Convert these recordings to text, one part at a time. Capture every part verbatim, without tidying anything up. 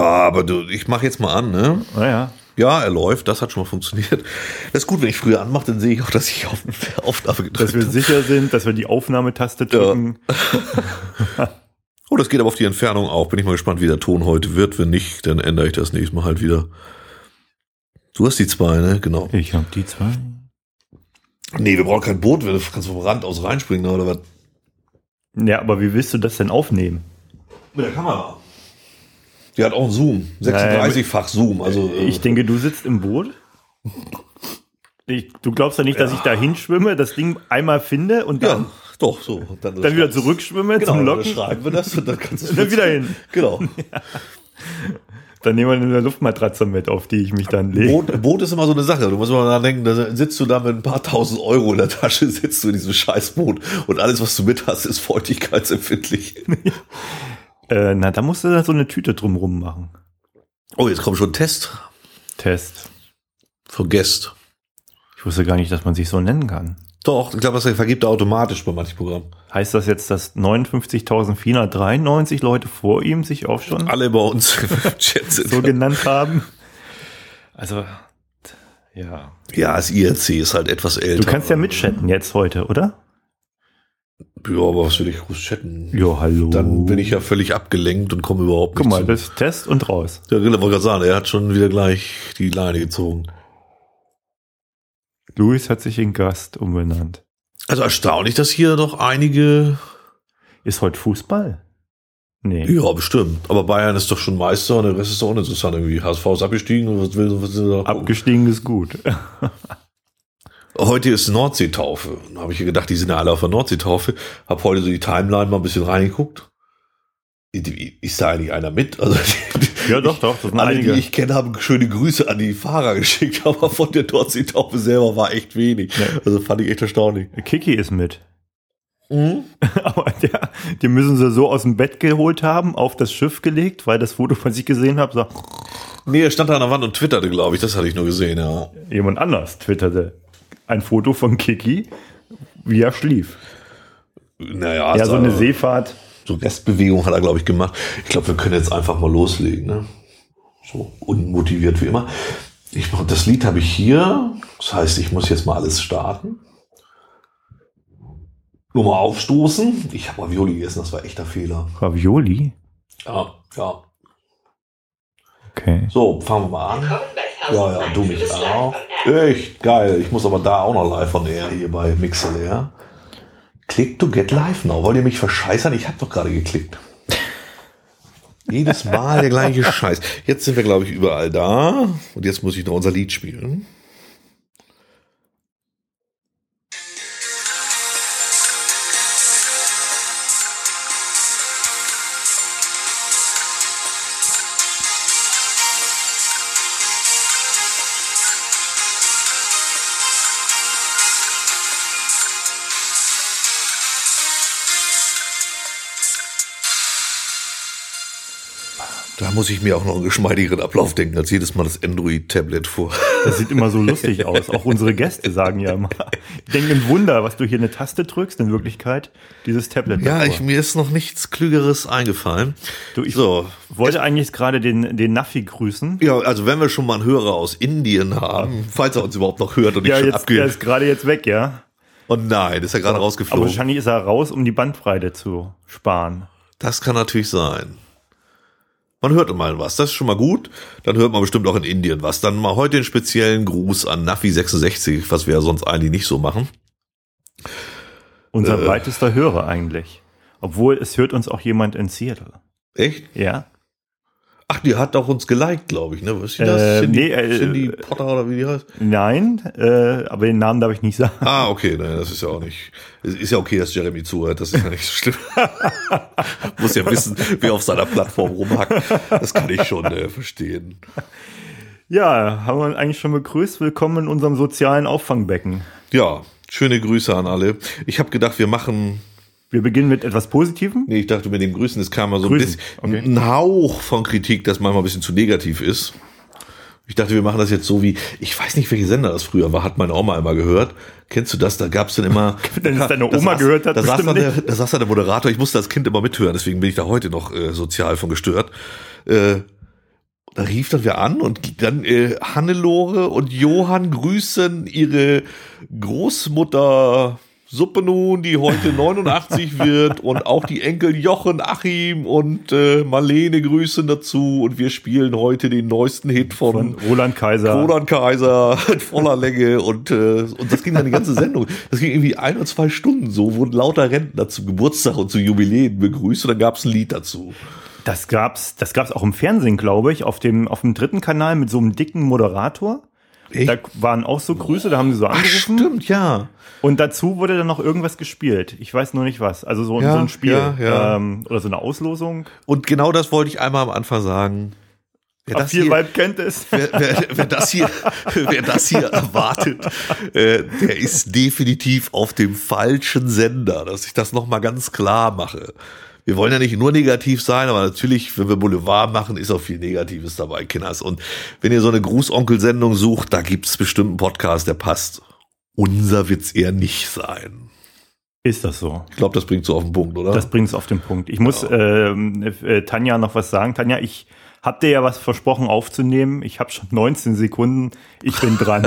aber du, ich mache jetzt mal an, ne? Naja. Ja, er läuft, das hat schon mal funktioniert. Das ist gut, wenn ich früher anmache, dann sehe ich auch, dass ich auf Aufnahme gedrückt habe. Dass wir sicher sind, dass wir die Aufnahmetaste drücken. Ja. Oh, das geht aber auf die Entfernung auch. Bin ich mal gespannt, wie der Ton heute wird. Wenn nicht, dann ändere ich das nächste Mal halt wieder. Du hast die zwei, ne? Genau. Ich habe die zwei. Nee, wir brauchen kein Boot. Du kannst vom Rand aus reinspringen, oder was? Ja, aber wie willst du das denn aufnehmen? Mit der Kamera. Die hat auch einen Zoom. sechsunddreißig-fach Zoom. Also, ich denke, du sitzt im Boot. Ich, du glaubst ja nicht, dass ja. ich da hinschwimme, das Ding einmal finde und dann, ja, doch, so. dann, dann wieder zurückschwimme genau, zum Locken. Dann schreiben wir das und dann kannst du und dann wieder hin. Genau. Ja. Dann nehmen wir eine Luftmatratze mit, auf die ich mich dann lege. Boot, Boot ist immer so eine Sache. Du musst mal daran denken, da sitzt du da mit ein paar tausend Euro in der Tasche, sitzt du in diesem Scheißboot und alles, was du mit hast, ist feuchtigkeitsempfindlich. Äh, na, da musst du da so eine Tüte drumrum machen. Oh, jetzt kommt schon Test. Test. Vergesst. Ich wusste gar nicht, dass man sich so nennen kann. Doch, ich glaube, das vergibt er automatisch bei manchen Programmen. Heißt das jetzt, dass neunundfünfzigtausendvierhundertdreiundneunzig Leute vor ihm sich auch schon alle bei uns im Chat sind so genannt haben? Also, ja. Ja, das I R C ist halt etwas älter. Du kannst ja mitchatten jetzt heute, oder? Ja, aber was will ich groß chatten? Ja, hallo. Dann bin ich ja völlig abgelenkt und komme überhaupt nicht. Guck mal, zu. das ist Test und raus. Ja, ich wollte gerade sagen, er hat schon wieder gleich die Leine gezogen. Luis hat sich in Gast umbenannt. Also erstaunlich, dass hier doch einige... Ist heute Fußball? Nee. Ja, bestimmt. Aber Bayern ist doch schon Meister und der Rest ist doch uninteressant irgendwie. H S V ist abgestiegen und was will was will da abgestiegen ist gut. Heute ist Nordseetaufe. Da habe ich gedacht, die sind ja alle auf der Nordseetaufe. Habe heute so die Timeline mal ein bisschen reingeguckt. Ist da eigentlich einer mit? Also ja, doch, doch. Das sind alle, einige. Die ich kenne, haben schöne Grüße an die Fahrer geschickt, aber von der Nordseetaufe selber war echt wenig. Ja. Also fand ich echt erstaunlich. Kiki ist mit. Mhm. Aber der, die müssen sie so aus dem Bett geholt haben, auf das Schiff gelegt, weil das Foto, was ich gesehen habe, so. Nee, er stand da an der Wand und twitterte, glaube ich. Das hatte ich nur gesehen, ja. Jemand anders twitterte ein Foto von Kiki, wie er schlief. Naja, ja, so eine Seefahrt. So Restbewegung hat er, glaube ich, gemacht. Ich glaube, wir können jetzt einfach mal loslegen, ne? So unmotiviert wie immer. Ich mach, das Lied habe ich hier. Das heißt, ich muss jetzt mal alles starten. Nur mal aufstoßen. Ich habe Ravioli gegessen, das war echter Fehler. Ravioli? Ja, ja. Okay. So, fangen wir mal an. Ja, ja, du mich auch. Echt geil. Ich muss aber da auch noch live on air hier bei Mixer. Click to get live now. Wollt ihr mich verscheißern? Ich habe doch gerade geklickt. Jedes Mal der gleiche Scheiß. Jetzt sind wir, glaube ich, überall da. Und jetzt muss ich noch unser Lied spielen. Da muss ich mir auch noch einen geschmeidigeren Ablauf denken, als jedes Mal das Android-Tablet vor. Das sieht immer so lustig aus. Auch unsere Gäste sagen ja immer, ich denke ein Wunder, was du hier eine Taste drückst, in Wirklichkeit dieses Tablet. Ja, ich, mir ist noch nichts Klügeres eingefallen. Du, ich so, wollte eigentlich gerade den, den Naffi grüßen. Ja, also wenn wir schon mal einen Hörer aus Indien haben, falls er uns überhaupt noch hört und nicht ja, schon jetzt, abgeht. der ist gerade jetzt weg, ja. Oh nein, ist er gerade rausgeflogen. Aber wahrscheinlich ist er raus, um die Bandbreite zu sparen. Das kann natürlich sein. Man hört mal was, das ist schon mal gut. Dann hört man bestimmt auch in Indien was. Dann mal heute den speziellen Gruß an Naffi sechsundsechzig, was wir ja sonst eigentlich nicht so machen. Unser äh, weitester Hörer eigentlich. Obwohl, es hört uns auch jemand in Seattle. Echt? Ja. Ach, die hat auch uns geliked, glaube ich, ne? Was ist das? Äh, Cindy, nee, äh, Cindy Potter oder wie die heißt? Nein, äh, aber den Namen darf ich nicht sagen. Ah, okay, nein, das ist ja auch nicht. Es ist ja okay, dass Jeremy zuhört, das ist ja nicht so schlimm. Muss ja wissen, wer auf seiner Plattform rumhackt. Das kann ich schon äh, verstehen. Ja, haben wir eigentlich schon begrüßt. Willkommen in unserem sozialen Auffangbecken. Ja, schöne Grüße an alle. Ich habe gedacht, wir machen... Wir beginnen mit etwas Positivem. Nee, ich dachte mit dem Grüßen, es kam mal so Grüßen. ein bisschen, Okay. ein Hauch von Kritik, das manchmal ein bisschen zu negativ ist. Ich dachte, wir machen das jetzt so wie, ich weiß nicht, welche Sender das früher war, hat meine Oma immer gehört. Kennst du das? Da gab es dann immer... Wenn es deine da Oma saß, gehört hat, da saß, dann bestimmt der, da saß dann der Moderator, ich musste als Kind immer mithören, deswegen bin ich da heute noch äh, sozial von gestört. Äh, da rief dann wer an und dann äh, Hannelore und Johann grüßen ihre Großmutter Suppenun, die heute neunundachtzig wird, und auch die Enkel Jochen, Achim und äh, Marlene grüßen dazu, und wir spielen heute den neuesten Hit von, von Roland Kaiser. Roland Kaiser in voller Länge, und, äh, und das ging dann die ganze Sendung. Das ging irgendwie ein oder zwei Stunden so, wurden lauter Rentner zum Geburtstag und zu Jubiläen begrüßt, und dann gab es ein Lied dazu. Das gab's, das gab's auch im Fernsehen, glaube ich, auf dem, auf dem dritten Kanal mit so einem dicken Moderator. Echt? Da waren auch so Grüße, da haben sie so angerufen. Ach, stimmt, ja. Und dazu wurde dann noch irgendwas gespielt. Ich weiß nur nicht was. Also so, Ja, so ein Spiel ja, ja. Ähm, oder so eine Auslosung. Und genau das wollte ich einmal am Anfang sagen. Wer das, viel hier, Vibe kennt es. wer, wer, wer, das hier, wer das hier erwartet, äh, der ist definitiv auf dem falschen Sender, dass ich das nochmal ganz klar mache. Wir wollen ja nicht nur negativ sein, aber natürlich, wenn wir Boulevard machen, ist auch viel Negatives dabei, Kinders. Und wenn ihr so eine Grußonkel-Sendung sucht, da gibt's bestimmt einen Podcast, der passt. Unser wird's eher nicht sein. Ist das so? Ich glaube, das bringt so auf den Punkt, oder? Das bringt's auf den Punkt. Ich muss ja. äh, äh, Tanja noch was sagen. Tanja, ich hab dir ja was versprochen aufzunehmen. Ich habe schon neunzehn Sekunden. Ich bin dran.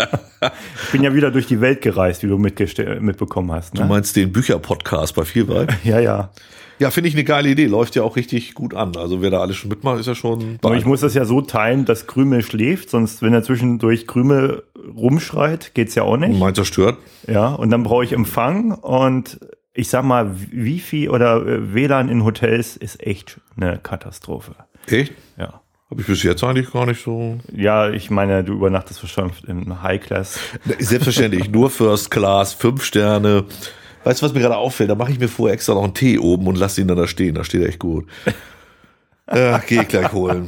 Ich bin ja wieder durch die Welt gereist, wie du mitbekommen hast. Ne? Du meinst den Bücher-Podcast bei Vielweib? Ja, ja. Ja, finde ich eine geile Idee. Läuft ja auch richtig gut an. Also wer da alles schon mitmacht, ist ja schon... Aber ich muss das ja so teilen, dass Krümel schläft. Sonst, wenn er zwischendurch Krümel rumschreit, geht's ja auch nicht. Mein zerstört. Ja, und dann brauche ich Empfang. Und ich sag mal, Wifi oder W L A N in Hotels ist echt eine Katastrophe. Echt? Ja. Habe ich bis jetzt eigentlich gar nicht so... Ja, ich meine, du übernachtest wahrscheinlich im High Class. Selbstverständlich, nur First Class, fünf Sterne. Weißt du, was mir gerade auffällt? Da mache ich mir vorher extra noch einen Tee oben und lasse ihn dann da stehen. Da steht er echt gut. Ja, geh ich gleich holen.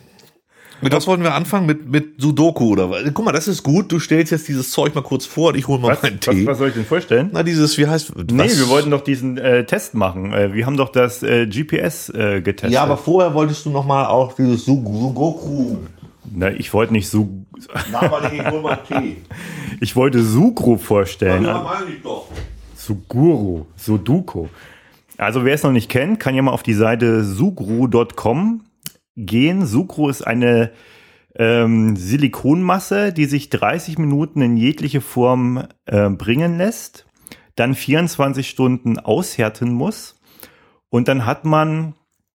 Mit was wollten wir anfangen? Mit, mit Sudoku oder was? Guck mal, das ist gut. Du stellst jetzt dieses Zeug mal kurz vor und ich hole mal Was, meinen was, Tee. was soll ich denn vorstellen? Na, dieses, wie heißt... Was? Nee, wir wollten doch diesen äh, Test machen. Äh, wir haben doch das äh, G P S äh, getestet. Ja, aber vorher wolltest du noch mal auch dieses Sudoku. Na, ich wollte nicht so. Na, aber ich hol mal Tee. Ich wollte Sucru vorstellen. Ja, meine ich doch. Suguru, Sudoku. Also wer es noch nicht kennt, kann ja mal auf die Seite sugru Punkt com gehen. Sucru ist eine ähm, Silikonmasse, die sich dreißig Minuten in jegliche Form äh, bringen lässt, dann vierundzwanzig Stunden aushärten muss und dann hat man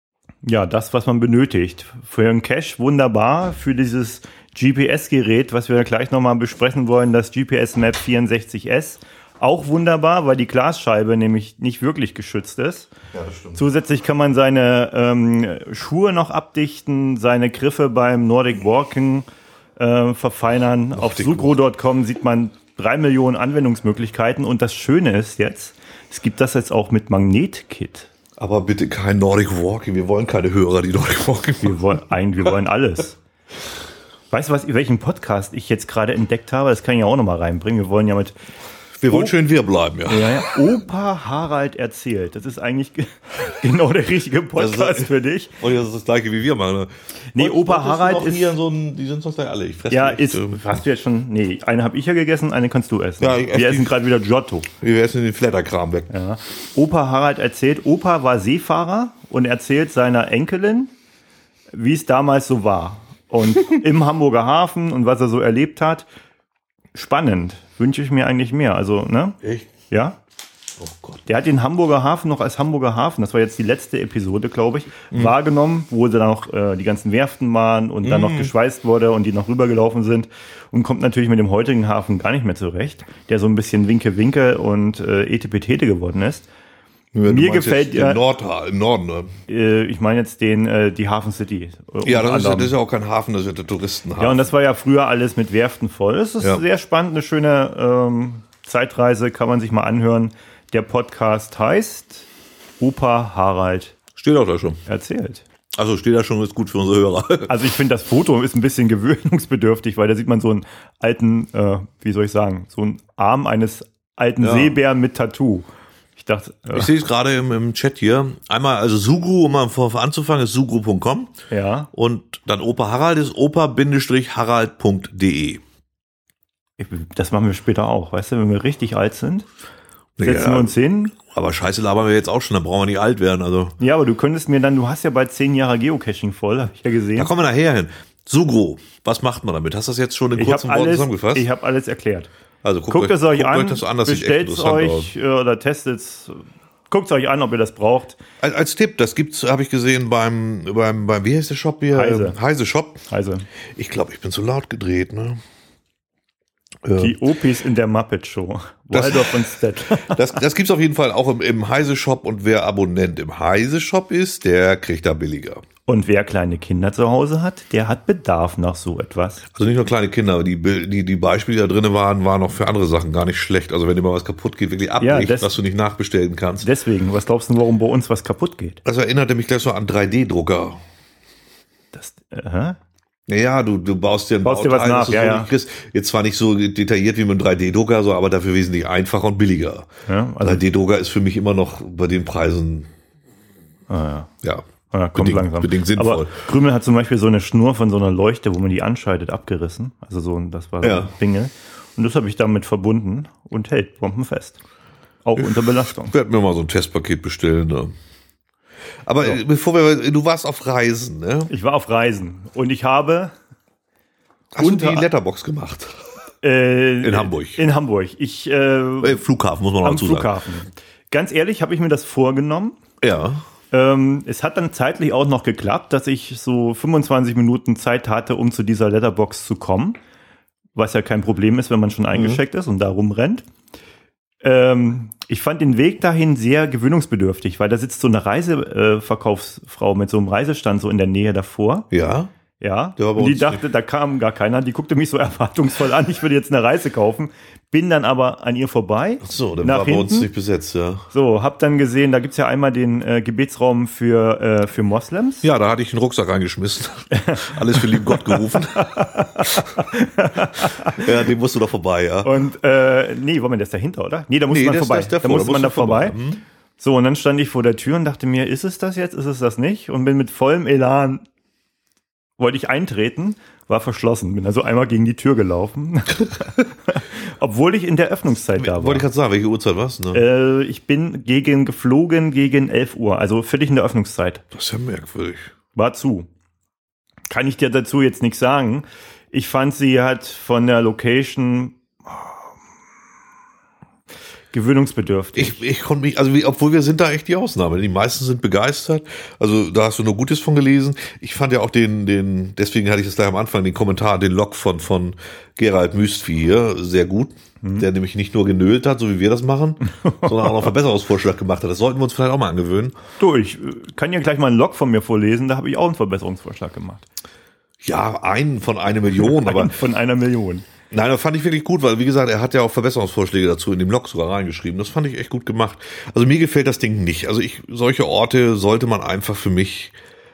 ja das, was man benötigt. Für einen Cache wunderbar, für dieses G P S-Gerät, was wir gleich nochmal besprechen wollen, das G P S Map vierundsechzig S. Auch wunderbar, weil die Glasscheibe nämlich nicht wirklich geschützt ist. Ja, das stimmt. Zusätzlich kann man seine ähm, Schuhe noch abdichten, seine Griffe beim Nordic Walking äh, verfeinern. Nordic Auf sugru Punkt com sieht man drei Millionen Anwendungsmöglichkeiten. Und das Schöne ist jetzt, es gibt das jetzt auch mit Magnetkit. Aber bitte kein Nordic Walking. Wir wollen keine Hörer, die Nordic Walking Wir wollen, ein, wir wollen alles. Weißt du, was, welchen Podcast ich jetzt gerade entdeckt habe? Das kann ich ja auch noch mal reinbringen. Wir wollen ja mit... Wir wollen oh. schön wir bleiben, ja. ja, ja. Opa Harald erzählt. Das ist eigentlich ge- genau der richtige Podcast ist, für dich. Und das ist das gleiche wie wir machen. Nee, und, Opa Harald ist... Hier so ein, die sind sonst gleich alle. Ich fresse ja, nicht. ist... Hast du jetzt schon... Nee, eine habe ich ja gegessen, eine kannst du essen. Ja, ich wir essen gerade wieder Giotto. Wir essen den Flatterkram weg. Ja. Opa Harald erzählt, Opa war Seefahrer und erzählt seiner Enkelin, wie es damals so war. Und im Hamburger Hafen und was er so erlebt hat. Spannend. Wünsche ich mir eigentlich mehr. Also, ne? Echt? Ja. Oh Gott. Der hat den Hamburger Hafen noch als Hamburger Hafen, das war jetzt die letzte Episode, glaube ich, mhm. wahrgenommen, wo sie dann noch äh, die ganzen Werften waren und mhm. dann noch geschweißt wurde und die noch rübergelaufen sind und kommt natürlich mit dem heutigen Hafen gar nicht mehr zurecht, der so ein bisschen Winke-Winke und äh, Etepetete geworden ist. Ja, mir gefällt ja im, Nord, im Norden, ne? Äh, ich meine jetzt den äh, die Hafen City. Ja, das ist ja, das ist ja auch kein Hafen, das ist ja der Touristenhafen. Ja, und das war ja früher alles mit Werften voll. Es ist ja. sehr spannend, eine schöne ähm, Zeitreise, kann man sich mal anhören. Der Podcast heißt Opa Harald. Steht auch da schon. Erzählt. Also steht da schon, ist gut für unsere Hörer. Also ich finde, das Foto ist ein bisschen gewöhnungsbedürftig, weil da sieht man so einen alten, äh, wie soll ich sagen, so einen Arm eines alten ja. Seebären mit Tattoo. Ich dachte, äh, ich sehe es gerade im, im Chat hier. Einmal, also Sugru, um mal vor, anzufangen, ist sugru Punkt com. Ja. Und dann Opa Harald ist opa Harald Punkt de. Das machen wir später auch, weißt du, wenn wir richtig alt sind. Setzen wir uns hin. Aber Scheiße labern wir jetzt auch schon, da brauchen wir nicht alt werden. Also. Ja, aber du könntest mir dann, du hast ja bald zehn Jahre Geocaching voll, habe ich ja gesehen. Da kommen wir nachher hin. Sugro, was macht man damit? Hast du das jetzt schon in kurzen Worten zusammengefasst? Ich habe alles erklärt. Also guckt, guckt euch, es euch guckt an, euch das an, das bestellt es euch aus. Oder testet es. Guckt es euch an, ob ihr das braucht. Als, als Tipp, das gibt's, habe ich gesehen beim, beim, beim, wie heißt der Shop hier? Heise. Heise Shop. Heise. Ich glaube, ich bin zu laut gedreht, ne? Die O Ps in der Muppet Show. Waldorf und Stedt. Das, das gibt's auf jeden Fall auch im, im Heise Shop und wer Abonnent im Heise Shop ist, der kriegt da billiger. Und wer kleine Kinder zu Hause hat, der hat Bedarf nach so etwas. Also nicht nur kleine Kinder, aber die, die, die Beispiele, die da drin waren, waren auch für andere Sachen gar nicht schlecht. Also wenn dir mal was kaputt geht, wirklich abbricht, ja, was du nicht nachbestellen kannst. Deswegen, was glaubst du, warum bei uns was kaputt geht? Das erinnerte mich gleich so an drei D Drucker. Das, äh, Ja, du, du baust dir ein baust dir was nach, ja, ja. Kriegst. Jetzt zwar nicht so detailliert wie mit einem drei D Drucker, so, aber dafür wesentlich einfacher und billiger. Ja, also drei D Drucker ist für mich immer noch bei den Preisen, ah, ja. ja. Ja, kommt bedingt, langsam. bedingt sinnvoll. Aber Krümel hat zum Beispiel so eine Schnur von so einer Leuchte, wo man die anschaltet, abgerissen. Also so, das war so ja. ein Dinge. Und das habe ich damit verbunden und hält bombenfest. Auch ich unter Belastung. Ich werde mir mal so ein Testpaket bestellen. Ne? Aber so. bevor wir, du warst auf Reisen, ne? Ich war auf Reisen und ich habe Hast du die Letterbox gemacht? Äh, in Hamburg. In Hamburg. Ich, äh, Flughafen, muss man mal dazu sagen. Flughafen. Ganz ehrlich, habe ich mir das vorgenommen. Ja. Ähm, es hat dann zeitlich auch noch geklappt, dass ich so fünfundzwanzig Minuten Zeit hatte, um zu dieser Letterbox zu kommen. Was ja kein Problem ist, wenn man schon eingecheckt mhm. ist und da rumrennt. Ähm, ich fand den Weg dahin sehr gewöhnungsbedürftig, weil da sitzt so eine Reiseverkaufsfrau mit so einem Reisestand so in der Nähe davor. Ja. Ja, und die dachte, da kam gar keiner. Die guckte mich so erwartungsvoll an, ich würde jetzt eine Reise kaufen. Bin dann aber an ihr vorbei. Ach so, dann war bei uns nicht besetzt, ja. So, hab dann gesehen, da gibt's ja einmal den äh, Gebetsraum für, äh, für Moslems. Ja, da hatte ich einen Rucksack reingeschmissen. Alles für lieben Gott gerufen. Ja, dem musst du doch vorbei, ja. Und, äh, nee, war man das dahinter, oder? Nee, da musste nee, man vorbei. Da musste man da vorbei. vorbei. Hm. So, und dann stand ich vor der Tür und dachte mir, ist es das jetzt, ist es das nicht? Und bin mit vollem Elan wollte ich eintreten, war verschlossen. Bin also einmal gegen die Tür gelaufen. Obwohl ich in der Öffnungszeit da war. Wollte ich gerade sagen, welche Uhrzeit war's? Ne? Äh, ich bin gegen geflogen gegen elf Uhr, also völlig in der Öffnungszeit. Das ist ja merkwürdig. War zu. Kann ich dir dazu jetzt nichts sagen. Ich fand, sie hat von der Location gewöhnungsbedürftig. Ich, ich konnte mich, also wie, obwohl wir sind da echt die Ausnahme. Die meisten sind begeistert. Also da hast du nur Gutes von gelesen. Ich fand ja auch den, den, deswegen hatte ich das gleich am Anfang, den Kommentar, den Log von, von Gerald Müstvi hier, sehr gut. Mhm. Der nämlich nicht nur genölt hat, so wie wir das machen, sondern auch noch einen Verbesserungsvorschlag gemacht hat. Das sollten wir uns vielleicht auch mal angewöhnen. Du, ich kann ja gleich mal einen Log von mir vorlesen, da habe ich auch einen Verbesserungsvorschlag gemacht. Ja, einen von einer Million, aber. Einen von einer Million. Nein, das fand ich wirklich gut, weil wie gesagt, er hat ja auch Verbesserungsvorschläge dazu in dem Blog sogar reingeschrieben. Das fand ich echt gut gemacht. Also mir gefällt das Ding nicht. Also ich, solche Orte sollte man einfach für mich,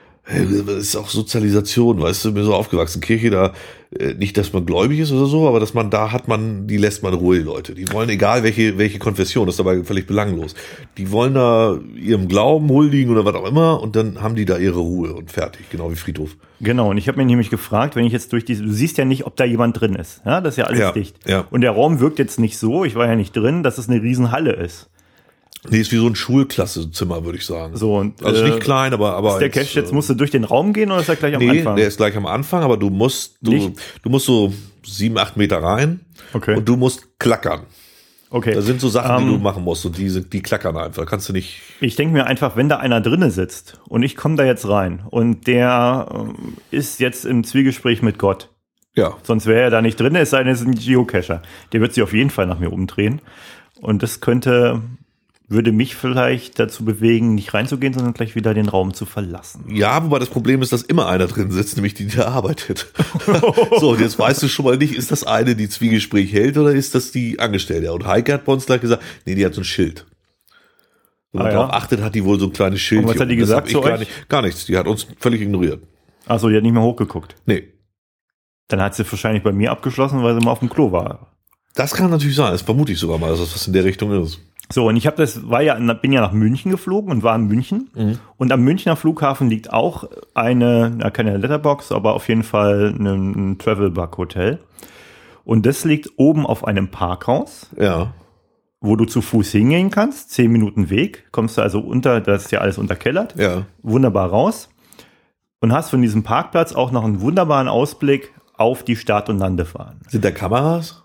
das ist auch Sozialisation, weißt du, bin so aufgewachsen, Kirche da, nicht, dass man gläubig ist oder so, aber dass man da hat man, die lässt man ruhig, Leute. Die wollen, egal welche, welche Konfession, das ist dabei völlig belanglos. Die wollen da ihrem Glauben huldigen oder was auch immer und dann haben die da ihre Ruhe und fertig, genau wie Friedhof. Genau, und ich habe mir nämlich gefragt, wenn ich jetzt durch diese, du siehst ja nicht, ob da jemand drin ist, ja, das ist ja alles ja, dicht. Ja. Und der Raum wirkt jetzt nicht so, ich war ja nicht drin, dass es eine Riesenhalle ist. Nee, ist wie so ein Schulklassezimmer, würde ich sagen. So, und, also äh, nicht klein, aber... aber ist der Cache jetzt, musst du durch den Raum gehen oder ist er gleich am nee, Anfang? Nee, der ist gleich am Anfang, aber du musst, du, du musst so sieben, acht Meter rein okay. und du musst klackern. Okay. Da sind so Sachen, um, die du machen musst und die, sind, die klackern einfach, kannst du nicht... Ich denke mir einfach, wenn da einer drinne sitzt und ich komme da jetzt rein und der äh, ist jetzt im Zwiegespräch mit Gott. Ja. Sonst wäre er da nicht drin, es sei denn, es ist ein Geocacher. Der wird sich auf jeden Fall nach mir umdrehen. Und das könnte, würde mich vielleicht dazu bewegen, nicht reinzugehen, sondern gleich wieder den Raum zu verlassen. Ja, wobei das Problem ist, dass immer einer drin sitzt, nämlich die, die da arbeitet. So, und jetzt weißt du schon mal nicht, ist das eine, die Zwiegespräch hält oder ist das die Angestellte? Und Heike hat bei uns gleich gesagt, nee, die hat so ein Schild. Wenn man ah, darauf ja? achtet, hat die wohl so ein kleines Schild. Und was hier. hat die gesagt zu gar, euch? nicht, gar nichts, die hat uns völlig ignoriert. Ach so, die hat nicht mehr hochgeguckt? Nee. Dann hat sie wahrscheinlich bei mir abgeschlossen, weil sie mal auf dem Klo war. Das kann natürlich sein, das vermute ich sogar mal, dass das was in der Richtung ist. So, und ich habe das, war ja, bin ja nach München geflogen und war in München. Mhm. Und am Münchner Flughafen liegt auch eine, na, keine Letterbox, aber auf jeden Fall ein, ein Travel Bug Hotel. Und das liegt oben auf einem Parkhaus. Ja. wo du zu Fuß hingehen kannst, zehn Minuten Weg, kommst du also unter, das ist ja alles unterkellert, Ja. wunderbar raus und hast von diesem Parkplatz auch noch einen wunderbaren Ausblick auf die Start- und Landebahn. Sind da Kameras?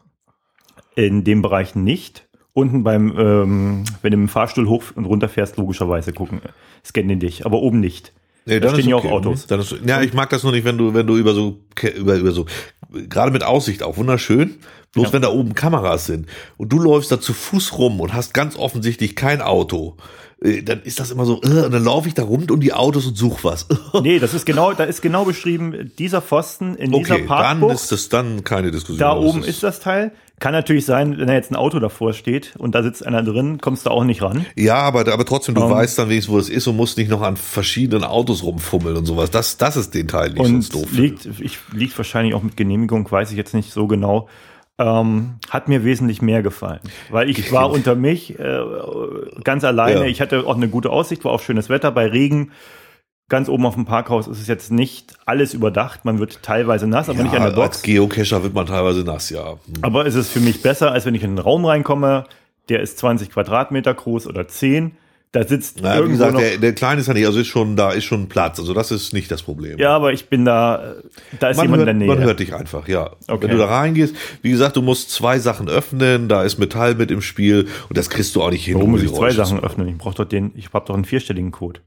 In dem Bereich nicht. Unten beim, ähm, wenn du mit dem Fahrstuhl hoch und runter fährst, logischerweise gucken, scannen die dich, aber oben nicht. Nee, da dann stehen ist ja okay. auch Autos. Dann ist, ja, ich mag das nur nicht, wenn du, wenn du über so, über, über so, gerade mit Aussicht auch wunderschön, bloß Ja. wenn da oben Kameras sind und du läufst da zu Fuß rum und hast ganz offensichtlich kein Auto, äh, dann ist das immer so, äh, und dann laufe ich da rund um die Autos und suche was. Nee, das ist genau, da ist genau beschrieben, dieser Pfosten in dieser Okay, dann Parkbucht. ist das dann keine Diskussion. Da Das oben ist das Teil. Kann natürlich sein, wenn da jetzt ein Auto davor steht und da sitzt einer drin, kommst du auch nicht ran. Ja, aber, aber trotzdem, du Um, weißt dann wenigstens, wo es ist und musst nicht noch an verschiedenen Autos rumfummeln und sowas. Das, das ist den Teil, den ich sonst doof Und finde. liegt, ich, liegt wahrscheinlich auch mit Genehmigung, weiß ich jetzt nicht so genau. Ähm, hat mir wesentlich mehr gefallen. Weil ich war unter mich äh, ganz alleine. Ja. Ich hatte auch eine gute Aussicht, war auch schönes Wetter bei Regen. Ganz oben auf dem Parkhaus ist es jetzt nicht alles überdacht. Man wird teilweise nass, aber Ja, nicht an der Box. als Geocacher wird man teilweise nass, ja. Hm. Aber es ist für mich besser, als wenn ich in einen Raum reinkomme, der ist zwanzig Quadratmeter groß oder zehn. Da sitzt Na, wie irgendwo gesagt, noch. der, der Kleine ist ja nicht, also ist schon, da ist schon Platz. Also das ist nicht das Problem. Ja, aber ich bin da, da ist Man jemand hört, in der Nähe. man hört dich einfach, ja. Okay. Wenn du da reingehst, wie gesagt, du musst zwei Sachen öffnen, da ist Metall mit im Spiel und das kriegst du auch nicht hin. Warum um muss die ich zwei Geräusche Sachen zu- öffnen? Ich brauche doch den, ich habe doch einen vierstelligen Code.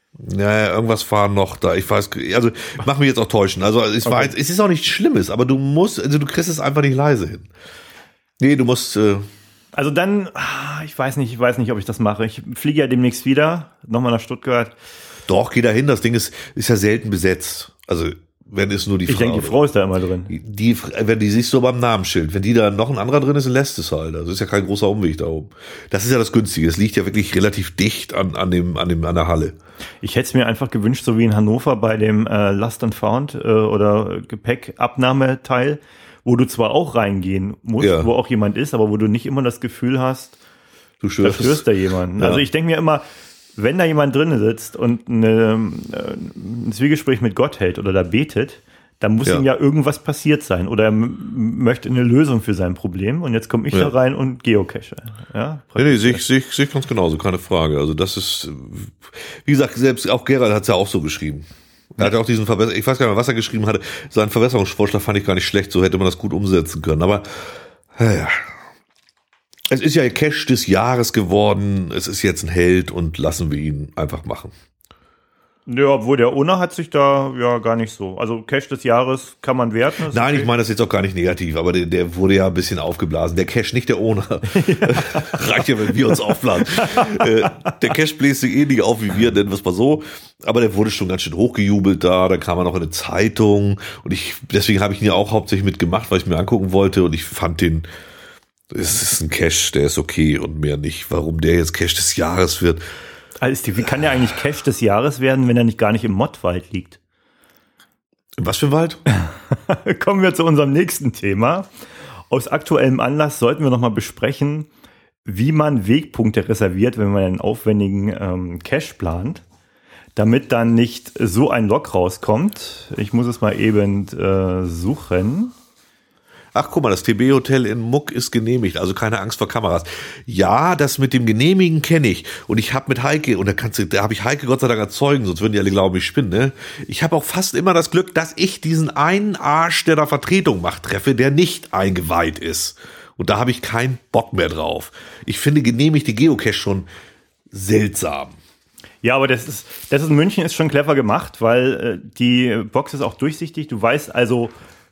Ja, irgendwas fahren noch da. Ich weiß, also mach mich jetzt auch täuschen. Also es war Okay. jetzt, es ist auch nichts Schlimmes, aber du musst, also du kriegst es einfach nicht leise hin. Nee, du musst, äh, Also dann, ah, ich weiß nicht, ich weiß nicht, ob ich das mache. Ich fliege ja demnächst wieder, nochmal nach Stuttgart. doch, geh da hin. Das Ding ist, ist ja selten besetzt. Also wenn es nur die Ich Frau. denke, die Frau ist da immer drin. Die, wenn die siehst du beim Namensschild. Wenn die da noch ein anderer drin ist, dann lässt es halt. Also ist ja kein großer Umweg da oben. Das ist ja das Günstige. Es liegt ja wirklich relativ dicht an, an dem, an dem, an der Halle. Ich hätte es mir einfach gewünscht, so wie in Hannover bei dem äh, Lost and Found äh, oder Gepäckabnahmeteil, wo du zwar auch reingehen musst, Ja. wo auch jemand ist, aber wo du nicht immer das Gefühl hast, Du da störst. störst da jemanden. Ja. Also ich denke mir immer, wenn da jemand drin sitzt und eine, äh, ein Zwiegespräch mit Gott hält oder da betet, dann muss Ja. ihm ja irgendwas passiert sein oder er m- möchte eine Lösung für sein Problem und jetzt komme ich Ja. da rein und geocache. Ja, Nee, nee, sehe ich, sehe ich, sehe ich ganz genauso, keine Frage. Also das ist, wie gesagt, selbst auch Gerald hat es ja auch so geschrieben. Er hat ja auch diesen Verbesser, ich weiß gar nicht mehr, was er geschrieben hatte. Seinen Verbesserungsvorschlag fand ich gar nicht schlecht, so hätte man das gut umsetzen können. Aber ja, es ist ja Cache des Jahres geworden. Es ist jetzt ein Held und lassen wir ihn einfach machen. Ja, obwohl der Owner hat sich da ja gar nicht so. Also Cache des Jahres kann man werten. ist Nein, okay. ich meine das jetzt auch gar nicht negativ, aber der, der wurde ja ein bisschen aufgeblasen. Der Cache, nicht der Owner. Reicht ja, wenn wir uns aufblasen. äh, der Cache bläst sich ähnlich auf wie wir, nennen wir es mal so. Aber der wurde schon ganz schön hochgejubelt da. Da kam er noch in eine Zeitung. Und ich, deswegen habe ich ihn ja auch hauptsächlich mitgemacht, weil ich mir angucken wollte. Und ich fand den, es ist ein Cache, der ist okay und mehr nicht. Warum der jetzt Cache des Jahres wird. Also, wie kann der eigentlich Cache des Jahres werden, wenn er nicht gar nicht im Mottwald liegt? In was für ein Wald? Kommen wir zu unserem nächsten Thema. Aus aktuellem Anlass sollten wir nochmal besprechen, wie man Wegpunkte reserviert, wenn man einen aufwendigen ähm, Cache plant, damit dann nicht so ein Log rauskommt. Ich muss es mal eben äh, suchen. Ach, guck mal, das T B-Hotel in Muck ist genehmigt, also keine Angst vor Kameras. Ja, das mit dem Genehmigen kenne ich. Und ich habe mit Heike, und da kannst du, da habe ich Heike Gott sei Dank erzeugen, sonst würden die alle glauben, ich spinne. Ne? Ich habe auch fast immer das Glück, dass ich diesen einen Arsch, der da Vertretung macht, treffe, der nicht eingeweiht ist. Und da habe ich keinen Bock mehr drauf. Ich finde genehmigte Geocache schon seltsam. Ja, aber das ist, das ist in München ist schon clever gemacht, weil äh, die Box ist auch durchsichtig. Du weißt also,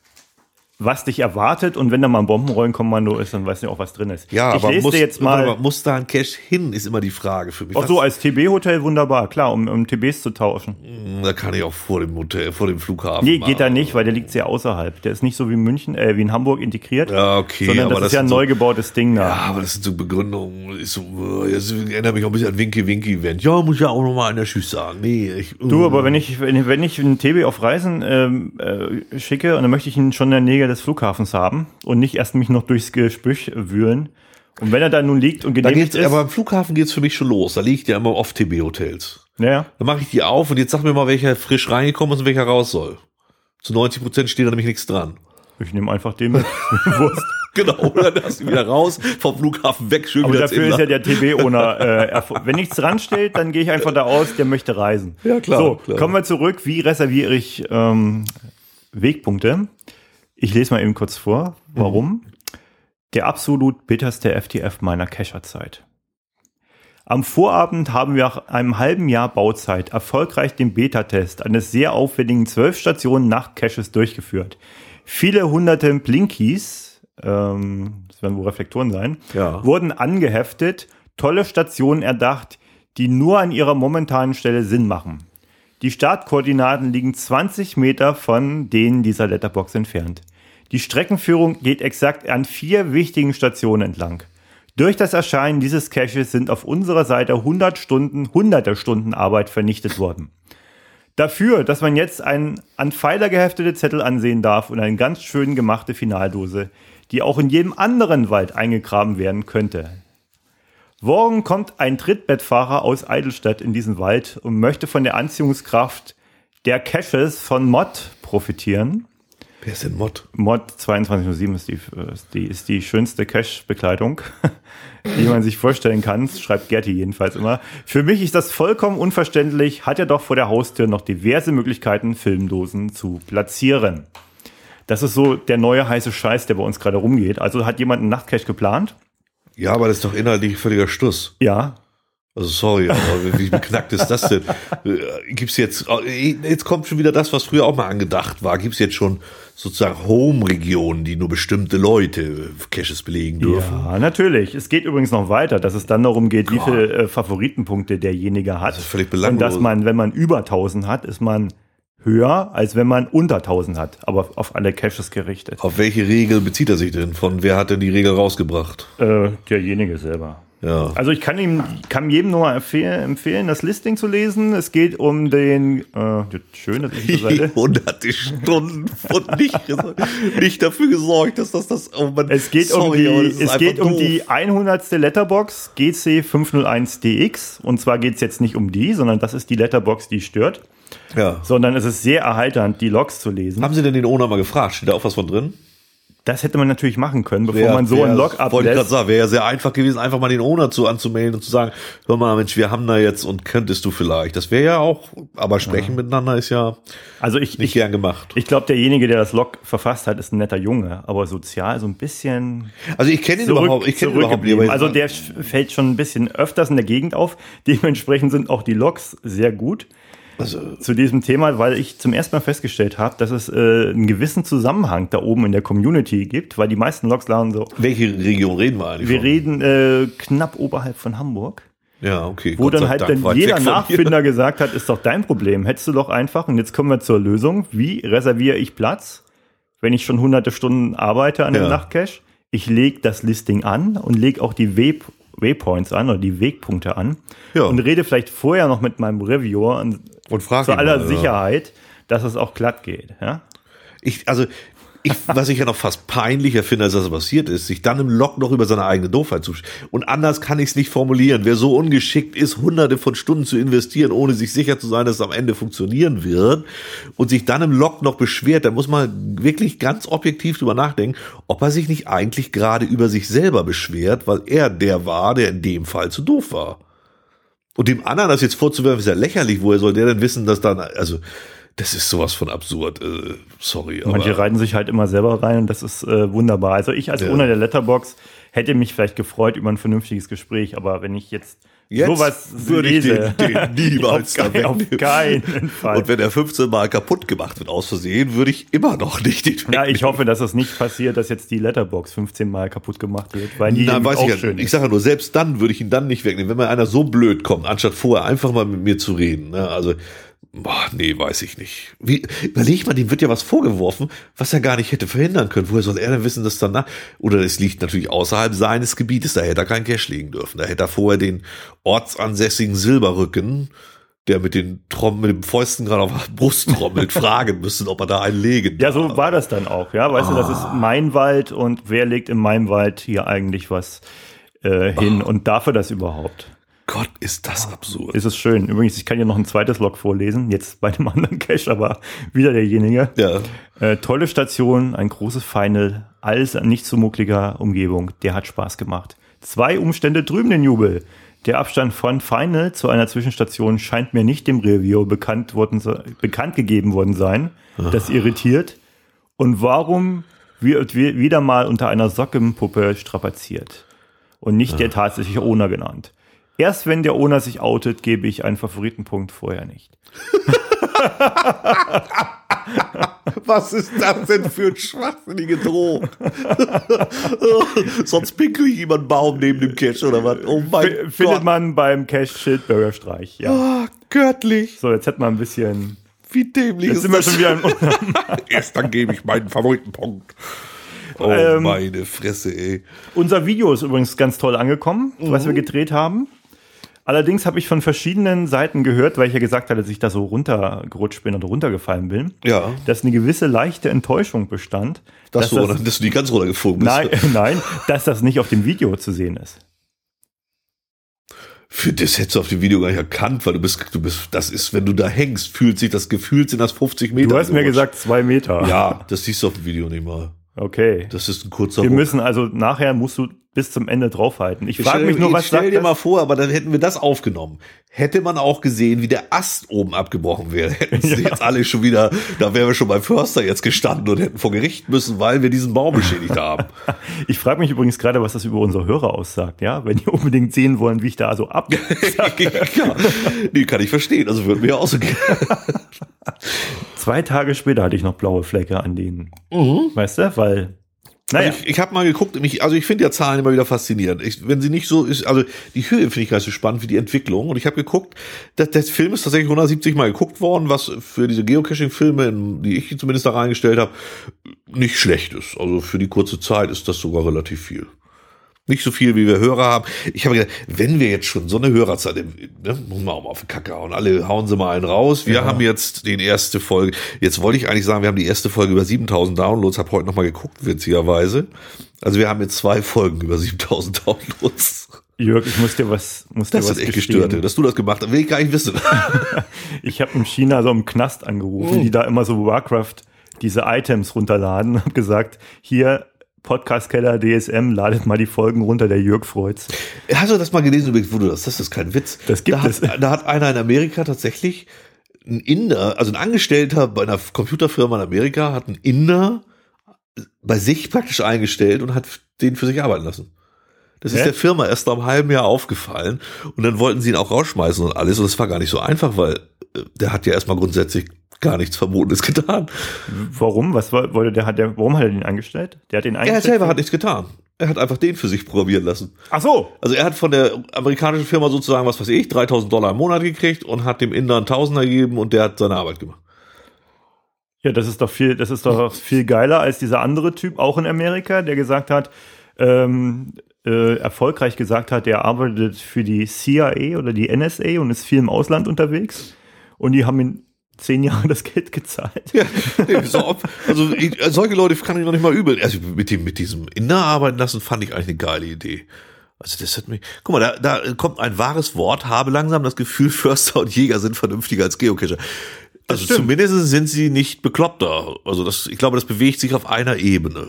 was dich erwartet, und wenn da mal ein Bombenrollenkommando ist, dann weißt du auch, was drin ist. Ja, ich aber lese muss, dir jetzt mal, muss da ein Cache hin, ist immer die Frage für mich. auch Was- so als T B-Hotel wunderbar, klar, um, um T Bs zu tauschen. Da kann ich auch vor dem Hotel, vor dem Flughafen. Nee, machen. geht da nicht, weil der liegt sehr außerhalb. Der ist nicht so wie in München, äh, wie in Hamburg integriert, Ja, okay, sondern aber das das ist ja ein sind so- neu gebautes Ding da. Ja, aber das sind so Begründungen. Ist so, jetzt erinnert mich auch ein bisschen an Winky Winky Event. Ja, muss ja auch nochmal einer Tschüss sagen. Nee, ich, Du, aber wenn ich, wenn, wenn ich einen T B auf Reisen ähm, äh, schicke, und dann möchte ich ihn schon in der Nähe des Flughafens haben und nicht erst mich noch durchs Gebüsch wühlen. Und wenn er da nun liegt und da genehmigt geht's, ist, aber am Flughafen geht's für mich schon los. Da liegt ja immer oft T B-Hotels. ja, Dann mache ich die auf und jetzt sag mir mal, welcher frisch reingekommen ist und welcher raus soll. Zu neunzig Prozent steht da nämlich nichts dran. ich nehme einfach den mit. Wurst. Genau, dann hast du wieder raus, vom Flughafen weg, schön Aber wieder dafür ist ja der T B-Owner, äh, wenn nichts dran steht, dann gehe ich einfach da aus, der möchte reisen. Ja, klar. So, klar. kommen wir zurück. Wie reserviere ich ähm, Wegpunkte? Ich lese mal eben kurz vor, warum. Mhm. Der absolut bitterste F T F meiner Cacher-Zeit. Am Vorabend haben wir nach einem halben Jahr Bauzeit erfolgreich den Beta-Test eines sehr aufwendigen zwölf Stationen Nacht-Caches durchgeführt. Viele hunderte Blinkies, ähm, das werden wohl Reflektoren sein, ja. wurden angeheftet, tolle Stationen erdacht, die nur an ihrer momentanen Stelle Sinn machen. Die Startkoordinaten liegen zwanzig Meter von denen dieser Letterbox entfernt. Die Streckenführung geht exakt an vier wichtigen Stationen entlang. Durch das Erscheinen dieses Caches sind auf unserer Seite hundert Stunden, hunderte Stunden Arbeit vernichtet worden. Dafür, dass man jetzt einen an Pfeiler geheftete Zettel ansehen darf und eine ganz schön gemachte Finaldose, die auch in jedem anderen Wald eingegraben werden könnte. Morgen kommt ein Trittbettfahrer aus Eidelstadt in diesen Wald und möchte von der Anziehungskraft der Caches von Mod profitieren. Wer ist denn Mod? Mod zweiundzwanzig null sieben ist die, ist die, ist die schönste Cache-Bekleidung, die man sich vorstellen kann, schreibt Gerti jedenfalls immer. Für mich ist das vollkommen unverständlich, hat er doch vor der Haustür noch diverse Möglichkeiten, Filmdosen zu platzieren. Das ist so der neue heiße Scheiß, der bei uns gerade rumgeht. Also hat jemand einen Nachtcache geplant? Ja, aber das ist doch inhaltlich völliger Stuss. Ja. Also sorry, aber wie beknackt ist das denn? Gibt's jetzt, jetzt kommt schon wieder das, was früher auch mal angedacht war. Gibt's jetzt schon sozusagen Home-Regionen, die nur bestimmte Leute Caches belegen dürfen? Ja, natürlich. Es geht übrigens noch weiter, dass es dann darum geht, wie viele äh, Favoritenpunkte derjenige hat. Das ist völlig belanglos. Und dass man, wenn man über tausend hat, ist man höher, als wenn man unter tausend hat, aber auf alle Caches gerichtet. Auf welche Regel bezieht er sich denn? Von wer hat denn die Regel rausgebracht? Äh, derjenige selber. Ja. Also ich kann ihm, kann jedem nur mal empfehlen, empfehlen, das Listing zu lesen. Es geht um den, äh, schön, das ist die Seite. Hunderte Stunden und nicht, nicht dafür gesorgt, dass das das, oh man, es geht sorry, um die, es geht um doof. die hundertste Letterbox G C fünf null eins D X und zwar geht es jetzt nicht um die, sondern das ist die Letterbox, die stört. Ja. Sondern es ist sehr erheiternd, die Logs zu lesen. Haben Sie denn den Owner mal gefragt? Steht da auch was von drin? Das hätte man natürlich machen können, bevor wär, man so wär, einen Log ablässt. Wollte ich gerade sagen, wäre ja sehr einfach gewesen, einfach mal den Owner zu anzumelden und zu sagen, hör mal, Mensch, wir haben da jetzt und könntest du vielleicht. Das wäre ja auch, aber sprechen ja. miteinander ist ja also ich, nicht ich, gern gemacht. Ich glaube, derjenige, der das Log verfasst hat, ist ein netter Junge, aber sozial so ein bisschen. Also ich kenne ihn zurück, überhaupt, ich kenne ihn überhaupt nicht. Also der fällt schon ein bisschen öfters in der Gegend auf. Dementsprechend sind auch die Logs sehr gut. Also, zu diesem Thema, weil ich zum ersten Mal festgestellt habe, dass es äh, einen gewissen Zusammenhang da oben in der Community gibt, weil die meisten Logs laden so. Welche Region reden wir eigentlich? Wir von? reden äh, knapp oberhalb von Hamburg. Ja, okay. Wo Gott dann halt Dank, dann jeder Nachfinder gesagt hat, ist doch dein Problem. Hättest du doch einfach, und jetzt kommen wir zur Lösung, wie reserviere ich Platz, wenn ich schon hunderte Stunden arbeite an dem ja. Nachtcache? Ich lege das Listing an und lege auch die Way Waypoints an oder die Wegpunkte an ja. und rede vielleicht vorher noch mit meinem Reviewer und, und frage zu aller mal, Sicherheit, ja. dass es auch glatt geht. Ja? Ich, also ich, was ich ja noch fast peinlicher finde, als das passiert ist, sich dann im Log noch über seine eigene Doofheit zu. Und anders kann ich es nicht formulieren. Wer so ungeschickt ist, hunderte von Stunden zu investieren, ohne sich sicher zu sein, dass es am Ende funktionieren wird und sich dann im Log noch beschwert, dann muss man wirklich ganz objektiv drüber nachdenken, ob er sich nicht eigentlich gerade über sich selber beschwert, weil er der war, der in dem Fall zu doof war. Und dem anderen das jetzt vorzuwerfen, ist ja lächerlich. Woher soll der denn wissen, dass dann, also das ist sowas von absurd, äh, sorry. Aber manche reiten sich halt immer selber rein und das ist äh, wunderbar. Also ich als ja. Owner der Letterbox hätte mich vielleicht gefreut über ein vernünftiges Gespräch, aber wenn ich jetzt, jetzt sowas würde lese, ich den, den niemals auf, kein, auf keinen Fall. Und wenn er fünfzehn Mal kaputt gemacht wird aus Versehen, würde ich immer noch nicht den Ja, ich hoffe, dass es nicht passiert, dass jetzt die Letterbox fünfzehn Mal kaputt gemacht wird, weil die Na, weiß auch ich schön ja, Ich sage ja nur, selbst dann würde ich ihn dann nicht wegnehmen, wenn mal einer so blöd kommt, anstatt vorher einfach mal mit mir zu reden. Ne? Also boah, nee, weiß ich nicht. Wie, überleg mal, dem wird ja was vorgeworfen, was er gar nicht hätte verhindern können. Woher soll er denn wissen, dass danach, oder es liegt natürlich außerhalb seines Gebietes, da hätte er keinen Cache legen dürfen. Da hätte er vorher den ortsansässigen Silberrücken, der mit den Trom mit dem Fäusten gerade auf der Brust trommelt, fragen müssen, ob er da einen legen darf. Ja, so war das dann auch, ja. Weißt ah. du, das ist mein Wald und wer legt in meinem Wald hier eigentlich was äh, hin oh. und darf er das überhaupt? Gott, ist das absurd. Ist es schön. Übrigens, ich kann hier noch ein zweites Log vorlesen, jetzt bei dem anderen Cache, aber wieder derjenige. Ja. Äh, tolle Station, ein großes Final, alles an nicht so muckliger Umgebung. Der hat Spaß gemacht. Zwei Umstände drüben den Jubel. Der Abstand von Final zu einer Zwischenstation scheint mir nicht dem Review bekannt, worden, bekannt gegeben worden sein. Das irritiert. Und warum wird wieder mal unter einer Sockenpuppe strapaziert? Und nicht der tatsächliche Owner genannt. Erst wenn der Owner sich outet, gebe ich einen Favoritenpunkt, vorher nicht. Was ist das denn für ein schwachsinnige Drohung? Sonst pinkel ich über einen Baum neben dem Cache oder was? Oh mein F- Gott. Findet man beim Cache Schildbürgerstreich, ja. Oh, göttlich. So, jetzt hätten wir ein bisschen... Wie dämlich Jetzt ist sind wir das? schon wieder im Erst dann gebe ich meinen Favoritenpunkt. Oh, Ähm, meine Fresse, ey. Unser Video ist übrigens ganz toll angekommen, was wir gedreht haben. Allerdings habe ich von verschiedenen Seiten gehört, weil ich ja gesagt hatte, dass ich da so runtergerutscht bin und runtergefallen bin, Ja. dass eine gewisse leichte Enttäuschung bestand. Das dass so, dass, dass du die ganz runtergeflogen bist. nein, nein, dass das nicht auf dem Video zu sehen ist. Für das hättest du auf dem Video gar nicht erkannt, weil du bist, du bist, das ist, wenn du da hängst, fühlt sich das gefühlt sind das fünfzig Meter. Du hast mir gerutscht. gesagt zwei Meter. Ja, das siehst du auf dem Video nicht mal. Okay. Das ist ein kurzer Wir Ruck. müssen also, nachher musst du bis zum Ende draufhalten. Ich Jetzt frage stell- mich nur, jetzt was stell sagt dir das? mal vor, aber dann hätten wir das aufgenommen. Hätte man auch gesehen, wie der Ast oben abgebrochen wäre, hätten sie jetzt alle schon wieder, da wären wir schon beim Förster jetzt gestanden und hätten vor Gericht müssen, weil wir diesen Baum beschädigt haben. Ich frage mich übrigens gerade, was das über unsere Hörer aussagt, ja? Wenn die unbedingt sehen wollen, wie ich da so ab. Ja, nee, kann ich verstehen. Also würden wir auch so gehen. Zwei Tage später hatte ich noch blaue Flecke an denen. Weißt du? Weil, naja. Also ich ich habe mal geguckt, mich, also ich finde ja Zahlen immer wieder faszinierend. Ich, wenn sie nicht so ist, also die Höhe finde ich gar nicht so spannend wie die Entwicklung. Und ich habe geguckt, dass der Film ist tatsächlich hundertsiebzig Mal geguckt worden, was für diese Geocaching-Filme, in die ich zumindest da reingestellt habe, nicht schlecht ist. Also für die kurze Zeit ist das sogar relativ viel. Nicht so viel, wie wir Hörer haben. Ich habe gedacht, wenn wir jetzt schon so eine Hörerzahl, ne, muss man auch mal auf den Kacke hauen. Alle hauen sie mal einen raus. Wir Ja. haben jetzt die erste Folge. Jetzt wollte ich eigentlich sagen, wir haben die erste Folge über siebentausend Downloads. Habe heute noch mal geguckt, witzigerweise. Also wir haben jetzt zwei Folgen über siebentausend Downloads. Jörg, ich muss dir was, muss dir Das was ist echt gestehen. gestört, dass du das gemacht hast. Will ich gar nicht wissen. Ich habe in China so im Knast angerufen, Oh. die da immer so Warcraft diese Items runterladen und habe gesagt, hier Podcast-Keller D S M, ladet mal die Folgen runter, der Jörg freut's. Hast du das mal gelesen, wo du das? Das ist kein Witz. Das gibt da es. Hat, da hat einer in Amerika tatsächlich, ein Inder, also ein Angestellter bei einer Computerfirma in Amerika, hat einen Inder bei sich praktisch eingestellt und hat den für sich arbeiten lassen. Das ist Hä? der Firma erst nach einem halben Jahr aufgefallen und dann wollten sie ihn auch rausschmeißen und alles und das war gar nicht so einfach, weil äh, der hat ja erstmal grundsätzlich gar nichts Verbotenes getan. Warum? Was woll- wollte der, hat der, warum hat er den eingestellt? Der hat den Er eingestellt? selber hat nichts getan. Er hat einfach den für sich programmieren lassen. Ach so. Also er hat von der amerikanischen Firma sozusagen, was weiß ich, dreitausend Dollar im Monat gekriegt und hat dem Inder einen Tausender gegeben und der hat seine Arbeit gemacht. Ja, das ist doch viel, das ist doch viel geiler als dieser andere Typ, auch in Amerika, der gesagt hat, ähm, äh, erfolgreich gesagt hat, er arbeitet für die C I A oder die N S A und ist viel im Ausland unterwegs. Und die haben ihn zehn Jahre das Geld gezahlt. Ja, so, ob- also ich, solche Leute kann ich noch nicht mal übel. Also mit dem mit diesem Inder arbeiten lassen fand ich eigentlich eine geile Idee. Also das hat mich. Guck mal, da, da kommt ein wahres Wort. Habe langsam das Gefühl, Förster und Jäger sind vernünftiger als Geocacher. Also stimmt. zumindest sind sie nicht bekloppter. Also das, ich glaube, das bewegt sich auf einer Ebene.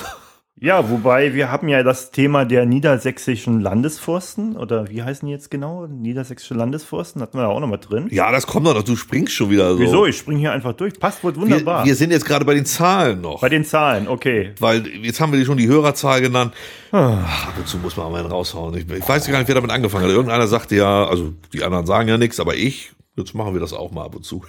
Ja, wobei wir haben ja das Thema der niedersächsischen Landesforsten, oder wie heißen die jetzt genau? Niedersächsische Landesforsten, hatten wir da auch noch mal drin. Ja, das kommt doch noch. Du springst schon wieder so. Wieso? Ich springe hier einfach durch. Passt wohl Wir, wunderbar. wir sind jetzt gerade bei den Zahlen noch. Bei den Zahlen, okay. Weil jetzt haben wir schon die Hörerzahl genannt. Ach, ab und zu muss man mal einen raushauen. Ich, ich weiß gar nicht, wer damit angefangen hat. Irgendeiner sagte ja, also die anderen sagen ja nichts, aber ich, jetzt machen wir das auch mal ab und zu.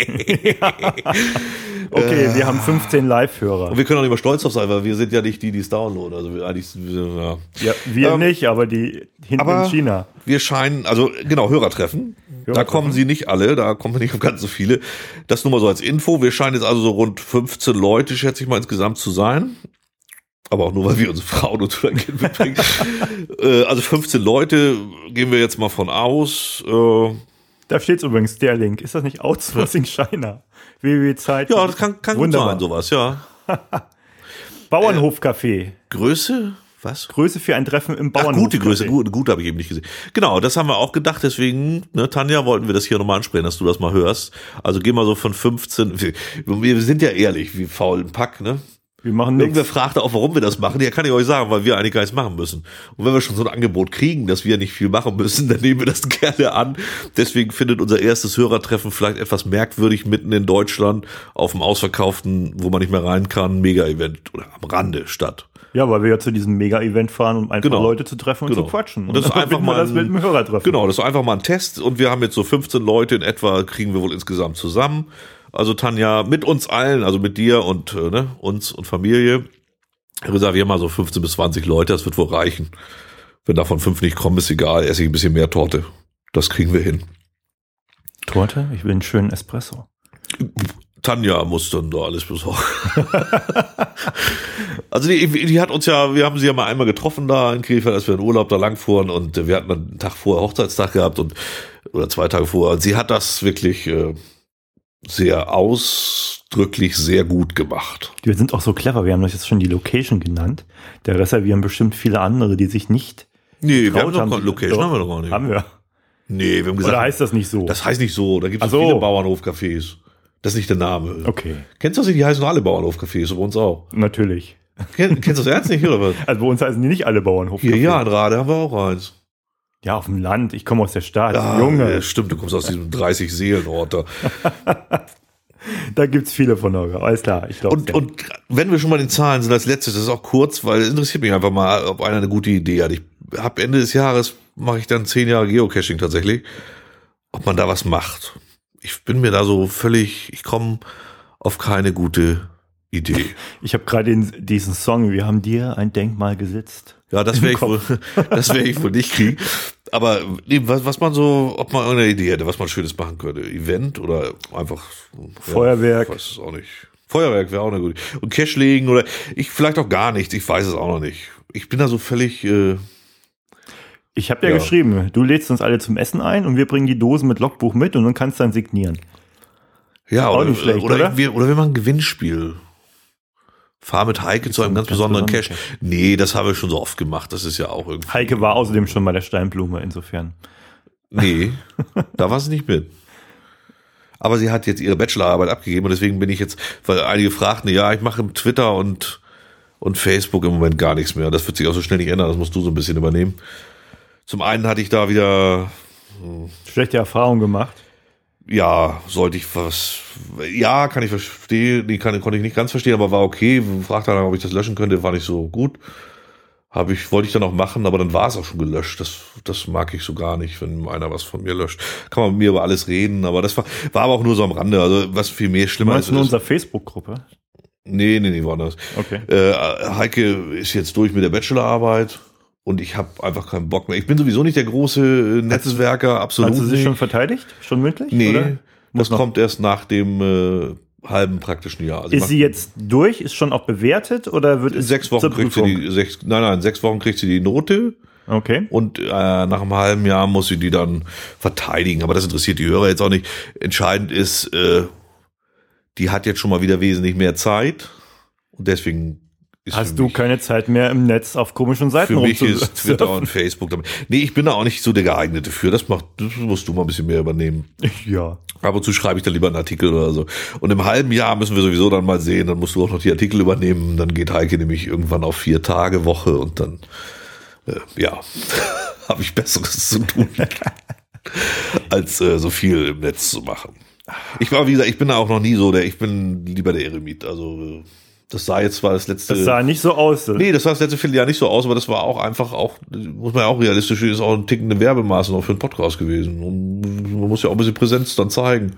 Okay, wir haben fünfzehn Live-Hörer. Und wir können auch nicht mal stolz drauf sein, weil wir sind ja nicht die, die es downloaden. Also wir, eigentlich, wir, ja. Ja, wir Ähm, nicht, aber die hinten aber in China. wir scheinen, also genau, Hörertreffen. Da Hörertreffen. kommen sie nicht alle, da kommen wir nicht auf ganz so viele. Das nur mal so als Info. Wir scheinen jetzt also so rund fünfzehn Leute, schätze ich mal, insgesamt zu sein. Aber auch nur, weil wir unsere Frauen und ein Kind mitbringen. äh, also fünfzehn Leute, gehen wir jetzt mal von aus. Äh, Da steht übrigens der Link. Ist das nicht Outsourcing China? w w w Zeit. ja, das kann, kann gut Wunderbar. sein, sowas, ja. Bauernhofcafé. Größe? Was? Größe für ein Treffen im Ach, Bauernhof. gute Größe, gut, gut habe ich eben nicht gesehen. Genau, das haben wir auch gedacht, deswegen, ne, Tanja, wollten wir das hier nochmal ansprechen, dass du das mal hörst. Also geh mal so von fünfzehn, wir, wir sind ja ehrlich, wie faul im Pack, ne? Wir machen Irgendwer nichts. fragte auch, warum wir das machen. Ja, kann ich euch sagen, weil wir eigentlich gar nichts machen müssen. Und wenn wir schon so ein Angebot kriegen, dass wir nicht viel machen müssen, dann nehmen wir das gerne an. Deswegen findet unser erstes Hörertreffen vielleicht etwas merkwürdig mitten in Deutschland auf dem ausverkauften, wo man nicht mehr rein kann, Mega-Event oder am Rande statt. Ja, weil wir ja zu diesem Mega-Event fahren, um einfach Genau. Leute zu treffen und Genau. zu quatschen. Und das ist dann einfach verbinden wir mal das mit dem Hörertreffen. Genau, das ist einfach mal ein Test und wir haben jetzt so fünfzehn Leute in etwa, kriegen wir wohl insgesamt zusammen. Also Tanja, mit uns allen, also mit dir und äh, ne, uns und Familie. Ich habe gesagt, wir haben mal so fünfzehn bis zwanzig Leute, das wird wohl reichen. Wenn davon fünf nicht kommen, ist egal, esse ich ein bisschen mehr Torte. Das kriegen wir hin. Torte? Ich will einen schönen Espresso. Tanja muss dann da alles besorgen. Also die, die hat uns ja, wir haben sie ja mal einmal getroffen da in Krefeld, als wir in Urlaub da lang fuhren und wir hatten einen Tag vorher Hochzeitstag gehabt und oder zwei Tage vorher. Und sie hat das wirklich äh, sehr ausdrücklich sehr gut gemacht. Wir sind auch so clever. Wir haben das jetzt schon die Location genannt. Da reservieren bestimmt viele andere, die sich nicht. Nee, wir haben getraut doch keine Location, Doch, haben wir doch gar nicht. Haben wir. Nee, wir haben gesagt, Oder heißt das nicht so? das heißt nicht so, da gibt es Ach so. viele Bauernhofcafés. Das ist nicht der Name. Okay, Kennst du das nicht? Die heißen alle Bauernhofcafés, so bei uns auch. natürlich. Kenn, kennst du das ernst nicht, oder was? Also bei uns heißen die nicht alle Bauernhof. Hier, ja, in Rade haben wir auch eins. Ja, auf dem Land. Ich komme aus der Stadt. Ah, Junge, ja, stimmt, du kommst aus diesem dreißig Seelenort da. da gibt's viele von euch. Alles klar, ich glaube. Und, und wenn wir schon mal in den Zahlen sind, als letztes, das ist auch kurz, weil es interessiert mich einfach mal, ob einer eine gute Idee hat. Ich habe Ende des Jahres, mache ich dann zehn Jahre Geocaching tatsächlich, ob man da was macht. Ich bin mir da so völlig, ich komme auf keine gute Idee. Ich habe gerade diesen Song, wir haben dir ein Denkmal gesetzt. Ja, das werde ich wohl, das werde ich wohl nicht kriegen. Aber nee, was, was man so, ob man irgendeine Idee hätte, was man Schönes machen könnte. Event oder einfach Feuerwerk. Ja, ich weiß es auch nicht. Feuerwerk wäre auch eine gute. Und Cash legen oder ich vielleicht auch gar nichts. Ich weiß es auch noch nicht. Ich bin da so völlig. Äh, Ich habe ja, Ja. geschrieben, du lädst uns alle zum Essen ein und wir bringen die Dosen mit Logbuch mit und dann kannst du dann signieren. ja, Auch oder, nicht schlecht, oder, oder? Wir, oder wir machen ein Gewinnspiel. Fahr mit Heike zu einem ganz, ganz besonderen besonderen Cash. Nee, das haben wir schon so oft gemacht. Das ist ja auch irgendwie. Heike war außerdem schon bei der Steinblume, insofern. Nee, da war sie nicht mit. Aber sie hat jetzt ihre Bachelorarbeit abgegeben und deswegen bin ich jetzt, weil einige fragten, ja, ich mache im Twitter und, und Facebook im Moment gar nichts mehr. Das wird sich auch so schnell nicht ändern, das musst du so ein bisschen übernehmen. Zum einen hatte ich da wieder, Schlechte Erfahrung gemacht. ja, sollte ich was, ja, kann ich verstehen, die kann, konnte ich nicht ganz verstehen, aber war okay. Fragte dann, ob ich das löschen könnte, war nicht so gut. Habe ich, wollte ich dann auch machen, aber dann war es auch schon gelöscht. Das, das mag ich so gar nicht, wenn einer was von mir löscht. Kann man mit mir über alles reden, aber das war, war aber auch nur so am Rande. Also was viel mehr Du schlimmer meinst ist. nur ist unserer Facebook-Gruppe? nee, nee, nee, war das. Okay. Äh, Heike ist jetzt durch mit der Bachelorarbeit und ich habe einfach keinen Bock mehr. Ich bin sowieso nicht der große äh, Netzwerker, absolut Hast du sich nicht. schon verteidigt? Schon mündlich? Nee, Oder? Muss das noch- kommt erst nach dem äh, halben praktischen Jahr. Also Ist macht- sie jetzt durch? Ist schon auch bewertet oder wird in es sechs Wochen zur kriegt sie Prüfung? die sechs, nein, nein, in sechs Wochen kriegt sie die Note. Okay. Und äh, nach einem halben Jahr muss sie die dann verteidigen. Aber das interessiert die Hörer jetzt auch nicht. Entscheidend ist, äh, die hat jetzt schon mal wieder wesentlich mehr Zeit. Und deswegen ist für Hast du mich, keine Zeit mehr im Netz auf komischen Seiten für mich ist rumzusurfen? Twitter und Facebook damit. Nee, ich bin da auch nicht so der geeignete für. Das macht, das musst du mal ein bisschen mehr übernehmen. Ja. Ab und zu schreibe ich dann lieber einen Artikel oder so. Und im halben Jahr müssen wir sowieso dann mal sehen. Dann musst du auch noch die Artikel übernehmen. Dann geht Heike nämlich irgendwann auf vier Tage Woche und dann, äh, ja, habe ich Besseres zu tun, als äh, so viel im Netz zu machen. Ich war, wie gesagt, ich bin da auch noch nie so der, ich bin lieber der Eremit. Also, äh, das sah jetzt zwar das letzte. Das sah nicht so aus. Nee, das sah das letzte Vierteljahr nicht so aus, aber das war auch einfach auch, muss man ja auch realistisch, ist auch ein tickende Werbemaßnahme für einen Podcast gewesen. Und man muss ja auch ein bisschen Präsenz dann zeigen.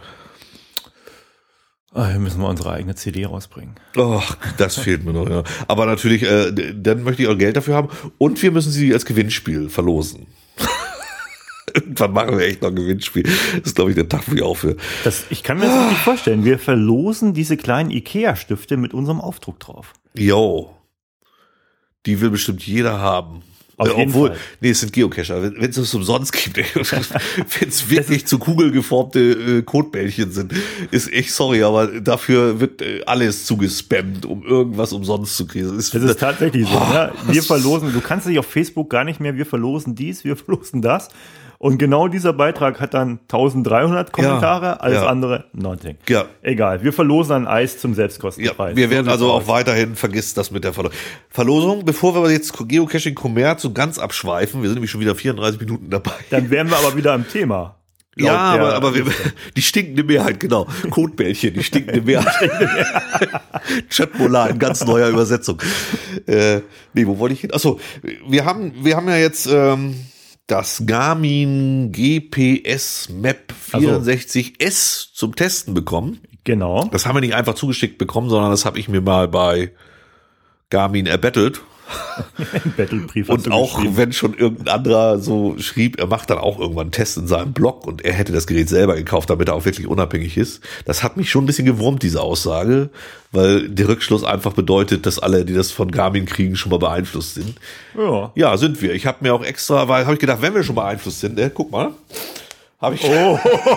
Ah, wir müssen mal unsere eigene C D rausbringen. Ach, das fehlt mir noch, ja. Aber natürlich, äh, dann möchte ich auch Geld dafür haben und wir müssen sie als Gewinnspiel verlosen. Irgendwann machen wir echt noch ein Gewinnspiel. Das ist, glaube ich, der Tag, wo ich aufhöre. Das, ich kann mir das nicht vorstellen. Wir verlosen diese kleinen Ikea-Stifte mit unserem Aufdruck drauf. Yo. Die will bestimmt jeder haben. Auf Äh, jeden Obwohl, Fall. nee, es sind Geocacher. Wenn es es umsonst gibt, wenn es wirklich zu Kugel geformte äh, Kotbällchen sind, ist echt sorry, aber dafür wird äh, alles zugespammt, um irgendwas umsonst zu kriegen. Das ist, Das ist tatsächlich so. Oh, Ja. Wir das- verlosen, du kannst dich auf Facebook gar nicht mehr, wir verlosen dies, wir verlosen das. Und genau dieser Beitrag hat dann eintausenddreihundert Kommentare, Ja, alles ja. andere nothing. Ja. Egal, wir verlosen ein Eis zum Ja, Selbstkostenpreis. wir werden So also sieht's auch weiterhin, vergisst das mit der Verlo- Verlosung. Bevor wir jetzt Geocaching Commerz so ganz abschweifen, wir sind nämlich schon wieder vierunddreißig Minuten dabei. Dann wären wir aber wieder am Thema. Ja, Laut der aber, aber wir, Liste. die stinkende Mehrheit, genau. Kotbällchen, die stinkende Mehrheit. Chatmolar in ganz neuer Übersetzung. Äh, nee, wo wollte ich hin? Achso, wir haben, wir haben ja jetzt ähm, das Garmin G P S Map vierundsechzig S zum Testen bekommen. Genau. Das haben wir nicht einfach zugeschickt bekommen, sondern das habe ich mir mal bei Garmin erbettelt. Battlebrief Und auch wenn schon irgendein anderer so schrieb, er macht dann auch irgendwann einen Test in seinem Blog und er hätte das Gerät selber gekauft, damit er auch wirklich unabhängig ist. Das hat mich schon ein bisschen gewurmt, diese Aussage, weil der Rückschluss einfach bedeutet, dass alle, die das von Garmin kriegen, schon mal beeinflusst sind. Ja. Ja, sind wir. Ich habe mir auch extra, weil habe ich gedacht, wenn wir schon beeinflusst sind, äh, guck mal, habe ich, Oh.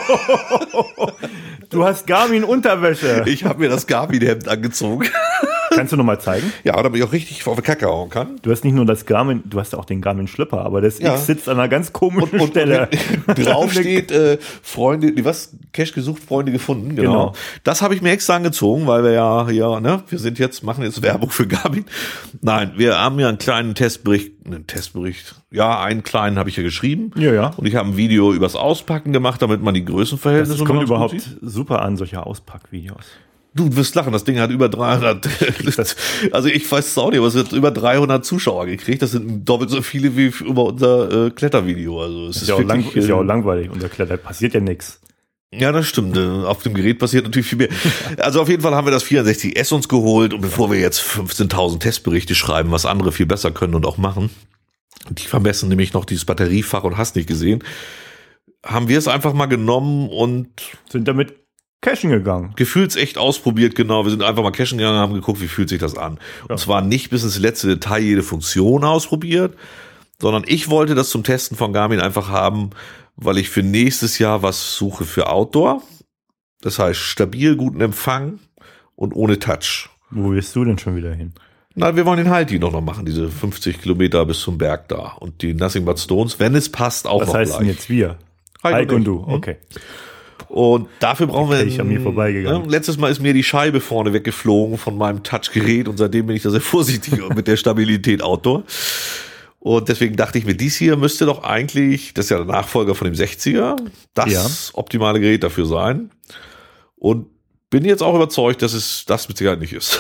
Du hast Garmin-Unterwäsche. ich habe mir das Garmin-Hemd angezogen. Kannst du nochmal zeigen? Ja, damit ich auch richtig auf die Kacke hauen kann. Du hast nicht nur das Garmin, du hast auch den Garmin-Schlüpper, aber das Ja. X sitzt an einer ganz komischen Und, und, Stelle. und drauf steht, äh, Freunde, nee, was? Cache gesucht, Freunde gefunden, genau. Genau. Das habe ich mir extra angezogen, weil wir ja hier, ne, wir sind jetzt, machen jetzt Werbung für Garmin. Nein, wir haben ja einen kleinen Testbericht, einen Testbericht, ja, einen kleinen habe ich ja geschrieben. Ja, ja. Und ich habe ein Video übers Auspacken gemacht, damit man die Größenverhältnisse Das so kommt ganz gut überhaupt sieht. super an, solche Auspackvideos. Du wirst lachen, das Ding hat über dreihundert, also ich weiß es auch nicht, aber es hat über dreihundert Zuschauer gekriegt. Das sind doppelt so viele wie über unser äh, Klettervideo. Also es ist, Ist ja, auch lang, wirklich, ist ja auch äh, langweilig, unser Kletter, passiert ja nichts. Ja, das stimmt. Äh, Auf dem Gerät passiert natürlich viel mehr. Also auf jeden Fall haben wir das vierundsechzig S uns geholt und bevor wir jetzt fünfzehntausend Testberichte schreiben, was andere viel besser können und auch machen, die vermessen nämlich noch dieses Batteriefach und hast nicht gesehen, haben wir es einfach mal genommen und Sind damit cashen gegangen. gefühlsecht ausprobiert, genau. Wir sind einfach mal cashen gegangen, haben geguckt, wie fühlt sich das an. Und Ja. zwar nicht bis ins letzte Detail jede Funktion ausprobiert, sondern ich wollte das zum Testen von Garmin einfach haben, weil ich für nächstes Jahr was suche für Outdoor. Das heißt, stabil, guten Empfang und ohne Touch. Wo willst du denn schon wieder hin? Na, wir wollen den Halti noch noch machen, diese fünfzig Kilometer bis zum Berg da. Und die Nothing But Stones, wenn es passt, auch Was noch heißt denn gleich. jetzt wir? Heik Heik und und ich. du, Hm. okay. Und dafür brauchen wir. Okay, ich an mir vorbeigegangen. Ja, letztes Mal ist mir die Scheibe vorne weggeflogen von meinem Touchgerät und seitdem bin ich da sehr vorsichtig mit der Stabilität Outdoor. Und deswegen dachte ich mir, dies hier müsste doch eigentlich, das ist ja der Nachfolger von dem sechziger, das Ja. optimale Gerät dafür sein. Und bin jetzt auch überzeugt, dass es das mit Sicherheit nicht ist.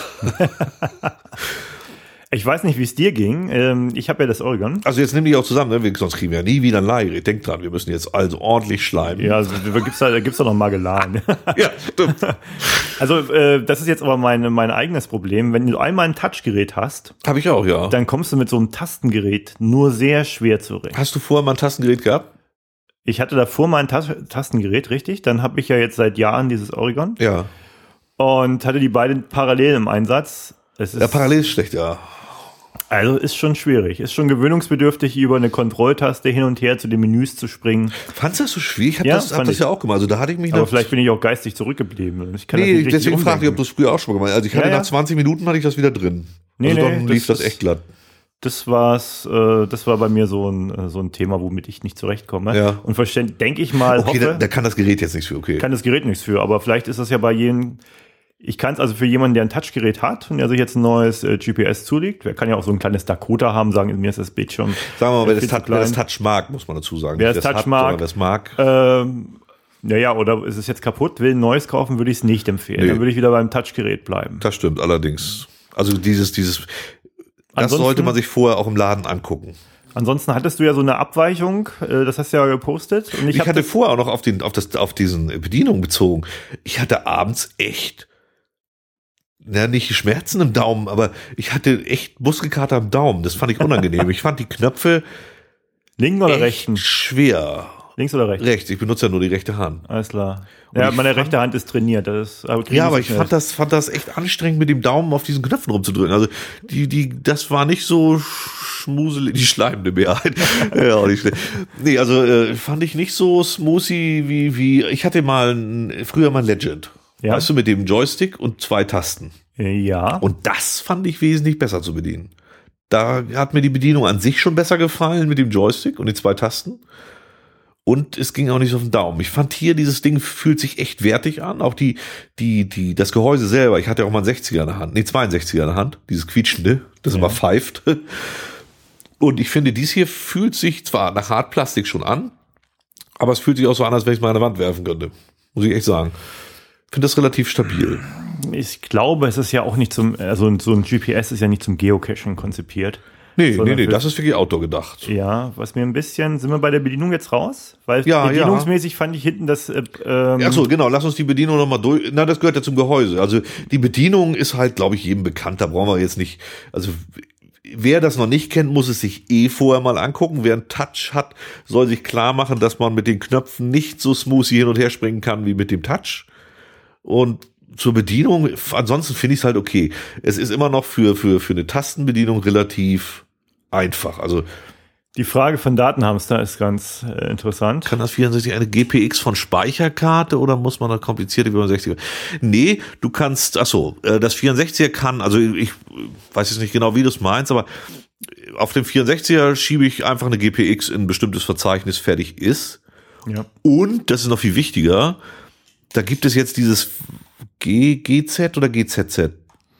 Ich weiß nicht, wie es dir ging. Ähm, ich habe ja das Oregon. Also jetzt nimm dich auch zusammen, ne? Wir- sonst kriegen wir ja nie wieder ein Leihgerät. Denk dran, wir müssen jetzt also ordentlich schleimen. Ja, also, da gibt's da, da gibt's doch noch Magellan. Ja, stimmt. Also, äh, das ist jetzt aber mein, mein eigenes Problem. Wenn du einmal ein Touchgerät hast, Habe ich auch, ja. dann kommst du mit so einem Tastengerät nur sehr schwer zurecht. Hast du vorher mal ein Tastengerät gehabt? Ich hatte davor mal ein Tas Tastengerät, richtig? Dann habe ich ja jetzt seit Jahren dieses Oregon Ja. und hatte die beiden parallel im Einsatz. Es ist, Ja, parallel ist schlecht, ja. Also ist schon schwierig. Ist schon gewöhnungsbedürftig, über eine Kontrolltaste hin und her zu den Menüs zu springen. Fandst du das so schwierig? Ich habe Ja, das, hab fand das ich. ja auch gemacht. Also da hatte ich mich Aber nach, vielleicht bin ich auch geistig zurückgeblieben. Ich kann das nee, nicht richtig deswegen frage ich, ob umdenken. du es früher auch schon mal gemacht hast. Also ich hatte Ja, ja. nach zwanzig Minuten hatte ich das wieder drin. Nee, also nee, dann das lief das ist- echt glatt. Das war's, äh, das war bei mir so ein, äh, so ein Thema, womit ich nicht zurechtkomme. Ja. Und verständlich, denke ich mal, Okay, da, hoffe, da kann das Gerät jetzt nichts für, okay. kann das Gerät nichts für. Aber vielleicht ist das ja bei jedem, ich kann es also für jemanden, der ein Touchgerät hat und der sich jetzt ein neues äh, G P S zulegt, wer kann ja auch so ein kleines Dakota haben, sagen, mir ist das Bild schon. Sagen wir mal, wer viel das, zu Touch, wer das klein. Touch mag, muss man dazu sagen. Wer Nicht das wer Touch hat, mag, sondern wer es mag. Ähm, naja, oder ist es jetzt kaputt, will ein neues kaufen, würde ich es nicht empfehlen. Nee. Dann würde ich wieder beim Touchgerät bleiben. Das stimmt, allerdings. Also dieses, dieses, das Ansonsten- sollte man sich vorher auch im Laden angucken. Ansonsten hattest du ja so eine Abweichung, äh, das hast du ja gepostet. Und ich, Ich hab hatte das, vorher auch noch auf, den, auf, das, auf diesen Bedienung bezogen. Ich hatte abends echt, na, nicht Schmerzen im Daumen, aber ich hatte echt Muskelkater am Daumen. Das fand ich unangenehm. Ich fand die Knöpfe linken oder echt rechten? schwer. Links oder rechts? Rechts, ich benutze ja nur die rechte Hand. Alles klar. Und Ja, ich meine fand- rechte Hand ist trainiert. Das, aber kriegen Ja, wir aber so ich schnell. fand das, fand das echt anstrengend, mit dem Daumen auf diesen Knöpfen rumzudrücken. Also die, die, das war nicht so schmuselig, die schleimende Mehrheit. Ja, auch nicht schlecht. Nee, also äh, fand ich nicht so smoothie wie, wie, ich hatte mal ein, früher mal ein Legend. Ja. Weißt du, mit dem Joystick und zwei Tasten. Ja. Und das fand ich wesentlich besser zu bedienen. Da hat mir die Bedienung an sich schon besser gefallen mit dem Joystick und den zwei Tasten. Und es ging auch nicht so auf den Daumen. Ich fand hier, dieses Ding fühlt sich echt wertig an. Auch die, die, die, das Gehäuse selber. Ich hatte ja auch mal einen sechziger in der Hand. Nee, zweiundsechziger in der Hand. Dieses quietschende, das ja. immer pfeift. Und ich finde, dies hier fühlt sich zwar nach Hartplastik schon an, aber es fühlt sich auch so an, als wenn ich es mal an der Wand werfen könnte. Muss ich echt sagen. Ich finde das relativ stabil. Ich glaube, es ist ja auch nicht zum, also so ein G P S ist ja nicht zum Geocachen konzipiert. Nee, nee, nee, das ist wirklich Outdoor gedacht. Ja, was mir ein bisschen, sind wir bei der Bedienung jetzt raus? Weil ja, bedienungsmäßig ja. fand ich hinten das... Äh, ähm Ach so, genau, lass uns die Bedienung nochmal durch. Na, das gehört ja zum Gehäuse. Also die Bedienung ist halt, glaube ich, jedem bekannt. Da brauchen wir jetzt nicht, also wer das noch nicht kennt, muss es sich eh vorher mal angucken. Wer einen Touch hat, soll sich klar machen, dass man mit den Knöpfen nicht so smooth hin und her springen kann wie mit dem Touch. Und zur Bedienung, ansonsten finde ich es halt okay. Es ist immer noch für, für, für eine Tastenbedienung relativ einfach. Also die Frage von Datenhamster ist ganz äh, interessant. Kann das vierundsechzig eine G P X von Speicherkarte oder muss man da komplizierte fünfundsechziger? Nee, du kannst, ach so, das vierundsechziger kann, also ich weiß jetzt nicht genau, wie du es meinst, aber auf dem vierundsechziger schiebe ich einfach eine G P X in ein bestimmtes Verzeichnis, fertig ist. Ja. Und, das ist noch viel wichtiger, da gibt es jetzt dieses G, GZ oder G Z Z?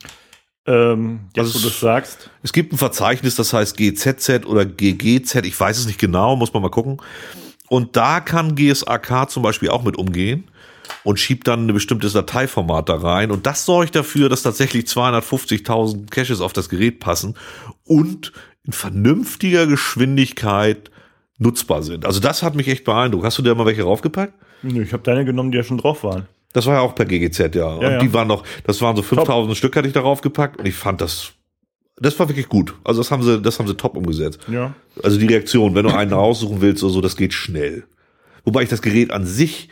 Ähm, jetzt, also wo du es sagst. Es gibt ein Verzeichnis, das heißt G Z Z oder G G Z, ich weiß es nicht genau, muss man mal gucken. Und da kann G S A K zum Beispiel auch mit umgehen und schiebt dann ein bestimmtes Dateiformat da rein. Und das sorgt dafür, dass tatsächlich zweihundertfünfzigtausend Caches auf das Gerät passen und in vernünftiger Geschwindigkeit nutzbar sind. Also das hat mich echt beeindruckt. Hast du da mal welche raufgepackt? Nö, ich habe deine genommen, die ja schon drauf waren. Das war ja auch per G G Z, ja. Und ja, ja. die waren noch, das waren so fünftausend top. Stück hatte ich darauf gepackt und ich fand das, das war wirklich gut. Also das haben sie, das haben sie top umgesetzt. Ja. Also die Reaktion, wenn du einen raussuchen willst oder so, das geht schnell. Wobei ich das Gerät an sich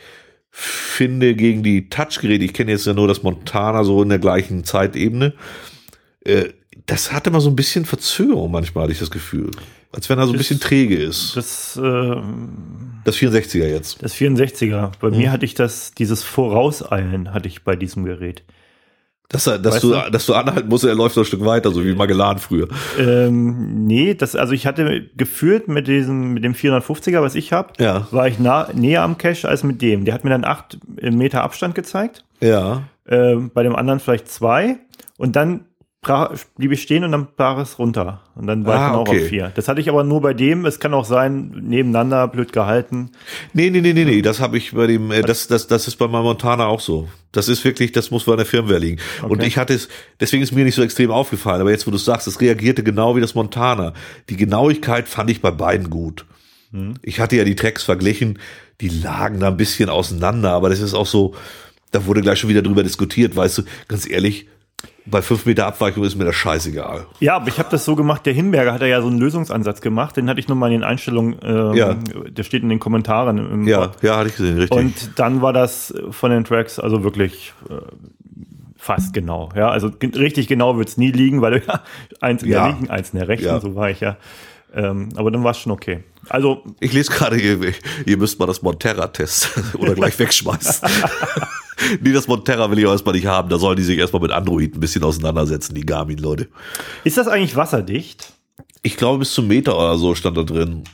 finde gegen die Touchgeräte, ich kenne jetzt ja nur das Montana so in der gleichen Zeitebene, äh, das hatte mal so ein bisschen Verzögerung manchmal, hatte ich das Gefühl. Als wenn er so ein das, bisschen träge ist. Das, äh, das vierundsechziger jetzt. Das vierundsechziger. Bei hm. mir hatte ich das, dieses Vorauseilen hatte ich bei diesem Gerät. Dass, er, dass, du, du? dass du anhalten musst, er läuft so ein Stück weiter, so wie Magellan früher. Ähm, nee, das, also ich hatte gefühlt mit diesem, mit dem vierhundertfünfziger, was ich habe, ja. war ich nah, näher am Cache als mit dem. Der hat mir dann acht Meter Abstand gezeigt. Ja. Äh, bei dem anderen vielleicht zwei. Und dann blieb ich stehen und dann brach es runter. Und dann war ah, ich dann auch okay. auf vier. Das hatte ich aber nur bei dem. Es kann auch sein, nebeneinander, blöd gehalten. Nee, nee, nee, nee, nee. Das habe ich bei dem, äh, das, das, das ist bei meinem Montana auch so. Das ist wirklich, das muss bei der Firmware liegen. Okay. Und ich hatte es, deswegen ist mir nicht so extrem aufgefallen. Aber jetzt, wo du es sagst, es reagierte genau wie das Montana. Die Genauigkeit fand ich bei beiden gut. Hm. Ich hatte ja die Tracks verglichen. Die lagen da ein bisschen auseinander. Aber das ist auch so, da wurde gleich schon wieder drüber diskutiert. Weißt du, ganz ehrlich, bei fünf Meter Abweichung ist mir das scheißegal. Ja, aber ich habe das so gemacht, der Hinberger hat ja so einen Lösungsansatz gemacht, den hatte ich nochmal in den Einstellungen, ähm, ja. der steht in den Kommentaren. Im ja, Ort. ja, hatte ich gesehen, richtig. Und dann war das von den Tracks also wirklich äh, fast genau. Ja, also g- richtig genau wird's nie liegen, weil ja, eins in ja. der linken, eins in der rechten, ja. so war ich ja. Ähm, aber dann war es schon okay. Also ich lese gerade, ihr, ihr müsst mal das Monterra testen oder gleich wegschmeißen. Nee, das Monterra will ich auch erstmal nicht haben. Da sollen die sich erstmal mit Android ein bisschen auseinandersetzen, die Garmin-Leute. Ist das eigentlich wasserdicht? Ich glaube, bis zum Meter oder so stand da drin.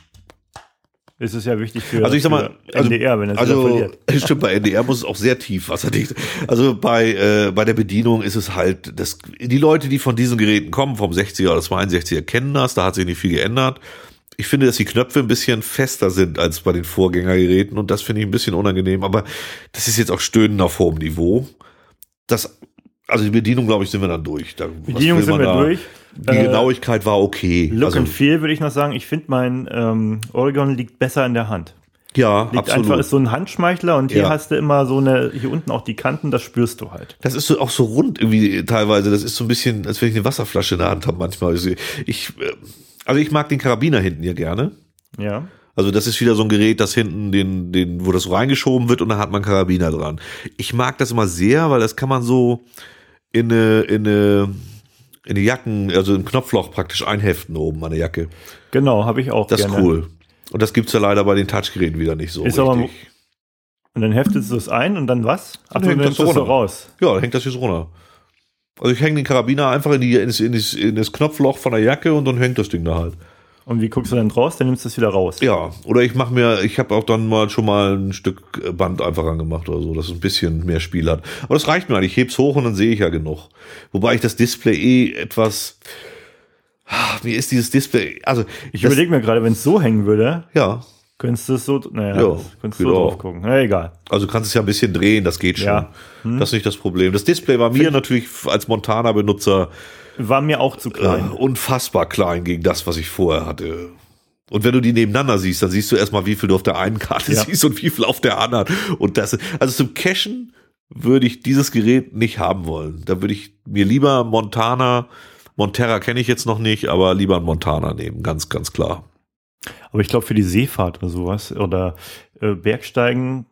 Ist es ja wichtig für, also ich sag mal, N D R, wenn es also, verliert. Stimmt, bei N D R muss es auch sehr tief wasserdicht. Also bei äh, bei der Bedienung ist es halt, das, die Leute, die von diesen Geräten kommen, vom sechziger oder zweiundsechziger, kennen das, da hat sich nicht viel geändert. Ich finde, dass die Knöpfe ein bisschen fester sind als bei den Vorgängergeräten und das finde ich ein bisschen unangenehm, aber das ist jetzt auch stöhnend auf hohem Niveau. Das, also die Bedienung, glaube ich, sind wir dann durch. Da, Bedienung sind wir da? durch. Die äh, Genauigkeit war okay. Look also, and Feel würde ich noch sagen. Ich finde, mein ähm, Oregon liegt besser in der Hand. Ja, liegt absolut. Einfach ist so ein Handschmeichler und hier ja. hast du immer so eine, hier unten auch die Kanten, das spürst du halt. Das ist so, auch so rund irgendwie teilweise. Das ist so ein bisschen, als wenn ich eine Wasserflasche in der Hand habe manchmal. Ich, also ich mag den Karabiner hinten hier gerne. Ja. Also das ist wieder so ein Gerät, das hinten, den, den, wo das so reingeschoben wird und dann hat man einen Karabiner dran. Ich mag das immer sehr, weil das kann man so in eine, in eine, in die Jacken, also im Knopfloch praktisch einheften oben an der Jacke. Genau, habe ich auch das gerne. Das ist cool. Und das gibt's ja leider bei den Touchgeräten wieder nicht so ist richtig. Aber, und dann heftest du es ein und dann was? Ach, dann hängt das so raus. Ja, dann hängt das hier so runter. Also ich hänge den Karabiner einfach in, die, in, das, in, das, in das Knopfloch von der Jacke und dann hängt das Ding da halt. Und wie guckst du dann draus? Dann nimmst du es wieder raus. Ja, oder ich mache mir, ich habe auch dann mal schon mal ein Stück Band einfach angemacht oder so, dass es ein bisschen mehr Spiel hat. Aber das reicht mir eigentlich. Ich heb's hoch und dann sehe ich ja genug. Wobei ich das Display eh etwas, mir ist dieses Display, also ich überlege mir gerade, wenn es so hängen würde, ja, könntest du es so, naja, ja, könntest du so drauf gucken. Na, egal. Also du kannst es ja ein bisschen drehen, das geht schon. Ja. Hm. Das ist nicht das Problem. Das Display war mir natürlich als Montana-Benutzer war mir auch zu klein. Äh, unfassbar klein gegen das, was ich vorher hatte. Und wenn du die nebeneinander siehst, dann siehst du erstmal, wie viel du auf der einen Karte ja. siehst und wie viel auf der anderen. Und das, also zum Cachen würde ich dieses Gerät nicht haben wollen. Da würde ich mir lieber Montana, Monterra kenne ich jetzt noch nicht, aber lieber einen Montana nehmen, ganz, ganz klar. Aber ich glaube, für die Seefahrt oder sowas oder äh, Bergsteigen.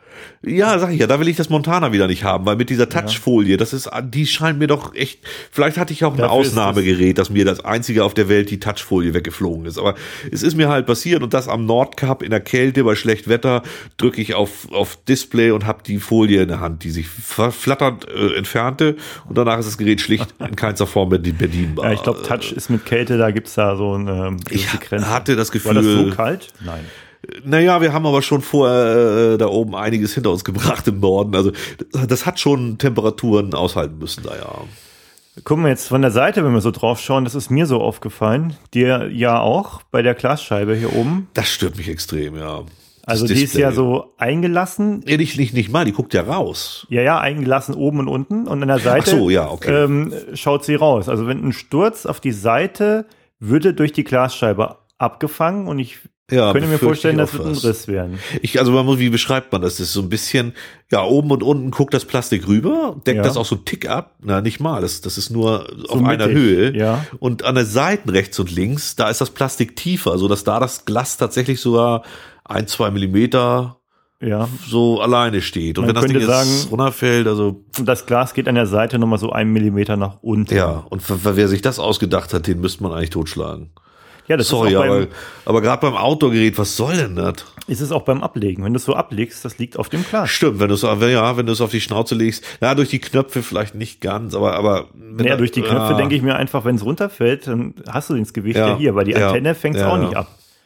Ja, sag ich ja, da will ich das Montana wieder nicht haben, weil mit dieser Touchfolie, das ist, die scheint mir doch echt, vielleicht hatte ich auch ein Dafür Ausnahmegerät, dass mir das einzige auf der Welt die Touchfolie weggeflogen ist, aber es ist mir halt passiert und das am Nordkap in der Kälte bei schlecht Wetter drücke ich auf, auf Display und habe die Folie in der Hand, die sich flatternd äh, entfernte und danach ist das Gerät schlicht in keinster Form bedienbar. Ja, ich glaube, Touch ist mit Kälte, da gibt's da so eine gewisse Grenze. Ich hatte das Gefühl. War das so kalt? Nein. Naja, wir haben aber schon vorher äh, da oben einiges hinter uns gebracht im Norden. Also das hat schon Temperaturen aushalten müssen da, ja. Gucken wir jetzt von der Seite, wenn wir so drauf schauen, das ist mir so aufgefallen. Dir ja auch bei der Glasscheibe hier oben. Das stört mich extrem, ja. Also die ist ja so eingelassen. Ja, nicht, nicht, nicht mal, die guckt ja raus. Ja, ja, eingelassen oben und unten. Und an der Seite Ach so, ja, okay. ähm, schaut sie raus. Also wenn ein Sturz auf die Seite würde durch die Glasscheibe abgefangen und ich Ja, könnte mir vorstellen, das wird ein Riss werden. Ich, also man muss, wie beschreibt man das? Das ist so ein bisschen, ja, oben und unten guckt das Plastik rüber, deckt ja. das auch so einen Tick ab. Na, nicht mal, das, das ist nur so auf mittig, einer Höhe. Ja. Und an der Seiten rechts und links, da ist das Plastik tiefer, so dass da das Glas tatsächlich sogar ein, zwei Millimeter ja. so alleine steht. Und man wenn das Ding jetzt sagen, runterfällt, also. Das Glas geht an der Seite nochmal so einen Millimeter nach unten. Ja, und wer sich das ausgedacht hat, den müsste man eigentlich totschlagen. Ja, das Sorry, ist auch aber, beim, aber gerade beim Outdoor-Gerät, was soll denn das? Ist es auch beim Ablegen. Wenn du es so ablegst, das liegt auf dem Glas. Stimmt, wenn du es ja, wenn du es auf die Schnauze legst. Ja, durch die Knöpfe vielleicht nicht ganz, aber aber wenn ja, durch die Knöpfe ja. denke ich mir einfach, wenn es runterfällt, dann hast du das Gewicht ja, ja hier, weil die Antenne ja, fängt es ja, auch ja. nicht ab.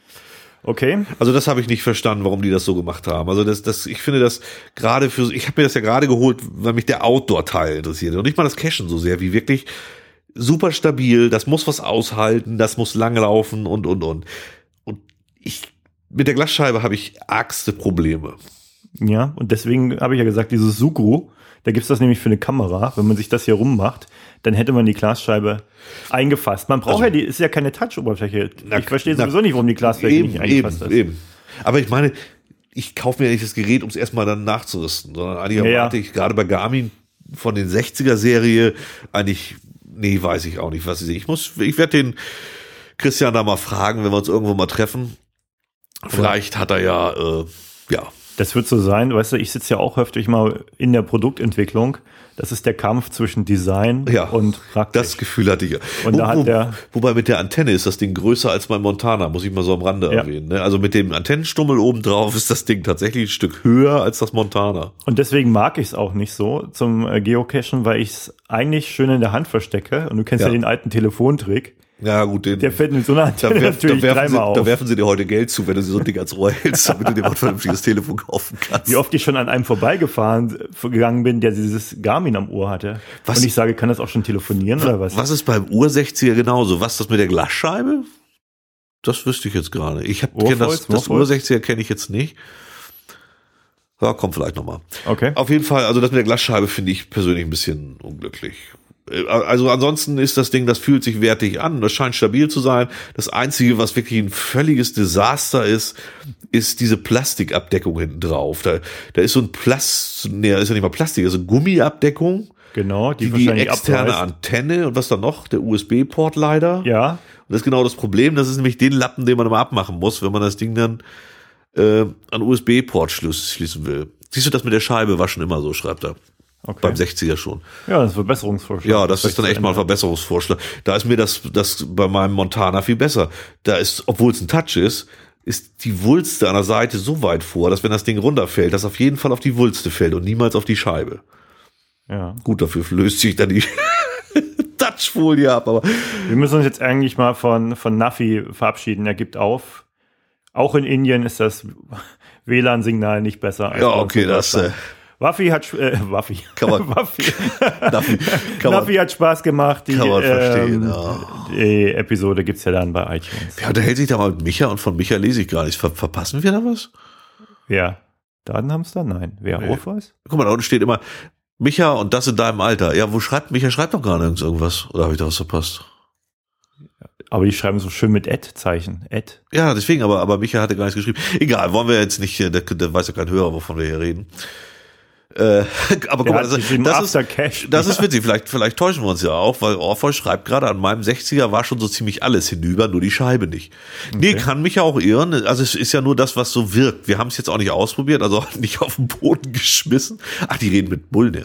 Okay. Also das habe ich nicht verstanden, warum die das so gemacht haben. Also das, das, ich finde das gerade für, ich habe mir das ja gerade geholt, weil mich der Outdoor-Teil interessiert und nicht mal das Cachen so sehr, wie wirklich super stabil. Das muss was aushalten, das muss langlaufen und und und. Und ich mit der Glasscheibe habe ich argste Probleme. Ja, und deswegen habe ich ja gesagt, dieses Sucro, da gibt's das nämlich für eine Kamera. Wenn man sich das hier rummacht, dann hätte man die Glasscheibe eingefasst. Man braucht also, ja, die ist ja keine Touch-Oberfläche. Na, ich verstehe na, sowieso nicht, warum die Glasfläche eben, nicht eingefasst eben, ist. Eben. Aber ich meine, ich kaufe mir ja nicht das Gerät, um es erstmal dann nachzurüsten, sondern eigentlich ja, erwarte ja. ich gerade bei Garmin von den sechziger-Serie eigentlich, nee, weiß ich auch nicht, was ich sehe. Ich muss, ich werde den Christian da mal fragen, wenn wir uns irgendwo mal treffen. Vielleicht hat er ja, äh, ja. Das wird so sein, weißt du, ich sitze ja auch häufig mal in der Produktentwicklung. Das ist der Kampf zwischen Design ja, und Praktik. Das Gefühl hatte ich ja. Und wo, da hat wo, der, wobei mit der Antenne ist das Ding größer als mein Montana, muss ich mal so am Rande ja. erwähnen. Ne? Also mit dem Antennenstummel oben drauf ist das Ding tatsächlich ein Stück höher als das Montana. Und deswegen mag ich es auch nicht so zum Geocachen, weil ich es eigentlich schön in der Hand verstecke. Und du kennst ja, ja den alten Telefontrick. Ja, gut, den, der fällt mit so einer Antenne da werf, natürlich da dreimal sie, auf. Da werfen sie dir heute Geld zu, wenn du sie so ein Ding als Rohr hältst, damit du dir mal ein vernünftiges Telefon kaufen kannst. Wie oft ich schon an einem vorbeigefahren gegangen bin, der dieses Garmin am Ohr hatte. Was? Und ich sage, kann das auch schon telefonieren was, oder was? Was ist beim Ur sechziger genauso? Was, das mit der Glasscheibe? Das wüsste ich jetzt gerade. Ich habe das, das Ur sechziger kenne ich jetzt nicht. Ja, kommt vielleicht nochmal. Okay. Auf jeden Fall, also das mit der Glasscheibe finde ich persönlich ein bisschen unglücklich. Also ansonsten ist das Ding, das fühlt sich wertig an, das scheint stabil zu sein. Das Einzige, was wirklich ein völliges Desaster ist, ist diese Plastikabdeckung hinten drauf. Da, da ist so ein Plast, nee, ist ja nicht mal Plastik, also Gummiabdeckung. Genau, die, die, die externe abreißt. Antenne und was dann noch? Der U S B-Port leider. Ja. Und das ist genau das Problem, das ist nämlich den Lappen, den man immer abmachen muss, wenn man das Ding dann äh, an U S B-Port schließen will. Siehst du, das mit der Scheibe war schon immer so, schreibt er. Okay. Beim sechziger schon. Ja, das ist ein Verbesserungsvorschlag. Ja, das, das ist dann echt mal ein Verbesserungsvorschlag. Da ist mir das, das bei meinem Montana viel besser. Da ist, obwohl es ein Touch ist, ist die Wulste an der Seite so weit vor, dass wenn das Ding runterfällt, das auf jeden Fall auf die Wulste fällt und niemals auf die Scheibe. Ja. Gut, dafür löst sich dann die Touchfolie habe. Aber wir müssen uns jetzt eigentlich mal von, von Nafi verabschieden. Er gibt auf. Auch in Indien ist das W L A N-Signal nicht besser. Als ja, okay, das... Äh, Waffi hat äh, Waffi. Kann man, Waffi. Nafi, kann man, Nafi hat Spaß gemacht. Die, kann man verstehen, ähm, ja. Die Episode gibt's ja dann bei iTunes. Wer unterhält sich da mal mit Micha und von Micha lese ich gar nicht. Ver verpassen wir da was? Ja. Datenhamster? Nein. Wer Nee. auch was? Guck mal, da unten steht immer Micha und das in deinem Alter. Ja, wo schreibt Micha? Schreibt doch gar nirgends irgendwas. Oder habe ich da was verpasst? Aber die schreiben so schön mit Ad-Zeichen. Ad. Ja, deswegen, aber, aber Micha hatte gar nichts geschrieben. Egal, wollen wir jetzt nicht, der, der weiß ja kein Hörer, wovon wir hier reden. Äh, aber guck mal, das, das, ist, Cash. das ist witzig. Vielleicht, vielleicht täuschen wir uns ja auch, weil Orpheus schreibt gerade, an meinem sechziger war schon so ziemlich alles hinüber, nur die Scheibe nicht. Okay. Nee, kann mich ja auch irren. Also es ist ja nur das, was so wirkt. Wir haben es jetzt auch nicht ausprobiert, also auch nicht auf den Boden geschmissen. Ach, die reden mit Bullen.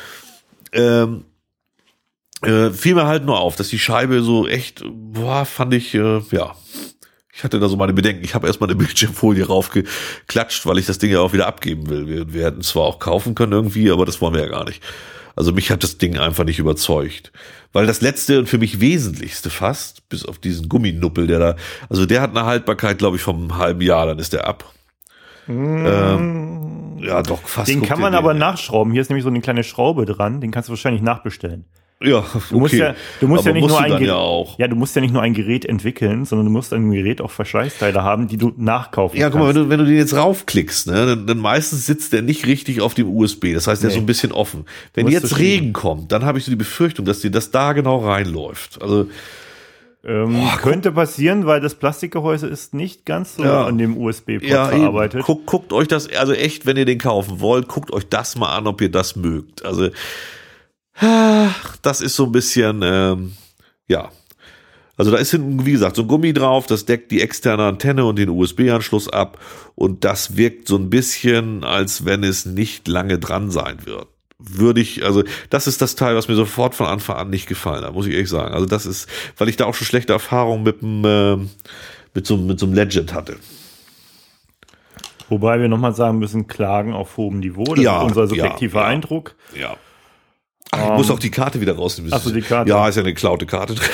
Ähm, äh, fiel mir halt nur auf, dass die Scheibe so echt, boah, fand ich, äh, ja... Ich hatte da so meine Bedenken. Ich habe erstmal eine Bildschirmfolie raufgeklatscht, weil ich das Ding ja auch wieder abgeben will. Wir, wir hätten zwar auch kaufen können irgendwie, aber das wollen wir ja gar nicht. Also mich hat das Ding einfach nicht überzeugt. Weil das letzte und für mich wesentlichste fast, bis auf diesen Gumminuppel, der da, also der hat eine Haltbarkeit, glaube ich, vom einem halben Jahr, dann ist der ab. Mm. Ähm, ja, doch, fast. Den kann man aber den. nachschrauben. Hier ist nämlich so eine kleine Schraube dran, den kannst du wahrscheinlich nachbestellen. Ja, okay. Du musst ja, du musst ja nicht nur ein Gerät, ja, auch. ja, du musst ja nicht nur ein Gerät entwickeln, sondern du musst ein Gerät auch Verschleißteile haben, die du nachkaufen ja, kannst. Ja, guck mal, wenn du, wenn du den jetzt raufklickst, ne, dann, dann meistens sitzt der nicht richtig auf dem U S B. Das heißt, der nee. ist so ein bisschen offen. Wenn jetzt Regen kommt, dann habe ich so die Befürchtung, dass dir das da genau reinläuft. Also ähm, boah, könnte passieren, weil das Plastikgehäuse ist nicht ganz so ja. an dem U S B-Port ja, verarbeitet. Guckt, guckt euch das, also echt, wenn ihr den kaufen wollt, guckt euch das mal an, ob ihr das mögt. Also das ist so ein bisschen, ähm, ja. Also da ist hinten, wie gesagt, so ein Gummi drauf, das deckt die externe Antenne und den U S B-Anschluss ab und das wirkt so ein bisschen, als wenn es nicht lange dran sein wird. Würde ich, also das ist das Teil, was mir sofort von Anfang an nicht gefallen hat, muss ich ehrlich sagen. Also das ist, weil ich da auch schon schlechte Erfahrungen mit dem, äh, mit so, mit so einem Legend hatte. Wobei wir nochmal sagen müssen, Klagen auf hohem Niveau, das ja, ist unser subjektiver ja, ja, Eindruck. Ja. Ach, ich um, muss auch die Karte wieder rausnehmen. Ach so, die Karte. Ja, ist ja eine geklaute Karte drin.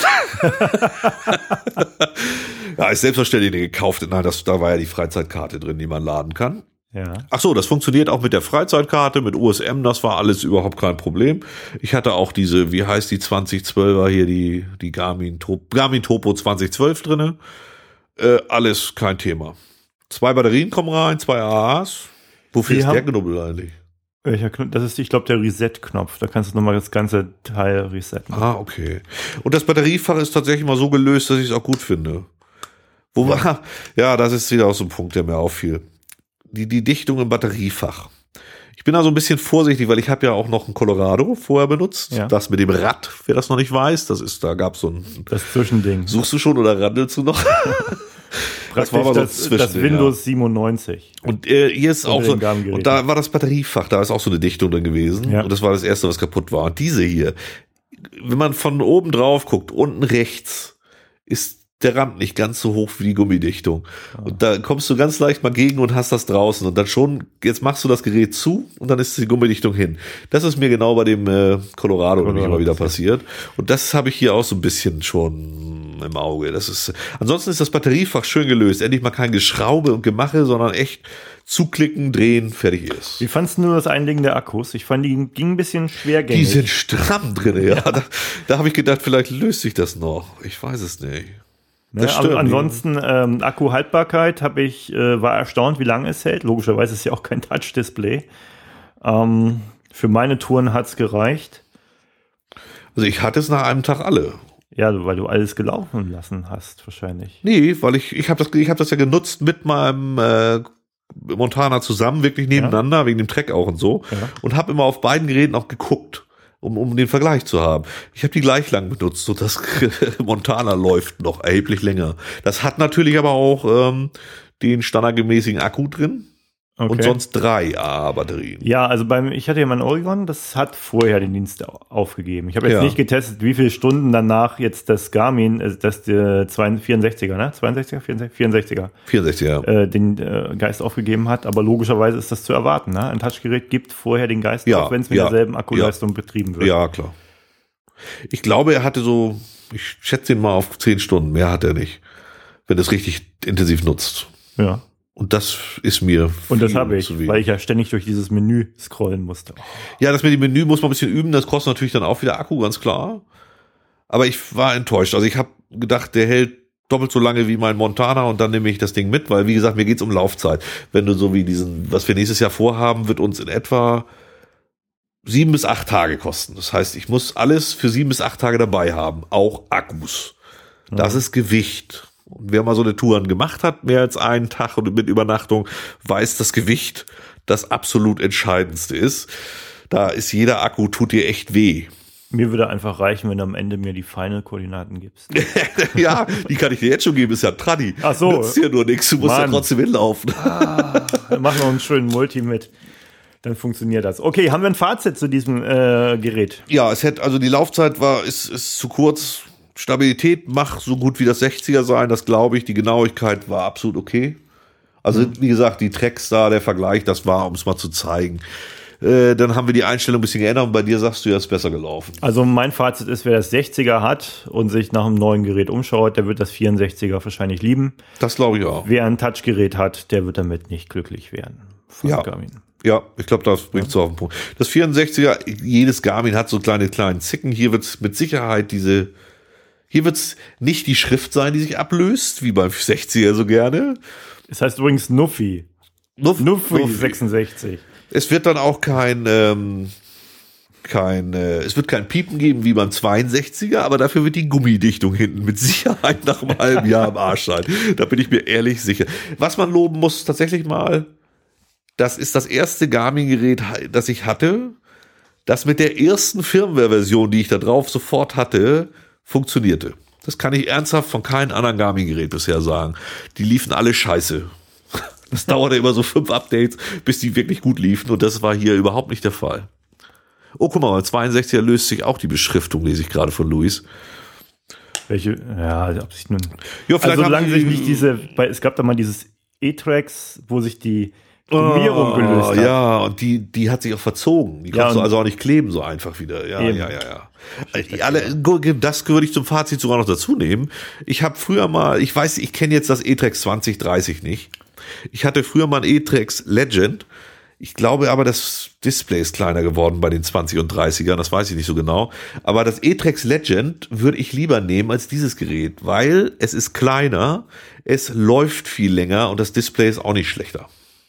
Ja, ist selbstverständlich eine gekaufte. Nein, das, da war ja die Freizeitkarte drin, die man laden kann. Ja. Ach so, das funktioniert auch mit der Freizeitkarte, mit U S M, das war alles überhaupt kein Problem. Ich hatte auch diese, wie heißt die zwanzig zwölfer hier, die, die Garmin, Garmin Topo zwanzig zwölf drinne. Äh, alles kein Thema. Zwei Batterien kommen rein, zwei A As. Wofür die ist haben, der Knubbel eigentlich? Das ist, ich glaube, der Reset-Knopf. Da kannst du nochmal das ganze Teil resetten. Ah, okay. Und das Batteriefach ist tatsächlich mal so gelöst, dass ich es auch gut finde. Wo war, ja. ja, das ist wieder auch so ein Punkt, der mir auffiel. Die, die Dichtung im Batteriefach. Ich bin da so ein bisschen vorsichtig, weil ich habe ja auch noch ein Colorado vorher benutzt. Ja. Das mit dem Rad, wer das noch nicht weiß, das ist, da gab es so ein... Das Zwischending. Suchst du schon oder randelst du noch? Das war aber das, so das Windows ja. siebenundneunzig. Und äh, hier ist auch so, und da war das Batteriefach, da ist auch so eine Dichtung drin gewesen. Ja. Und das war das erste, was kaputt war. Und diese hier, wenn man von oben drauf guckt, unten rechts ist der Rand nicht ganz so hoch wie die Gummidichtung. Ah. Und da kommst du ganz leicht mal gegen und hast das draußen. Und dann schon, jetzt machst du das Gerät zu und dann ist die Gummidichtung hin. Das ist mir genau bei dem äh, Colorado, Colorado nämlich mal wieder passiert. Und das habe ich hier auch so ein bisschen schon im Auge. Das ist, ansonsten ist das Batteriefach schön gelöst. Endlich mal kein Geschraube und Gemache, sondern echt zuklicken, drehen, fertig ist. Wie fandst du nur das Einlegen der Akkus? Ich fand, die ging ein bisschen schwergängig. Die sind stramm drin, ja. ja. Da, da habe ich gedacht, vielleicht löst sich das noch. Ich weiß es nicht. Ne, also ansonsten ähm, Akkuhaltbarkeit habe ich äh, war erstaunt, wie lange es hält. Logischerweise ist ja auch kein Touch-Display. Ähm, für meine Touren hat's gereicht. Also ich hatte es nach einem Tag alle. Ja, weil du alles gelaufen lassen hast wahrscheinlich. Nee, weil ich ich habe das ich habe das ja genutzt mit meinem äh, Montana zusammen, wirklich nebeneinander, ja. wegen dem Track auch und so. Ja. Und habe immer auf beiden Geräten auch geguckt. Um, um den Vergleich zu haben. Ich habe die gleich lang benutzt und das Montana läuft noch erheblich länger. Das hat natürlich aber auch ähm, den standardgemäßigen Akku drin. Okay. Und sonst drei A A-Batterien. Ja, also beim, ich hatte ja mein Oregon, das hat vorher den Dienst aufgegeben. Ich habe jetzt ja. nicht getestet, wie viele Stunden danach jetzt das Garmin, also das der vierundsechziger, ne? zweiundsechziger, vierundsechziger. vierundsechziger, äh, den äh, Geist aufgegeben hat. Aber logischerweise ist das zu erwarten, ne? Ein Touchgerät gibt vorher den Geist ja, auf, wenn es mit ja, derselben Akkuleistung ja. betrieben wird. Ja, klar. Ich glaube, er hatte so, ich schätze ihn mal auf zehn Stunden, mehr hat er nicht, wenn er es richtig intensiv nutzt. Ja. Und das ist mir Und das habe ich, zu wenig. weil ich ja ständig durch dieses Menü scrollen musste. Ja, das mit dem Menü muss man ein bisschen üben, das kostet natürlich dann auch wieder Akku, ganz klar. Aber ich war enttäuscht. Also ich habe gedacht, der hält doppelt so lange wie mein Montana und dann nehme ich das Ding mit, weil wie gesagt, mir geht's um Laufzeit. Wenn du so wie diesen, was wir nächstes Jahr vorhaben, wird uns in etwa sieben bis acht Tage kosten. Das heißt, ich muss alles für sieben bis acht Tage dabei haben, auch Akkus. Das ist Gewicht. Und wer mal so eine Touren gemacht hat, mehr als einen Tag und mit Übernachtung, weiß, dass Gewicht das absolut Entscheidendste ist. Da ist jeder Akku, tut dir echt weh. Mir würde einfach reichen, wenn du am Ende mir die Final-Koordinaten gibst. Ja, die kann ich dir jetzt schon geben, ist ja ein Tradi. Ach so. Das ist ja nur nichts, du musst Mann. ja trotzdem hinlaufen. Ah, wir machen noch einen schönen Multi mit. Dann funktioniert das. Okay, haben wir ein Fazit zu diesem äh, Gerät? Ja, es hätte, also die Laufzeit war, ist, ist zu kurz. Stabilität macht so gut wie das sechziger sein, das glaube ich. Die Genauigkeit war absolut okay. Also, mhm. wie gesagt, die Tracks da, der Vergleich, das war, um es mal zu zeigen. Äh, dann haben wir die Einstellung ein bisschen geändert und bei dir sagst du, ja, ist besser gelaufen. Also mein Fazit ist, wer das sechziger hat und sich nach einem neuen Gerät umschaut, der wird das vierundsechziger wahrscheinlich lieben. Das glaube ich auch. Wer ein Touchgerät hat, der wird damit nicht glücklich werden. Von Ja. Garmin. Ja, ich glaube, das bringt es auf den Punkt. Das vierundsechziger, jedes Garmin hat so kleine, kleine Zicken. Hier wird es mit Sicherheit diese, hier wird es nicht die Schrift sein, die sich ablöst, wie beim sechziger so gerne. Es heißt übrigens Nuffi. Nuff, Nuffi, Nuffi. sechsundsechzig. Es wird dann auch kein, ähm, kein, äh, es wird kein Piepen geben wie beim zweiundsechziger, aber dafür wird die Gummidichtung hinten mit Sicherheit nach einem halben Jahr am Arsch sein. Da bin ich mir ehrlich sicher. Was man loben muss, tatsächlich mal, das ist das erste Garmin-Gerät, das ich hatte, das mit der ersten Firmware-Version, die ich da drauf sofort hatte, funktionierte. Das kann ich ernsthaft von keinem anderen Garmin-Gerät bisher sagen. Die liefen alle scheiße. Das dauerte immer so fünf Updates, bis die wirklich gut liefen und das war hier überhaupt nicht der Fall. Oh, guck mal, beim zweiundsechziger löst sich auch die Beschriftung, lese ich gerade von Luis. Welche, ja, ob sich nun. Ja, vielleicht also haben solange die- sich nicht diese, weil es gab da mal dieses E-Tracks, wo sich die Gummierung gelöst hat. Ja, und die, die hat sich auch verzogen. Die Ja, kannst du und- also auch nicht kleben so einfach wieder. Ja, Eben. ja, ja, ja. Also, alle, das würde ich zum Fazit sogar noch dazu nehmen. Ich habe früher mal, ich weiß, ich kenne jetzt das E-Trax zwanzig dreißig nicht. Ich hatte früher mal ein E-Trax Legend. Ich glaube aber, das Display ist kleiner geworden bei den zwanzig und dreißigern, das weiß ich nicht so genau. Aber das E-Trax Legend würde ich lieber nehmen als dieses Gerät, weil es ist kleiner, es läuft viel länger und das Display ist auch nicht schlechter.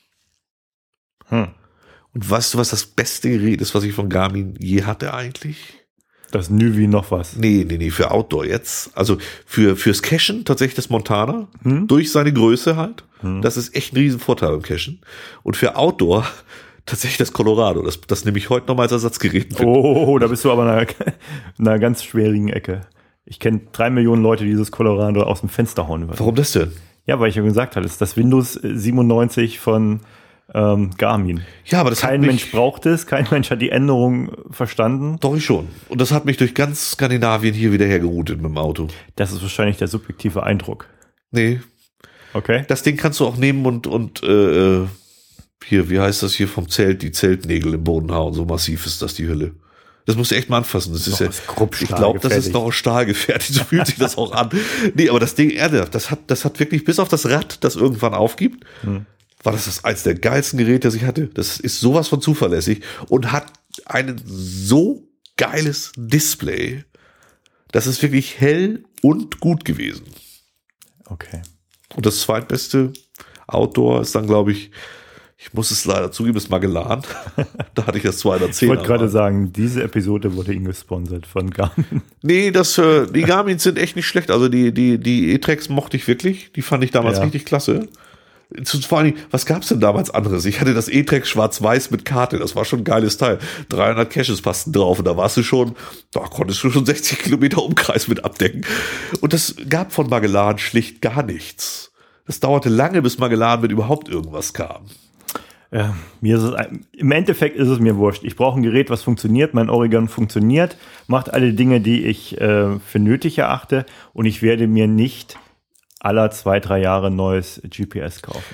Hm. Und weißt du, was das beste Gerät ist, was ich von Garmin je hatte eigentlich? Das Nüvi noch was. Nee, nee, nee, für Outdoor jetzt. Also für fürs Cashen tatsächlich das Montana, durch seine Größe halt. Das ist echt ein Riesenvorteil beim Cashen. Und für Outdoor tatsächlich das Colorado. Das, das nehme ich heute noch mal als Ersatzgerät mit. Oh, da bist du aber in einer, in einer ganz schwierigen Ecke. Ich kenne drei Millionen Leute, die dieses Colorado aus dem Fenster hauen würden. Warum das denn? Ja, weil ich ja gesagt hatte, es ist das Windows siebenundneunzig von ähm, Garmin. Ja, aber das Kein hat mich, Mensch braucht es, kein Mensch hat die Änderung verstanden. Doch, ich schon. Und das hat mich durch ganz Skandinavien hier wieder hergeroutet mit dem Auto. Das ist wahrscheinlich der subjektive Eindruck. Nee, Okay. das Ding kannst du auch nehmen und, und äh, hier, wie heißt das hier vom Zelt, die Zeltnägel im Boden hauen. So massiv ist das, die Hülle. Das musst du echt mal anfassen. Das ist Doch, ja, ist grob ich glaube, das ist stahlgefertigt. noch aus Stahl gefertigt. So fühlt sich das auch an. Nee, aber das Ding, ernsthaft, das hat, das hat wirklich bis auf das Rad, das irgendwann aufgibt, Hm. war das, das eins der geilsten Geräte, das ich hatte. Das ist sowas von zuverlässig und hat ein so geiles Display. Das ist wirklich hell und gut gewesen. Okay. Und das zweitbeste Outdoor ist dann, glaube ich, ich muss es leider zugeben, ist Magellan. Da hatte ich das zweihundertzehn. Ich wollte gerade sagen, diese Episode wurde Ihnen gesponsert von Garmin. Nee, das, äh, die Garmins sind echt nicht schlecht. Also die, die, die E-Trax mochte ich wirklich. Die fand ich damals Ja. richtig klasse. Zu- Vor allem, was gab's denn damals anderes? Ich hatte das E-Trax schwarz-weiß mit Karte. Das war schon ein geiles Teil. dreihundert Caches passten drauf und da warst du schon, da konntest du schon sechzig Kilometer Umkreis mit abdecken. Und das gab von Magellan schlicht gar nichts. Das dauerte lange, bis Magellan mit überhaupt irgendwas kam. Ja, mir ist es, ein- im Endeffekt ist es mir wurscht. Ich brauche ein Gerät, was funktioniert. Mein Oregon funktioniert, macht alle Dinge, die ich äh, für nötig erachte. Und ich werde mir nicht aller zwei, drei Jahre neues G P S kaufen.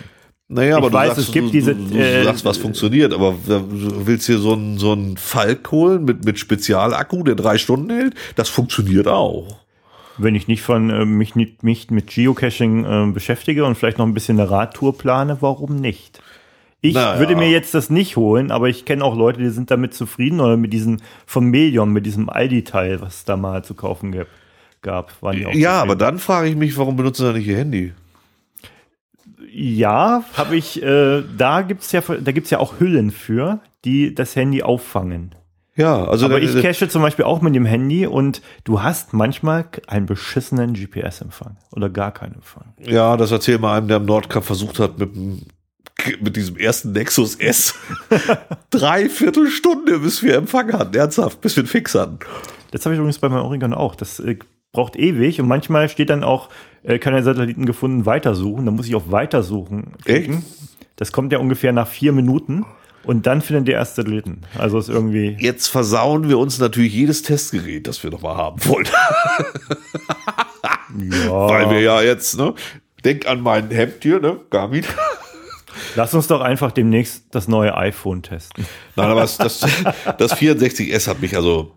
Naja, aber ich du weiß, sagst, es gibt du, diese, du, du äh, sagst, was funktioniert, aber du willst hier so einen, so einen Falk holen mit, mit Spezialakku, der drei Stunden hält? Das funktioniert auch. Wenn ich nicht von äh, mich, nicht, mich mit Geocaching äh, beschäftige und vielleicht noch ein bisschen eine Radtour plane, warum nicht? Ich naja. würde mir jetzt das nicht holen, aber ich kenne auch Leute, die sind damit zufrieden oder mit diesem vom Melion, mit diesem Aldi-Teil, was es da mal zu kaufen gab. gab waren die auch Ja, zufrieden. aber dann frage ich mich, warum benutzen sie nicht ihr Handy? Ja, habe ich, äh, da gibt's ja, da gibt's ja auch Hüllen für, die das Handy auffangen. Ja, also Aber der, ich cache zum Beispiel auch mit dem Handy und du hast manchmal einen beschissenen G P S-Empfang oder gar keinen Empfang. Ja, das erzähl mal einem, der am Nordkap versucht hat, mit, dem, mit diesem ersten Nexus S drei Viertelstunde, bis wir Empfang hatten, ernsthaft, bis wir einen Fix hatten. Das habe ich übrigens bei meinem Oregon auch. Das äh, braucht ewig und manchmal steht dann auch, äh, keine Satelliten gefunden, weitersuchen. Dann muss ich auf Weitersuchen klicken. Das kommt ja ungefähr nach vier Minuten. Und dann findet der erste Satelliten. Also ist irgendwie. Jetzt versauen wir uns natürlich jedes Testgerät, das wir noch mal haben wollen. Ja. Weil wir ja jetzt, ne? Denk an mein Hemd hier, ne? Garmin. Lass uns doch einfach demnächst das neue iPhone testen. Nein, aber das, das, das vierundsechzig S hat mich also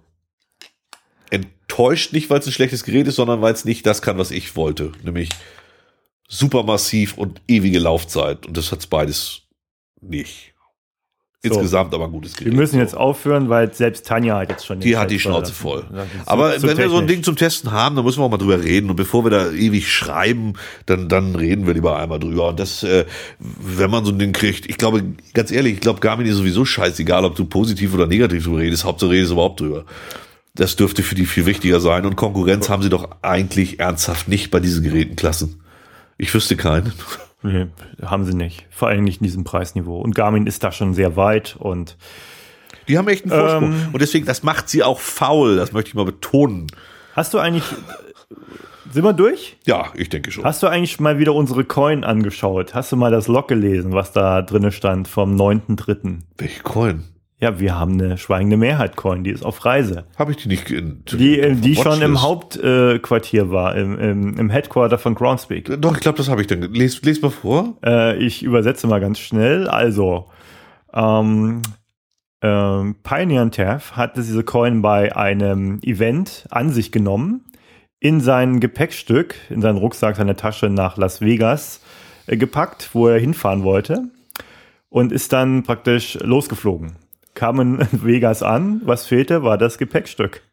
enttäuscht, nicht weil es ein schlechtes Gerät ist, sondern weil es nicht das kann, was ich wollte. Nämlich supermassiv und ewige Laufzeit. Und das hat es beides nicht. Insgesamt so. Aber ein gutes Gerät. Wir müssen jetzt aufhören, weil selbst Tanja hat jetzt schon die hat die Schnauze voll. Aber wenn wir so ein Ding zum Testen haben, dann müssen wir auch mal drüber reden. Und bevor wir da ewig schreiben, dann, dann reden wir lieber einmal drüber. Und das, äh, wenn man so ein Ding kriegt, ich glaube, ganz ehrlich, ich glaube, Garmin ist sowieso scheißegal, ob du positiv oder negativ drüber redest. Hauptsache redest überhaupt drüber. Das dürfte für die viel wichtiger sein. Und Konkurrenz haben sie doch eigentlich ernsthaft nicht bei diesen Gerätenklassen. Ich wüsste keinen. Nee, haben sie nicht. Vor allem nicht in diesem Preisniveau. Und Garmin ist da schon sehr weit und die haben echt einen Vorsprung. Ähm, und deswegen, das macht sie auch faul. Das möchte ich mal betonen. Hast du eigentlich, sind wir durch? Ja, ich denke schon. Hast du eigentlich mal wieder unsere Coin angeschaut? Hast du mal das Log gelesen, was da drinne stand vom neunten dritten? Welche Coin? Ja, wir haben eine schweigende Mehrheit-Coin, die ist auf Reise. Habe ich die nicht in, Die, äh, die schon im Hauptquartier äh, war, im, im, im Headquarter von Groundspeak. Doch, ich glaube, das habe ich dann. Les, les mal vor. Äh, ich übersetze mal ganz schnell. Also, ähm, ähm, Pioneer Tav hat diese Coin bei einem Event an sich genommen, in sein Gepäckstück, in seinen Rucksack, seine Tasche nach Las Vegas äh, gepackt, wo er hinfahren wollte und ist dann praktisch losgeflogen. Kam in Vegas an, was fehlte, war das Gepäckstück.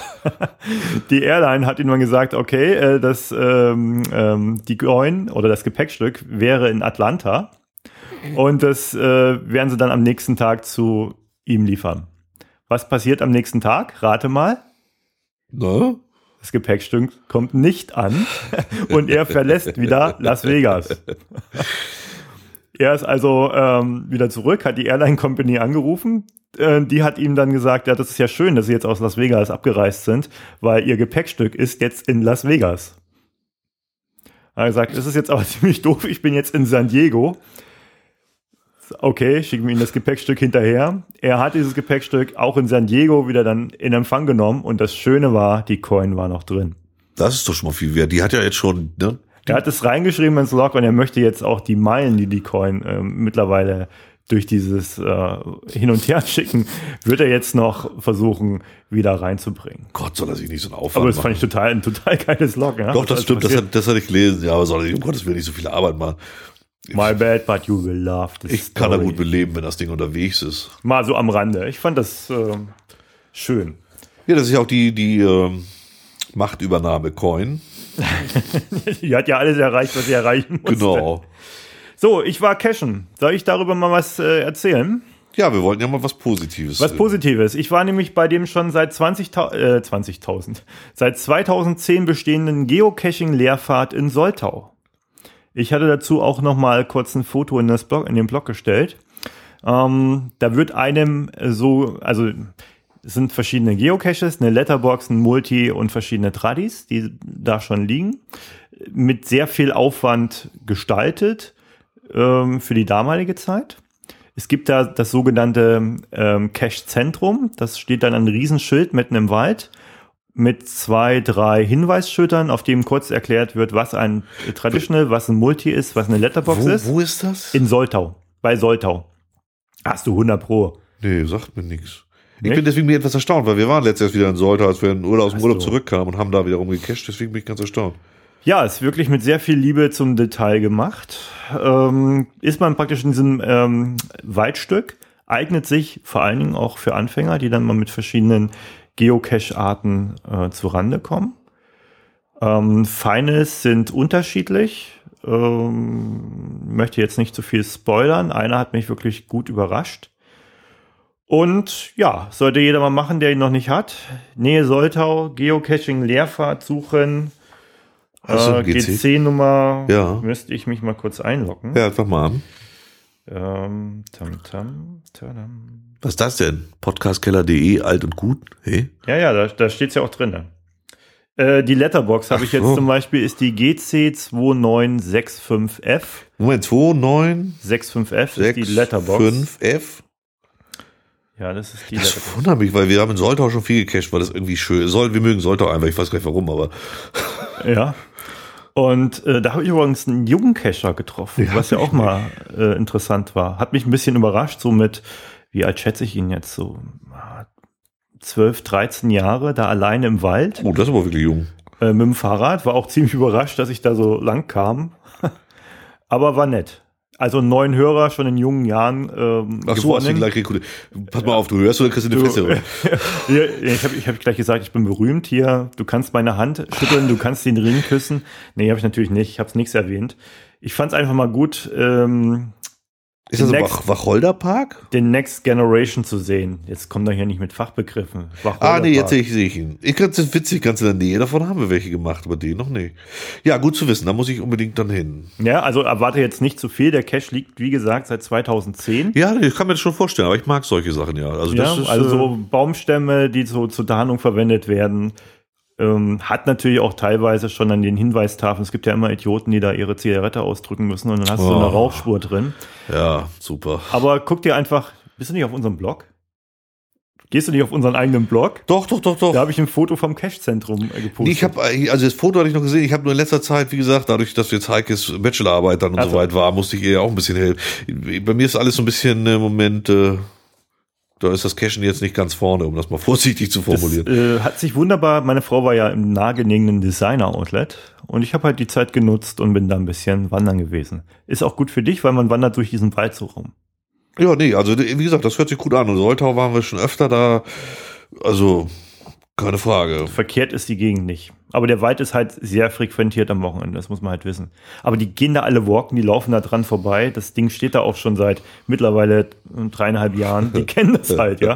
Die Airline hat ihm dann gesagt, okay, äh, das, ähm, ähm, die Coin oder das Gepäckstück wäre in Atlanta und das äh, werden sie dann am nächsten Tag zu ihm liefern. Was passiert am nächsten Tag? Rate mal. Na? Das Gepäckstück kommt nicht an und er verlässt wieder Las Vegas. Er ist also ähm, wieder zurück, hat die Airline Company angerufen. Äh, die hat ihm dann gesagt, ja, das ist ja schön, dass sie jetzt aus Las Vegas abgereist sind, weil ihr Gepäckstück ist jetzt in Las Vegas. Er hat gesagt, das ist jetzt aber ziemlich doof, ich bin jetzt in San Diego. Okay, schicken wir ihm das Gepäckstück hinterher. Er hat dieses Gepäckstück auch in San Diego wieder dann in Empfang genommen und das Schöne war, die Coin war noch drin. Das ist doch schon mal viel wert. Die hat ja jetzt schon, ne? Er hat es reingeschrieben ins Log und er möchte jetzt auch die Meilen, die die Coin äh, mittlerweile durch dieses äh, Hin- und Her-Schicken, wird er jetzt noch versuchen, wieder reinzubringen. Gott, soll er sich nicht so einen Aufwand Aber das machen. fand ich total, ein total geiles Log. Ja? Doch, das Was stimmt, das, passiert? hat, das hatte ich gelesen. Ja, aber soll er sich um Gottes Willen nicht so viel Arbeit machen. My bad, but you will love this Ich kann da story. gut beleben, wenn das Ding unterwegs ist. Mal so am Rande. Ich fand das äh, schön. Ja, das ist ja auch die, die ähm, Machtübernahme-Coin. Die hat ja alles erreicht, was sie erreichen musste. Genau. So, ich war cashen. Soll ich darüber mal was äh, erzählen? Ja, wir wollten ja mal was Positives. Was Positives. Ich war nämlich bei dem schon seit zwanzigtausend, äh, zwanzigtausend, seit zweitausendzehn bestehenden Geocaching-Lehrfahrt in Soltau. Ich hatte dazu auch noch mal kurz ein Foto in, das Blog, in den Blog gestellt. Ähm, da wird einem so, also es sind verschiedene Geocaches, eine Letterbox, ein Multi und verschiedene Tradis, die da schon liegen, mit sehr viel Aufwand gestaltet ähm, für die damalige Zeit. Es gibt da das sogenannte ähm, Cache-Zentrum, das steht dann ein Riesenschild mitten im Wald. mit zwei, drei Hinweisschildern, auf dem kurz erklärt wird, was ein Traditional, was ein Multi ist, was eine Letterbox wo, ist. Wo ist das? In Soltau, bei Soltau. Hast du hundert Pro. Nee, sagt mir nichts. Ich Nicht? bin deswegen mir etwas erstaunt, weil wir waren letztes Jahr wieder in Soltau, als wir in Urlaub, aus dem Ach Urlaub so. zurückkamen und haben da wiederum gecached, deswegen bin ich ganz erstaunt. Ja, ist wirklich mit sehr viel Liebe zum Detail gemacht. Ähm, ist man praktisch in diesem ähm, Waldstück, eignet sich vor allen Dingen auch für Anfänger, die dann mal mit verschiedenen Geocache-Arten äh, zurande kommen. Ähm, Finals sind unterschiedlich. Ähm, möchte jetzt nicht zu viel spoilern. Einer hat mich wirklich gut überrascht. Und ja, sollte jeder mal machen, der ihn noch nicht hat. Nähe Soltau, Geocaching, Leerfahrt suchen. Hast du Äh, einen G C? G C-Nummer Ja. müsste ich mich mal kurz einloggen. Ja, fang mal an. Ähm, tam, tam, tadam. Was ist das denn? podcastkeller punkt de, alt und gut? Hey? Ja, ja, da, da steht es ja auch drin. Äh, die Letterbox habe ich Ach jetzt so. zum Beispiel, ist die G C zwei neun sechs fünf F. Moment, zwei neun sechs fünf F ist sechs die Letterbox. fünf F. Ja, das ist die Das Letterbox. wundert mich, weil wir haben in Soltau schon viel gecached, weil das irgendwie schön ist. Wir mögen Soltau einfach, ich weiß gar nicht warum, aber Ja. Und äh, da habe ich übrigens einen Jugendcacher getroffen, Ja, was ja hab auch ich mal äh, interessant war. Hat mich ein bisschen überrascht, so mit, wie alt schätze ich ihn jetzt, so ah, zwölf, dreizehn Jahre, da alleine im Wald. oh, das ist aber wirklich jung. Äh, mit dem Fahrrad, war auch ziemlich überrascht, dass ich da so lang kam. Aber war nett. Also neun Hörer schon in jungen Jahren ähm, Ach so, hast du gewonnen. gleich rekrutiert. Pass mal auf, du hörst oder kriegst du eine Fresse. Ja, ich habe ich hab gleich gesagt, ich bin berühmt hier. Du kannst meine Hand schütteln, du kannst den Ring küssen. Nee, habe ich natürlich nicht. Ich habe es nichts erwähnt. Ich fand es einfach mal gut, ähm, Ist das ein Next- Wach Wacholderpark? den Next Generation zu sehen. Jetzt kommt er hier nicht mit Fachbegriffen. Ah, nee, jetzt sehe ich, sehe ich ihn. Ich ganz das ist witzig, ganz in der Nähe davon haben wir welche gemacht, aber den noch nicht. Ja, gut zu wissen, da muss ich unbedingt dann hin. Ja, also erwarte jetzt nicht zu viel. Der Cache liegt, wie gesagt, seit zweitausendzehn. Ja, ich kann mir das schon vorstellen, aber ich mag solche Sachen ja. Also, Ja, das ist, also äh, so Baumstämme, die so zur Tarnung verwendet werden. Ähm, hat natürlich auch teilweise schon an den Hinweistafeln. Es gibt ja immer Idioten, die da ihre Zigarette ausdrücken müssen und dann hast du so eine Oh. Rauchspur drin. ja, super. Aber guck dir einfach, bist du nicht auf unserem Blog? Gehst du nicht auf unseren eigenen Blog? Doch, doch, doch, doch. Da habe ich ein Foto vom Cache-Zentrum äh, gepostet. Nee, ich habe also das Foto hatte ich noch gesehen. Ich habe nur in letzter Zeit, wie gesagt, dadurch, dass jetzt Heikes Bachelorarbeit dann und Ach so. so weit war, musste ich ihr ja auch ein bisschen helfen. Bei mir ist alles so ein bisschen im Moment, äh, da ist das Cashen jetzt nicht ganz vorne, um das mal vorsichtig zu das formulieren. äh, hat sich wunderbar, meine Frau war ja im nahegelegenen Designer-Outlet und ich habe halt die Zeit genutzt und bin da ein bisschen wandern gewesen. Ist auch gut für dich, weil man wandert durch diesen Wald so rum. Ja, nee, also wie gesagt, das hört sich gut an. Und Soltau waren wir schon öfter da. Also, keine Frage. Verkehrt ist die Gegend nicht. Aber der Wald ist halt sehr frequentiert am Wochenende, das muss man halt wissen. Aber die gehen da alle walken, die laufen da dran vorbei. Das Ding steht da auch schon seit mittlerweile dreieinhalb Jahren. Die kennen das halt, ja.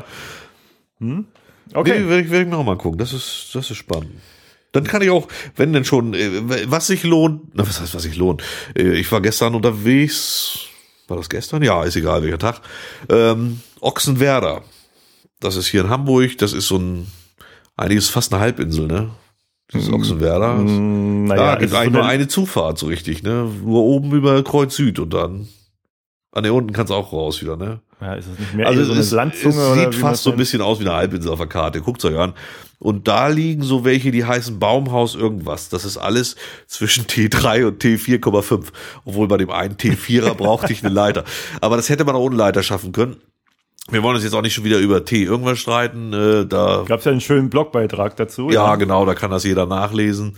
Hm? Okay. Nee, werde ich, werd ich mir auch mal gucken. Das ist, das ist spannend. Dann kann ich auch, wenn denn schon, äh, was sich lohnt, na, was heißt, was sich lohnt? Äh, Ich war gestern unterwegs, war das gestern? Ja, ist egal, welcher Tag. Ähm, Ochsenwerder. Das ist hier in Hamburg, das ist so ein, eigentlich ist fast eine Halbinsel, ne? Das ist Ochsenwerder. Mm, Ja, naja, gibt es ist eigentlich so nur eine- eine Zufahrt, so richtig, ne? Nur oben über Kreuz Süd und dann, an der unten kannst du auch raus wieder, ne? Ja, ist es nicht mehr Also eher so eine es, Landzunge es oder sieht wie man fast das so ein nennt? bisschen aus wie eine Halbinsel auf der Karte. Guckt's euch an. Und da liegen so welche, die heißen Baumhaus irgendwas. Das ist alles zwischen T drei und T vier Komma fünf. Obwohl bei dem einen T vierer brauchte ich eine Leiter. Aber das hätte man auch ohne Leiter schaffen können. Wir wollen uns jetzt auch nicht schon wieder über T irgendwas streiten. Äh, da Gab es ja einen schönen Blogbeitrag dazu. ja, genau, da kann das jeder nachlesen.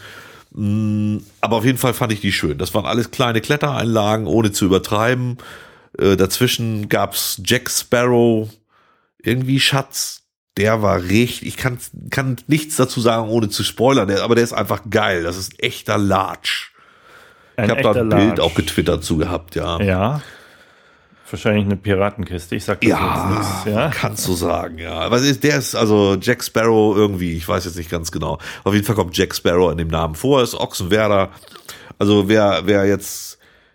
Mm, Aber auf jeden Fall fand ich die schön. Das waren alles kleine Klettereinlagen, ohne zu übertreiben. Äh, dazwischen gab's Jack Sparrow, irgendwie Schatz. Der war richtig, ich kann, kann nichts dazu sagen, ohne zu spoilern, der, aber der ist einfach geil. Das ist ein echter Latsch. Ein Ich habe da echter ein Bild Larsch. auch getwittert zu gehabt, ja. Ja. Wahrscheinlich eine Piratenkiste. Ich sag das Ja, jetzt nichts. Ja. kannst du sagen, ja. Aber es ist, der ist also Jack Sparrow irgendwie, ich weiß jetzt nicht ganz genau. Auf jeden Fall kommt Jack Sparrow in dem Namen vor, ist Ochsenwerder. Also wer, wer jetzt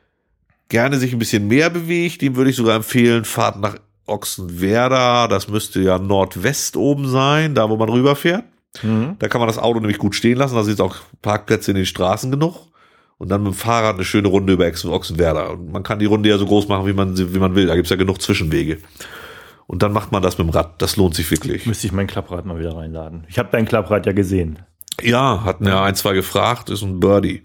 gerne sich ein bisschen mehr bewegt, dem würde ich sogar empfehlen, fahrt nach Ochsenwerder. Das müsste ja Nordwest oben sein, da wo man rüberfährt. Mhm. Da kann man das Auto nämlich gut stehen lassen, da sind auch Parkplätze in den Straßen genug. Und dann mit dem Fahrrad eine schöne Runde über Ochsenwerder. Und man kann die Runde ja so groß machen, wie man, wie man will. Da gibt's ja genug Zwischenwege. Und dann macht man das mit dem Rad. Das lohnt sich wirklich. Müsste ich mein Klapprad mal wieder reinladen. Ich habe dein Klapprad ja gesehen. Ja, hatten ja ein, zwei gefragt, ist ein Birdie.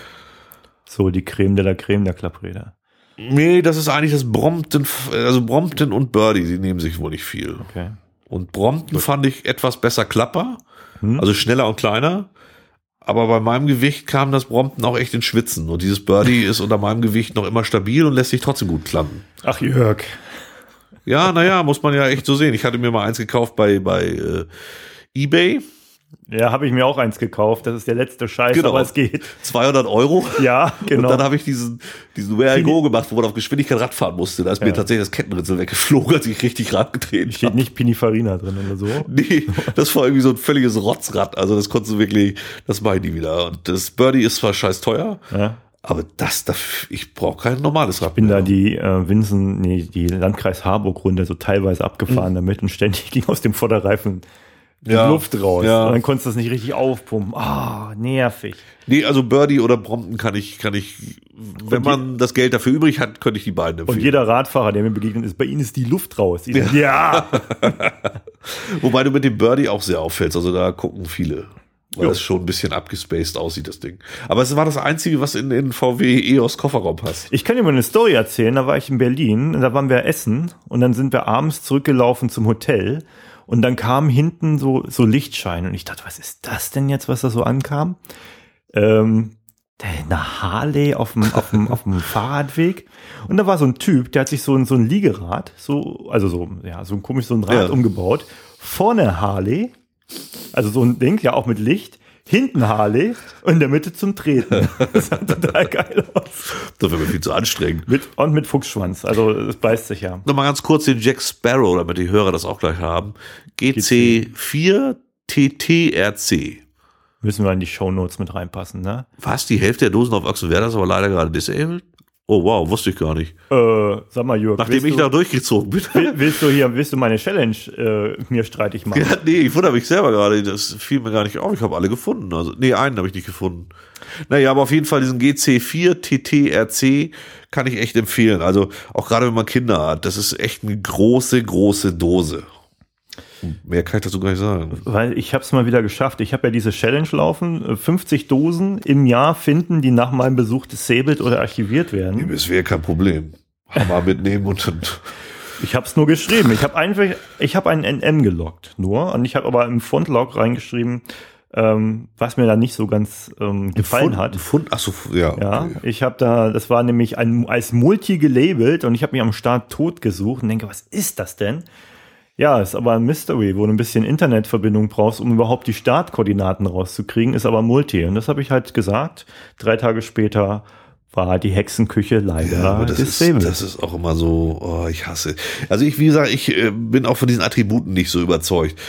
So, die Creme de la Creme der Klappräder. Nee, das ist eigentlich das Brompton, also Brompton und Birdie, die nehmen sich wohl nicht viel. Okay. Und Brompton Gut. fand ich etwas besser Klapper, hm. also schneller und kleiner. Aber bei meinem Gewicht kam das Brompton auch echt ins Schwitzen. Und dieses Birdie ist unter meinem Gewicht noch immer stabil und lässt sich trotzdem gut klappen. Ach, Jörg. Ja, naja, muss man ja echt so sehen. Ich hatte mir mal eins gekauft bei, bei äh, eBay. Ja, habe ich mir auch eins gekauft. Das ist der letzte Scheiß, genau. aber es geht. zweihundert Euro. Ja, genau. Und dann habe ich diesen, diesen Where I Go gemacht, wo man auf Geschwindigkeit Rad fahren musste. Da ist ja. mir tatsächlich das Kettenritzel weggeflogen, als ich richtig Rad getreten Steht hab. Nicht Pininfarina drin oder so? Nee, das war irgendwie so ein völliges Rotzrad. Also das konntest du wirklich, das mache ich nie wieder. Und das Birdie ist zwar scheiß teuer, ja. aber das, das ich brauche kein normales Rad. Ich bin mehr. da die äh, Winsen, nee, die Landkreis Harburg-Runde so teilweise abgefahren mhm. damit und ständig ging aus dem Vorderreifen die ja, Luft raus. Ja. Und dann konntest du das nicht richtig aufpumpen. Ah, oh, nervig. Nee, also Birdie oder Brompton kann ich, kann ich, wenn man das Geld dafür übrig hat, könnte ich die beiden empfehlen. Und jeder Radfahrer, der mir begegnet ist, bei ihnen ist die Luft raus. Die sagen, ja. Wobei du mit dem Birdie auch sehr auffällst. Also da gucken viele. Weil jo. das schon ein bisschen abgespaced aussieht, das Ding. Aber es war das Einzige, was in, in V W E O S Kofferraum passt. Ich kann dir mal eine Story erzählen. Da war ich in Berlin, da waren wir essen und dann sind wir abends zurückgelaufen zum Hotel. Und dann kam hinten so, so Lichtschein. Und ich dachte, was ist das denn jetzt, was da so ankam? Ähm, eine Harley auf dem, auf dem, auf dem Fahrradweg. Und da war so ein Typ, der hat sich so ein, so ein Liegerad, so, also so, ja, so ein komisch, so ein Rad ja. umgebaut. Vorne Harley, also so ein Ding, ja auch mit Licht. Hinten Harley und in der Mitte zum Treten. Das sah total geil aus. Das wäre mir viel zu anstrengend. Mit, und mit Fuchsschwanz, also es beißt sich ja. Nochmal ganz kurz den Jack Sparrow, damit die Hörer das auch gleich haben. G C vier T T R C. Müssen wir in die Shownotes mit reinpassen, ne? Was, die Hälfte der Dosen auf Achsen wäre das aber leider gerade disabled? Oh wow, wusste ich gar nicht. Äh, sag mal, Jörg. Nachdem ich du, da durchgezogen bin. Willst du hier, willst du meine Challenge äh, mir streitig machen? Ja, nee, ich wundere mich selber gerade. Das fiel mir gar nicht auf. Ich habe alle gefunden. Also, nee, einen habe ich nicht gefunden. Naja, aber auf jeden Fall diesen G C vier T T R C kann ich echt empfehlen. Also auch gerade wenn man Kinder hat, das ist echt eine große, große Dose. Mehr kann ich dazu gar nicht sagen. Weil ich habe es mal wieder geschafft. Ich habe ja diese Challenge laufen, fünfzig Dosen im Jahr finden, die nach meinem Besuch disabled oder archiviert werden. Das wäre kein Problem. Hammer mitnehmen und dann... Ich habe es nur geschrieben. Ich habe einfach, ich habe einen N M geloggt nur und ich habe aber im Fundlog reingeschrieben, ähm, was mir da nicht so ganz ähm, gefallen Fund, hat. Fund, ach so, ja. Ja, okay. Ich habe da, das war nämlich ein, als Multi gelabelt und ich habe mich am Start tot gesucht und denke, was ist das denn? Ja, ist aber ein Mystery, wo du ein bisschen Internetverbindung brauchst, um überhaupt die Startkoordinaten rauszukriegen, ist aber Multi. Und das habe ich halt gesagt. Drei Tage später war die Hexenküche leider ja, aber das disabled. Ist, das ist auch immer so, oh, ich hasse. Also ich, wie gesagt, ich äh, bin auch von diesen Attributen nicht so überzeugt.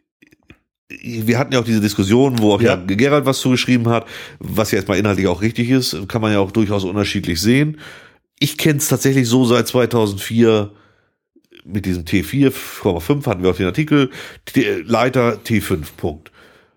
Wir hatten ja auch diese Diskussion, wo auch ja, ja Gerald was zugeschrieben hat, was ja erstmal inhaltlich auch richtig ist, kann man ja auch durchaus unterschiedlich sehen. Ich kenne es tatsächlich so seit zweitausendvier, mit diesem T vier Komma fünf hatten wir auch den Artikel, T- Leiter T fünf, Punkt.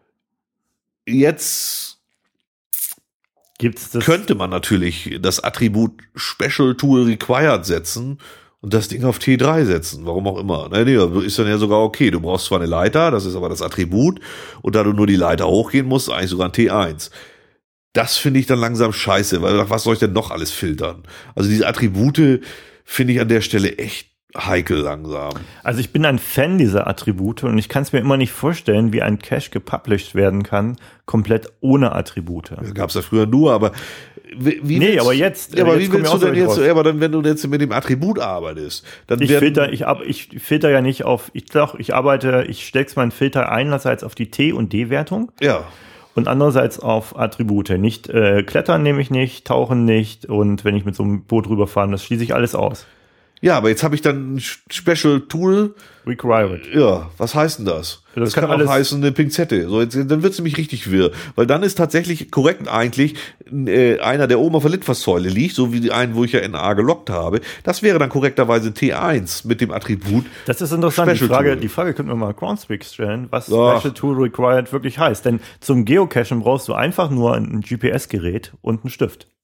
Jetzt gibt's das? Könnte man natürlich das Attribut Special Tool Required setzen und das Ding auf T drei setzen, warum auch immer. Nein, nee, ist dann ja sogar okay. Du brauchst zwar eine Leiter, das ist aber das Attribut, und da du nur die Leiter hochgehen musst, eigentlich sogar ein T eins. Das finde ich dann langsam scheiße, weil was soll ich denn noch alles filtern? Also diese Attribute finde ich an der Stelle echt heikel langsam. Also ich bin ein Fan dieser Attribute und ich kann es mir immer nicht vorstellen, wie ein Cache gepublished werden kann, komplett ohne Attribute. Das gab es ja früher nur, aber wie, wie nee, willst, aber jetzt. Ja, aber jetzt wie willst du denn jetzt, ja, aber dann, wenn du jetzt mit dem Attribut arbeitest, dann ich filter, ich, ab, ich filter ja nicht auf, ich doch, ich arbeite, ich steck's meinen Filter einerseits auf die T- und D-Wertung. Ja. Und andererseits auf Attribute. Nicht äh, klettern nehme ich nicht, tauchen nicht und wenn ich mit so einem Boot rüberfahre, das schließe ich alles aus. Ja, aber jetzt habe ich dann ein Special Tool. Required. Ja, was heißt denn das? Das, das kann, kann auch heißen eine Pinzette. So, jetzt, dann wird's nämlich richtig wirr. Weil dann ist tatsächlich korrekt eigentlich äh, einer, der oben auf der Litfaßsäule liegt, so wie die einen, wo ich ja N A gelockt habe. Das wäre dann korrekterweise T eins mit dem Attribut. Das ist interessant. Die Frage, die Frage könnten wir mal Groundspeak stellen, was Ach. Special Tool Required wirklich heißt. Denn zum Geocachen brauchst du einfach nur ein G P S-Gerät und einen Stift.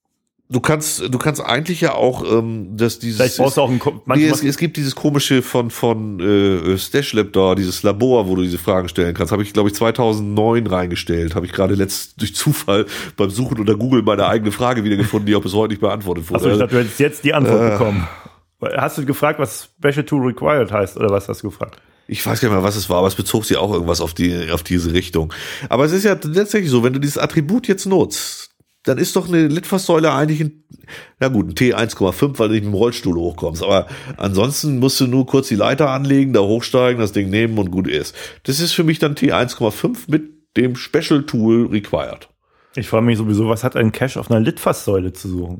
Du kannst, du kannst eigentlich ja auch, ähm, dass dieses. Vielleicht brauchst du auch ein, nee, es, es gibt dieses komische von von äh, Stashlab da, dieses Labor, wo du diese Fragen stellen kannst. Habe ich, glaube ich, zweitausendneun reingestellt. Habe ich gerade letzt durch Zufall beim Suchen unter Google meine eigene Frage wiedergefunden, die auch bis heute nicht beantwortet wurde. Achso, ich dachte, du hättest jetzt die Antwort äh, bekommen. Hast du gefragt, was Special Tool Required heißt, oder was hast du gefragt? Ich weiß gar nicht mehr, was es war, aber es bezog sich auch irgendwas auf die, auf diese Richtung. Aber es ist ja tatsächlich so, wenn du dieses Attribut jetzt nutzt, dann ist doch eine Litfaßsäule eigentlich ein, na gut, ein T eins Komma fünf, weil du nicht mit dem Rollstuhl hochkommst. Aber ansonsten musst du nur kurz die Leiter anlegen, da hochsteigen, das Ding nehmen und gut ist. Das ist für mich dann T eins Komma fünf mit dem Special Tool Required. Ich frage mich sowieso, was hat ein Cache auf einer Litfaßsäule zu suchen?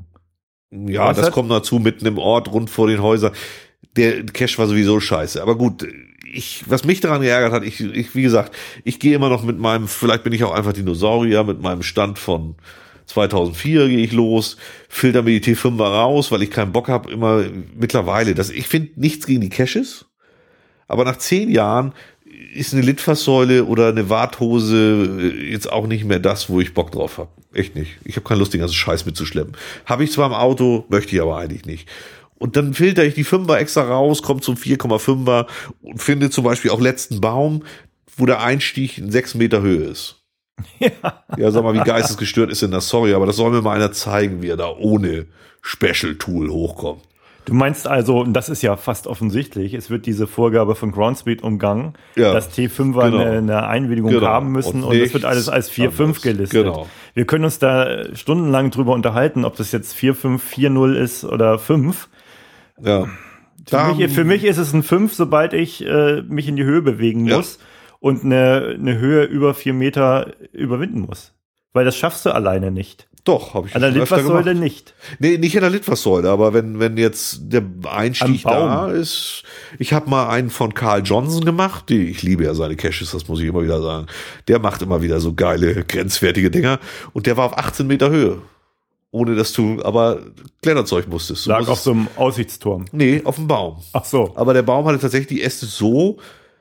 Ja, was das hat? Kommt dazu, mitten im Ort, rund vor den Häusern. Der Cache war sowieso scheiße. Aber gut, ich, was mich daran geärgert hat, ich, ich, wie gesagt, ich gehe immer noch mit meinem, vielleicht bin ich auch einfach Dinosaurier, mit meinem Stand von zweitausendvier gehe ich los, filter mir die T fünfer raus, weil ich keinen Bock habe, immer mittlerweile. Das, ich finde nichts gegen die Caches, aber nach zehn Jahren ist eine Litfaßsäule oder eine Warthose jetzt auch nicht mehr das, wo ich Bock drauf habe. Echt nicht. Ich habe keine Lust, den ganzen Scheiß mitzuschleppen. Habe ich zwar im Auto, möchte ich aber eigentlich nicht. Und dann filter ich die Fünfer extra raus, komme zum vier Komma fünfer und finde zum Beispiel auch letzten Baum, wo der Einstieg in sechs Meter Höhe ist. Ja. Ja, sag mal, wie geistesgestört ist denn das? Sorry, aber das soll mir mal einer zeigen, wie er da ohne Special Tool hochkommt. Du meinst also, und das ist ja fast offensichtlich, es wird diese Vorgabe von Groundspeed umgangen, ja, dass T fünfer genau. eine, eine Einwilligung genau. haben müssen und, und das wird alles als vier Komma fünf gelistet. Genau. Wir können uns da stundenlang drüber unterhalten, ob das jetzt vier Komma fünf, vier Komma null ist oder fünf. Ja. Für mich, für mich ist es ein fünf, sobald ich äh, mich in die Höhe bewegen muss. Ja. Und eine, eine Höhe über vier Meter überwinden muss. Weil das schaffst du alleine nicht. Doch, habe ich an der Litfaßsäule nicht. Nee, nicht an der Litfaßsäule, aber wenn wenn jetzt der Einstieg da ist, ich habe mal einen von Carl Johnson gemacht, die, ich liebe ja seine Caches, das muss ich immer wieder sagen. Der macht immer wieder so geile, grenzwertige Dinger und der war auf achtzehn Meter Höhe. Ohne dass du aber Kletterzeug musstest. Du Lag musstest, auf so einem Aussichtsturm? Nee, auf dem Baum. Ach so. Aber der Baum hatte tatsächlich die Äste so,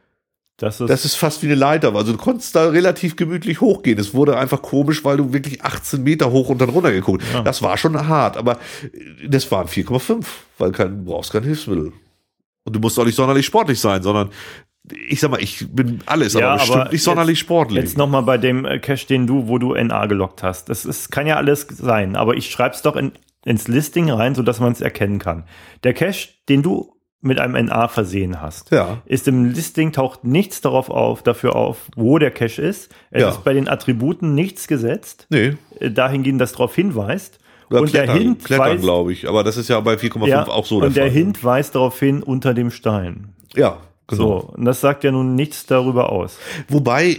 Das ist, das ist fast wie eine Leiter. Also du konntest da relativ gemütlich hochgehen. Es wurde einfach komisch, weil du wirklich achtzehn Meter hoch und dann runter geguckt. Ja. Das war schon hart, aber das waren vier Komma fünf, weil kein, du brauchst kein Hilfsmittel. Und du musst auch nicht sonderlich sportlich sein, sondern ich sag mal, ich bin alles, ja, aber bestimmt aber nicht sonderlich jetzt, sportlich. Jetzt nochmal bei dem Cache, den du, wo du N A gelockt hast. Das ist, kann ja alles sein, aber ich schreib's doch in, ins Listing rein, sodass man es erkennen kann. Der Cache, den du mit einem N A versehen hast, ja, ist im Listing, taucht nichts darauf auf, dafür auf, wo der Cache ist. Es ja. ist bei den Attributen nichts gesetzt, nee, dahingehend, das darauf hinweist. Oder und Klettern, der Hint Klettern, weist, glaube ich, aber das ist ja bei vier Komma fünf ja, auch so der und der Fall. Hint weist darauf hin, unter dem Stein. Ja, genau. So, und das sagt ja nun nichts darüber aus. Wobei,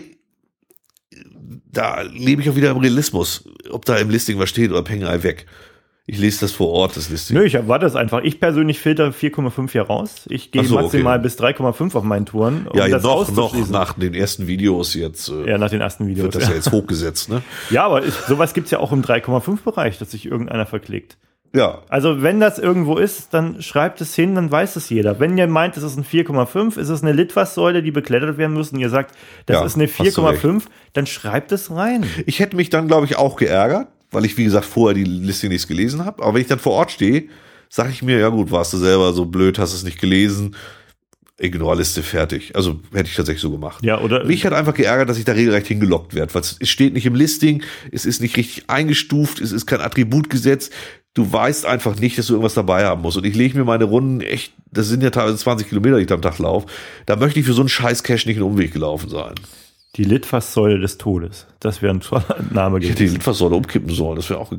da lebe ich auch wieder im Realismus, ob da im Listing was steht oder Pengei weg. Ich lese das vor Ort, das Listing. Nö, ich erwarte das einfach. Ich persönlich filter vier Komma fünf hier raus. Ich gehe so, maximal okay. bis drei Komma fünf auf meinen Touren. Um ja, das noch, noch nach den ersten Videos jetzt. Äh, ja, nach den ersten Videos. Wird das ja, ja jetzt hochgesetzt, ne? Ja, aber ist, sowas gibt's ja auch im drei Komma fünf Bereich, dass sich irgendeiner verklickt. Ja. Also wenn das irgendwo ist, dann schreibt es hin, dann weiß es jeder. Wenn ihr meint, es ist ein vier Komma fünf, ist es eine Litfaßsäule, die beklettert werden muss und ihr sagt, das ja, ist eine vier Komma fünf, dann schreibt es rein. Ich hätte mich dann, glaube ich, auch geärgert, weil ich, wie gesagt, vorher die Liste nicht gelesen habe. Aber wenn ich dann vor Ort stehe, sage ich mir, ja gut, warst du selber so blöd, hast es nicht gelesen, Ignore-Liste fertig. Also hätte ich tatsächlich so gemacht. Ja, oder mich hat einfach geärgert, dass ich da regelrecht hingelockt werde, weil es steht nicht im Listing, es ist nicht richtig eingestuft, es ist kein Attribut gesetzt. Du weißt einfach nicht, dass du irgendwas dabei haben musst. Und ich lege mir meine Runden echt, das sind ja teilweise zwanzig Kilometer, die ich am Tag laufe. Da möchte ich für so einen scheiß Cache nicht einen Umweg gelaufen sein. Die Litfaßsäule des Todes. Das wäre ein toller Name gewesen. Ich hätte die Litfaßsäule umkippen sollen, das wäre auch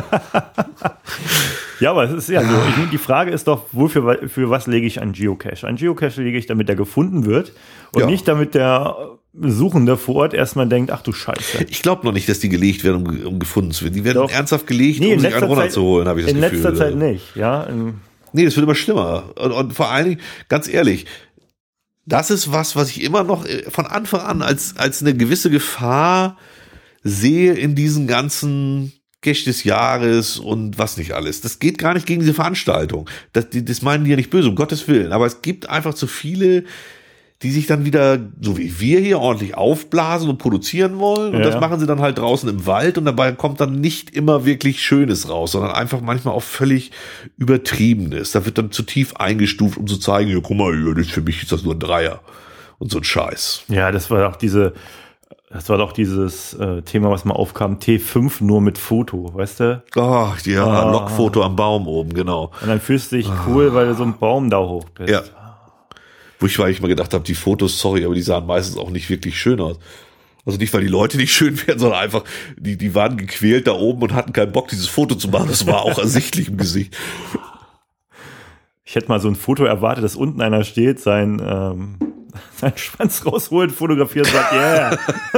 Ja, aber es ist ja so. Ich, die Frage ist doch, wofür, für was lege ich einen Geocache? Einen Geocache lege ich, damit der gefunden wird und ja. nicht damit der Suchende vor Ort erstmal denkt, ach du Scheiße. Ich glaube noch nicht, dass die gelegt werden, um, um gefunden zu werden. Die werden doch ernsthaft gelegt, nee, um sich einen runterzuholen, habe ich das in Gefühl. In letzter Zeit nicht, ja. Nee, das wird immer schlimmer. Und, und vor allen Dingen, ganz ehrlich, das ist was, was ich immer noch von Anfang an als, als eine gewisse Gefahr sehe in diesen ganzen Cache des Jahres und was nicht alles. Das geht gar nicht gegen diese Veranstaltung. Das, das meinen die ja nicht böse, um Gottes Willen. Aber es gibt einfach zu viele, die sich dann wieder, so wie wir hier, ordentlich aufblasen und produzieren wollen. Und Ja, das ja. machen sie dann halt draußen im Wald und dabei kommt dann nicht immer wirklich Schönes raus, sondern einfach manchmal auch völlig Übertriebenes. Da wird dann zu tief eingestuft, um zu zeigen, ja, guck mal, ja, das für mich ist das nur ein Dreier. Und so ein Scheiß. Ja, das war doch diese, das war doch dieses äh, Thema, was mal aufkam, T fünf nur mit Foto, weißt du? Ach, ja, Ah. Lockfoto am Baum oben, genau. Und dann fühlst du dich cool, weil du so einen Baum da hoch bist. Ja. Wo ich, weil ich mal gedacht habe, die Fotos, sorry, aber die sahen meistens auch nicht wirklich schön aus. Also nicht, weil die Leute nicht schön wären, sondern einfach, die, die waren gequält da oben und hatten keinen Bock, dieses Foto zu machen. Das war auch ersichtlich im Gesicht. Ich hätte mal so ein Foto erwartet, dass unten einer steht, sein, ähm, seinen Schwanz rausholt, fotografiert und sagt, yeah.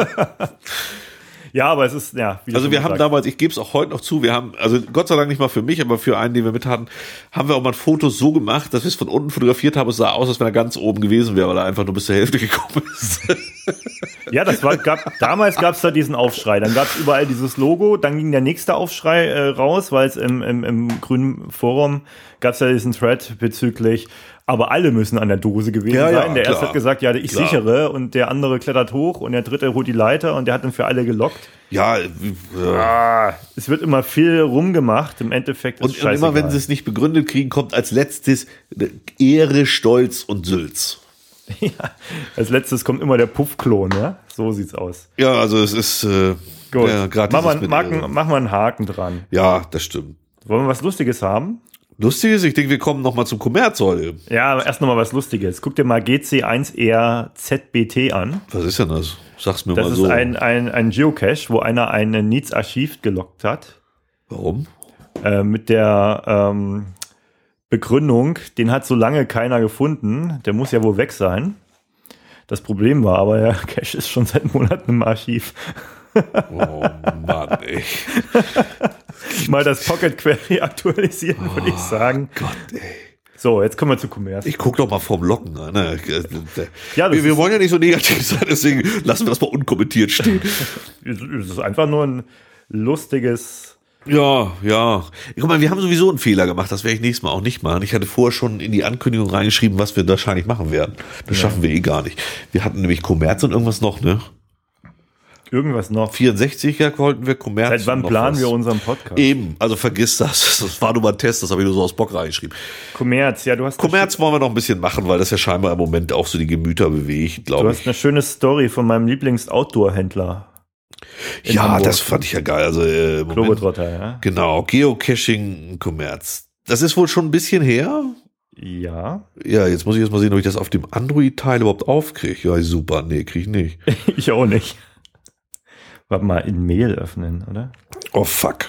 Ja, aber es ist, ja. Wie du Also schon wir haben gesagt. damals, ich gebe es auch heute noch zu, wir haben, also Gott sei Dank nicht mal für mich, aber für einen, den wir mit hatten, haben wir auch mal ein Foto so gemacht, dass wir es von unten fotografiert haben. Es sah aus, als wenn er ganz oben gewesen wäre, weil er einfach nur bis zur Hälfte gekommen ist. Ja, das war, gab, damals gab es da diesen Aufschrei. Dann gab es überall dieses Logo. Dann ging der nächste Aufschrei äh, raus, weil es im, im, im grünen Forum gab es ja diesen Thread bezüglich, aber alle müssen an der Dose gewesen Ja, ja, sein. Der klar. erste hat gesagt, ja, ich Klar. sichere, und der andere klettert hoch und der dritte holt die Leiter und der hat dann für alle gelockt. Ja, äh, Ah, es wird immer viel rumgemacht. Im Endeffekt ist und, und immer scheißegal. wenn sie es nicht begründet kriegen, kommt als letztes Ehre, Stolz und Sülz. Ja, als letztes kommt immer der Puffklon, ja? So sieht's aus. Ja, also es ist äh, Gut, ja, gerade mach, dieses mal, mit mach, Ehre. mach mal einen Haken dran. Ja, das stimmt. Wollen wir was Lustiges haben? Lustig ist, ich denke, wir kommen noch mal zum Kommerz heute. Ja, aber erst noch mal was Lustiges. Guck dir mal G C eins R Z B T an. Was ist denn das? Sag's mir Das mal ist so. ein, ein, ein Geocache, wo einer ein Needs-Archiv gelockt hat. Warum? Äh, mit der ähm, Begründung, den hat so lange keiner gefunden. Der muss ja wohl weg sein. Das Problem war aber, der Cache ist schon seit Monaten im Archiv. Oh Mann, ey. Mal das Pocket Query aktualisieren, würde ich sagen. Gott, ey. So, jetzt kommen wir zu Commerce. Ich guck doch mal vorm Locken an. Ne? Ja, das wir, wir ist- wollen ja nicht so negativ sein, deswegen lassen wir das mal unkommentiert stehen. Es ist einfach nur ein lustiges. Ja, ja. Guck mal, wir haben sowieso einen Fehler gemacht, das werde ich nächstes Mal auch nicht machen. Ich hatte vorher schon in die Ankündigung reingeschrieben, was wir wahrscheinlich machen werden. Das schaffen wir eh gar nicht. Wir hatten nämlich Kommerz und irgendwas noch, ne? Irgendwas noch. vierundsechziger wollten wir Kommerz. Seit wann und noch planen was. wir unseren Podcast? Eben, also vergiss das. Das war nur mal ein Test, das habe ich nur so aus Bock reingeschrieben. Kommerz, ja, du hast, Kommerz wollen wir noch ein bisschen machen, weil das ja scheinbar im Moment auch so die Gemüter bewegt, du glaube hast ich. eine schöne Story von meinem Lieblings-Outdoor-Händler. in Ja, Hamburg. das fand ich ja geil. Also, äh, Moment. Globetrotter, ja. Genau, Geocaching, Kommerz. Das ist wohl schon ein bisschen her. Ja. Ja, jetzt muss ich erst mal sehen, ob ich das auf dem Android-Teil überhaupt aufkriege. Ja, super. Nee, krieg ich nicht. Ich auch nicht. Warte mal, in Mail öffnen, oder? Oh, fuck.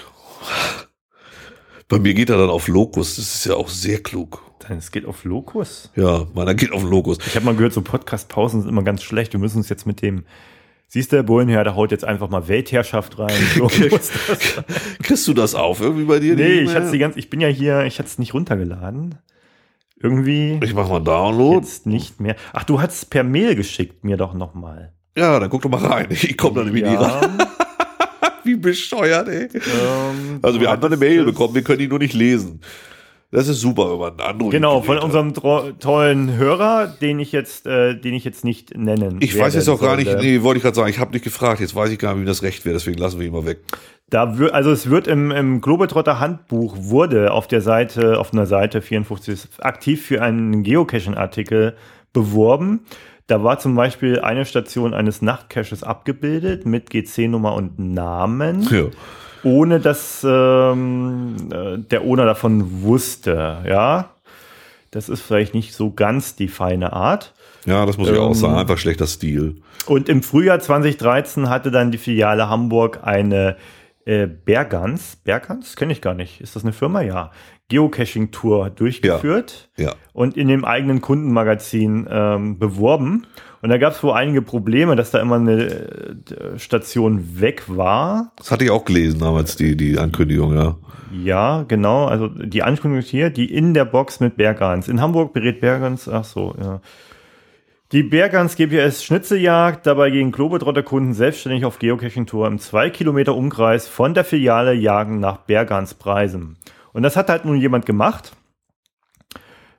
Bei mir geht er dann auf Locus. Das ist ja auch sehr klug. Dann, es geht auf Locus. Ja, meiner geht auf Locus. Ich habe mal gehört, so Podcast-Pausen sind immer ganz schlecht. Wir müssen uns jetzt mit dem, siehst du, Bullenherr, der haut jetzt einfach mal Weltherrschaft rein. So muss das sein. Kriegst du das auf irgendwie bei dir? die Nee, ich E-Mail? hatte die ganz, ich bin ja hier, ich hatte es nicht runtergeladen. Irgendwie Ich mach mal Download. jetzt nicht mehr. Ach, du hast es per Mail geschickt, mir doch nochmal. Ja, dann guck doch mal rein. Ich komme da nämlich nie rein. Wie bescheuert, ey. ähm, Also wir du haben da eine hattest Mail es- bekommen, wir können die nur nicht lesen. Das ist super, wenn man einen Android Genau, von hat. unserem tro- tollen Hörer, den ich jetzt, äh, den ich jetzt nicht nennen Ich weiß jetzt werde, auch gar nicht, sollte. nee, wollte ich gerade sagen, ich habe nicht gefragt, jetzt weiß ich gar nicht, wie das Recht wäre, deswegen lassen wir ihn mal weg. Da wür- also es wird im, im Globetrotter Handbuch wurde auf der Seite, auf einer Seite vierundfünfzig aktiv für einen Geocaching-Artikel beworben. Da war zum Beispiel eine Station eines Nachtcaches abgebildet mit G C-Nummer und Namen, Ja. ohne dass ähm, äh, der Owner davon wusste. Ja, das ist vielleicht nicht so ganz die feine Art. Ja, das muss ich Ähm, auch sagen, einfach schlechter Stil. Und im Frühjahr zwanzig dreizehn hatte dann die Filiale Hamburg eine äh, Bergans, Bergans, kenne ich gar nicht, ist das eine Firma? Ja. Geocaching-Tour durchgeführt Ja. und in dem eigenen Kundenmagazin ähm, beworben. Und da gab es wohl einige Probleme, dass da immer eine äh, Station weg war. Das hatte ich auch gelesen damals, die, die Ankündigung, ja. Ja, genau, also die Ankündigung hier, die in der Box mit Bergans. In Hamburg berät Bergans, ach so, ja. Die Bergans G P S Schnitzeljagd, dabei gehen Globetrotter-Kunden selbstständig auf Geocaching-Tour im zwei Kilometer Umkreis von der Filiale jagen nach Bergans Preisen. Und das hat halt nun jemand gemacht.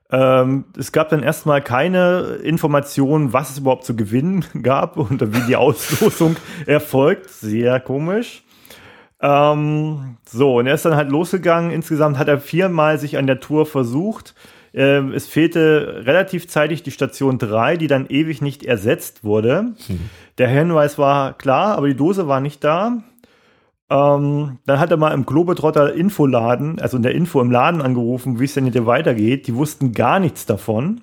Ähm, es gab dann erstmal keine Informationen, was es überhaupt zu gewinnen gab und wie die Auslosung erfolgt. Sehr komisch. Ähm, so, und er ist dann halt losgegangen. Insgesamt hat er viermal sich an der Tour versucht. Ähm, es fehlte relativ zeitig die Station drei, die dann ewig nicht ersetzt wurde. Hm. Der Hinweis war klar, aber die Dose war nicht da. Ähm, dann hat er mal im Globetrotter Infoladen, also in der Info im Laden angerufen, wie es denn hier weitergeht. Die wussten gar nichts davon.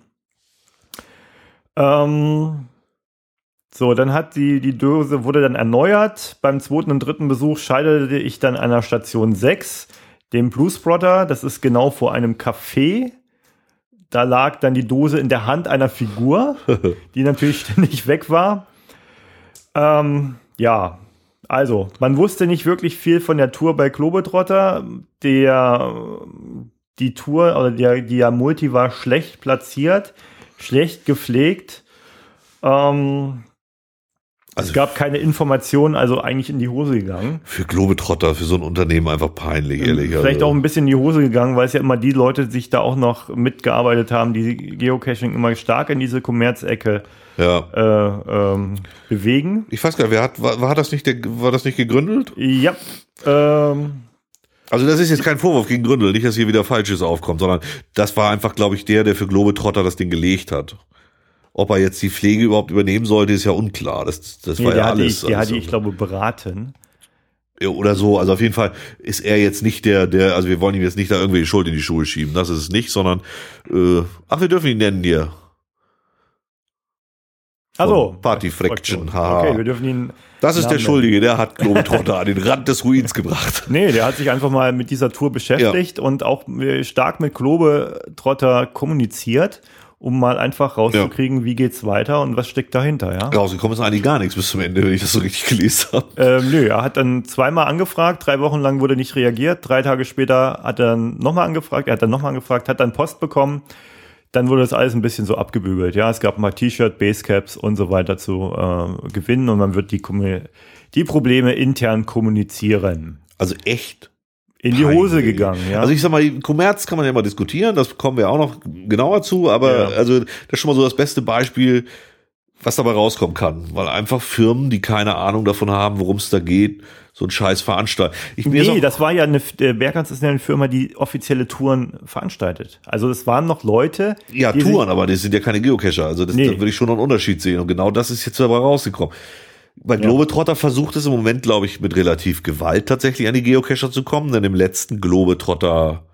Ähm, so, dann hat die, die Dose wurde dann erneuert. Beim zweiten und dritten Besuch scheiterte ich dann an der Station sechs, dem Bluesbrotter. Das ist genau vor einem Café. Da lag dann die Dose in der Hand einer Figur, die natürlich ständig weg war. Ähm, ja, also, man wusste nicht wirklich viel von der Tour bei Globetrotter. Der, die Tour, oder der, die Multi war schlecht platziert, schlecht gepflegt. Ähm, also es gab keine Informationen, also eigentlich in die Hose gegangen. Für Globetrotter, für so ein Unternehmen einfach peinlich, ehrlich. Vielleicht also. auch ein bisschen in die Hose gegangen, weil es ja immer die Leute sich da auch noch mitgearbeitet haben, die Geocaching immer stark in diese Kommerzecke ja. äh, ähm, bewegen. Ich weiß gar nicht, wer hat, war, war das nicht der, war das nicht gegründet? Ja. Ähm, also das ist jetzt kein Vorwurf gegen Gründel, nicht, dass hier wieder Falsches aufkommt, sondern das war einfach, glaube ich, der, der für Globetrotter das Ding gelegt hat. Ob er jetzt die Pflege überhaupt übernehmen sollte, ist ja unklar. Das, das nee, war ja alles. Ich, der also, hatte ich, glaube, beraten. Oder so. Also auf jeden Fall ist er jetzt nicht der, der, also wir wollen ihm jetzt nicht da irgendwie die Schuld in die Schuhe schieben. Das ist es nicht, sondern, äh, ach, wir dürfen ihn nennen hier. Also Party Fraction. Okay, wir dürfen ihn. Das ist der Schuldige, der hat Globetrotter an den Rand des Ruins gebracht. Nee, der hat sich einfach mal mit dieser Tour beschäftigt ja. und auch stark mit Globetrotter kommuniziert, um mal einfach rauszukriegen, ja. wie geht's weiter und was steckt dahinter, ja? Rausgekommen ist eigentlich gar nichts bis zum Ende, wenn ich das so richtig gelesen habe. Ähm, nö, er hat dann zweimal angefragt, drei Wochen lang wurde nicht reagiert, drei Tage später hat er dann nochmal angefragt, er hat dann nochmal angefragt, hat dann Post bekommen, dann wurde das alles ein bisschen so abgebügelt, ja, es gab mal T-Shirt, Basecaps und so weiter zu äh, gewinnen und man wird die, die Probleme intern kommunizieren. Also echt? In die Hose gegangen, ja. Also ich sag mal, Kommerz kann man ja mal diskutieren, das kommen wir auch noch genauer zu, aber ja. also das ist schon mal so das beste Beispiel, was dabei rauskommen kann, weil einfach Firmen, die keine Ahnung davon haben, worum es da geht, so einen Scheiß veranstalten. Ich, nee, auch, das war ja eine, der Bergans ist ja eine Firma, die offizielle Touren veranstaltet. Also es waren noch Leute. Ja, Touren, aber das sind ja keine Geocacher, also das, nee. da würde ich schon noch einen Unterschied sehen und genau das ist jetzt dabei rausgekommen. Bei Globetrotter versucht es im Moment, glaube ich, mit relativ Gewalt tatsächlich an die Geocacher zu kommen, denn im letzten Globetrotter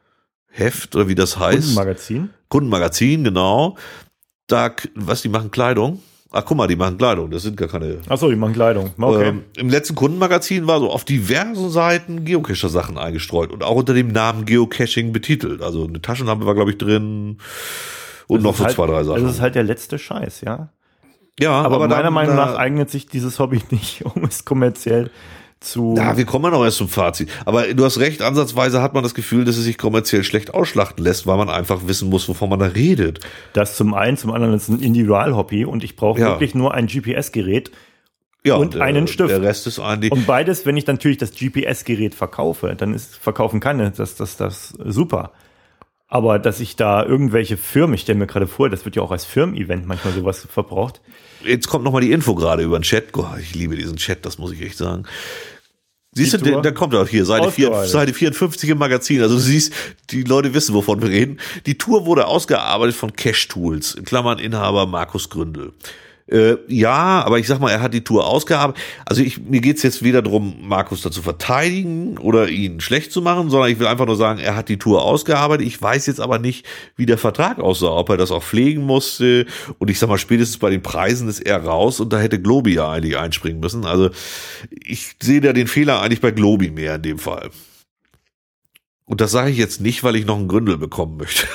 Heft, oder wie das heißt. Kundenmagazin. Kundenmagazin, genau. Da, was, die machen Kleidung? Ach, guck mal, die machen Kleidung, das sind gar keine. Ach so, die machen Kleidung. Okay. Ähm, Im letzten Kundenmagazin war so auf diversen Seiten Geocacher-Sachen eingestreut und auch unter dem Namen Geocaching betitelt. Also eine Taschenlampe war, glaube ich, drin und das noch so halt, zwei, drei Sachen. Das ist halt der letzte Scheiß, ja. Ja, aber, aber meiner dann, Meinung nach eignet sich dieses Hobby nicht, um es kommerziell zu. Ja, wir kommen ja noch erst zum Fazit. Aber du hast recht, ansatzweise hat man das Gefühl, dass es sich kommerziell schlecht ausschlachten lässt, weil man einfach wissen muss, wovon man da redet. Das zum einen, zum anderen ist ein Individualhobby und ich brauche ja. wirklich nur ein G P S-Gerät ja, und der, einen Stift. Der Rest ist eigentlich. Und beides, wenn ich natürlich das G P S-Gerät verkaufe, dann ist verkaufen kann, das das das super. Aber dass ich da irgendwelche Firmen, ich stelle mir gerade vor, das wird ja auch als Firmen-Event manchmal sowas verbraucht. Jetzt kommt nochmal die Info gerade über den Chat. Oh, ich liebe diesen Chat, das muss ich echt sagen. Siehst du, da kommt auch hier, Seite, vier, Seite vierundfünfzig im Magazin. Also du siehst, die Leute wissen, wovon wir reden. Die Tour wurde ausgearbeitet von Cache Tools, in Klammern Inhaber Markus Gründel. Äh, ja, aber ich sag mal, er hat die Tour ausgearbeitet. Also ich, mir geht's jetzt weder darum, Markus dazu verteidigen oder ihn schlecht zu machen, sondern ich will einfach nur sagen, er hat die Tour ausgearbeitet. Ich weiß jetzt aber nicht, wie der Vertrag aussah, ob er das auch pflegen musste. Und ich sag mal, spätestens bei den Preisen ist er raus und da hätte Globi ja eigentlich einspringen müssen. Also ich sehe da den Fehler eigentlich bei Globi mehr in dem Fall. Und das sage ich jetzt nicht, weil ich noch einen Gründel bekommen möchte.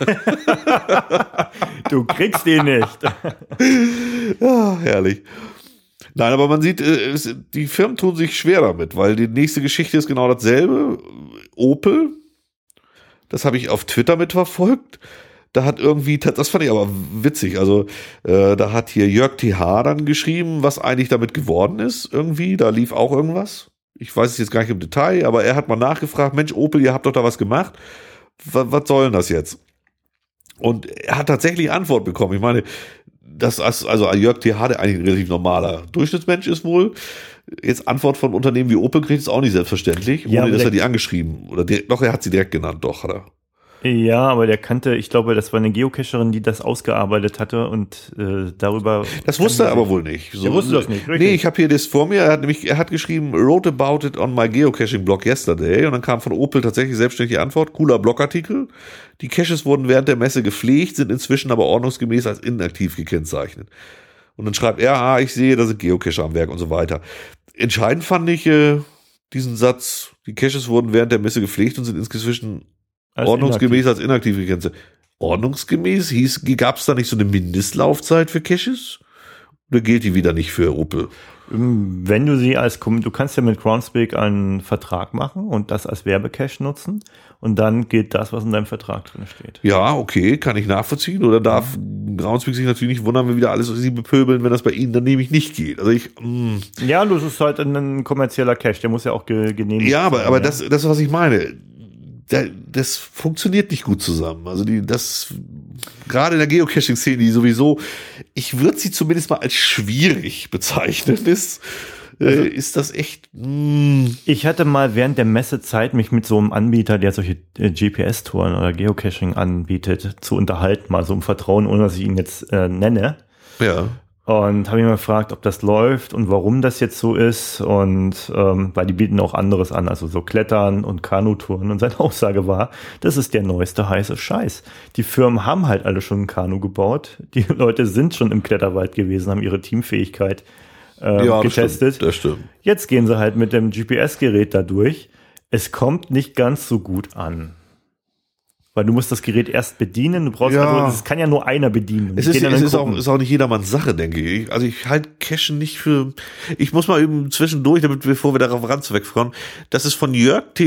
Du kriegst ihn nicht. Ja, herrlich. Nein, aber man sieht, die Firmen tun sich schwer damit, weil die nächste Geschichte ist genau dasselbe. Opel, das habe ich auf Twitter mitverfolgt. Da hat irgendwie, das fand ich aber witzig, also äh, da hat hier Jörg T H dann geschrieben, was eigentlich damit geworden ist irgendwie. Da lief auch irgendwas. Ich weiß es jetzt gar nicht im Detail, aber er hat mal nachgefragt, Mensch, Opel, ihr habt doch da was gemacht. Was, was soll denn das jetzt? Und er hat tatsächlich Antwort bekommen. Ich meine, das, also Jörg T H, der eigentlich ein relativ normaler Durchschnittsmensch ist wohl, jetzt Antwort von Unternehmen wie Opel kriegt, ist auch nicht selbstverständlich, ja, ohne dass er die angeschrieben, oder direkt, doch, er hat sie direkt genannt, doch, hat er. Ja, aber der kannte, ich glaube, das war eine Geocacherin, die das ausgearbeitet hatte und äh, darüber... Das wusste er aber wohl nicht. So, er wusste das nicht, richtig. Nee, ich habe hier das vor mir, er hat nämlich, er hat geschrieben, wrote about it on my geocaching blog yesterday, und dann kam von Opel tatsächlich selbstständige Antwort, cooler Blogartikel. Die Caches wurden während der Messe gepflegt, sind inzwischen aber ordnungsgemäß als inaktiv gekennzeichnet. Und dann schreibt er, ah, ich sehe, da sind Geocacher am Werk und so weiter. Entscheidend fand ich äh, diesen Satz, die Caches wurden während der Messe gepflegt und sind inzwischen als ordnungsgemäß inaktiv. als inaktiv gekennzeichnet. Ordnungsgemäß? Hieß, gab es da nicht so eine Mindestlaufzeit für Caches? Oder gilt die wieder nicht für Opel? Wenn du sie als, du kannst ja mit Groundspeak einen Vertrag machen und das als Werbecache nutzen und dann gilt das, was in deinem Vertrag drin steht. Ja, okay, kann ich nachvollziehen. Oder darf Groundspeak sich natürlich nicht wundern, wenn wieder alles sie bepöbeln, wenn das bei ihnen dann nämlich nicht geht. Also ich, mh. Ja, das ist halt ein kommerzieller Cache, der muss ja auch ge- genehmigt ja, aber, sein. aber Ja, aber das, das, was ich meine, das funktioniert nicht gut zusammen. Also die, das, gerade in der Geocaching-Szene, die sowieso, ich würde sie zumindest mal als schwierig bezeichnen, ist, also, äh, ist das echt, mh. Ich hatte mal während der Messezeit mich mit so einem Anbieter, der solche äh, G P S-Touren oder Geocaching anbietet, zu unterhalten, mal so im Vertrauen, ohne dass ich ihn jetzt äh, nenne. Ja. Und habe ihn mal gefragt, ob das läuft und warum das jetzt so ist. Und ähm, weil die bieten auch anderes an, also so Klettern und Kanutouren. Und seine Aussage war, das ist der neueste heiße Scheiß. Die Firmen haben halt alle schon ein Kanu gebaut. Die Leute sind schon im Kletterwald gewesen, haben ihre Teamfähigkeit äh, ja, getestet. Das stimmt, das stimmt. Jetzt gehen sie halt mit dem G P S-Gerät da durch. Es kommt nicht ganz so gut an. Weil du musst das Gerät erst bedienen, du brauchst ja. also, es kann ja nur einer bedienen. Es ist, es ist, auch, ist auch nicht jedermanns Sache, denke ich. Also ich halte Cachen nicht für, ich muss mal eben zwischendurch, damit bevor wir darauf ranzuwegkommen, das ist von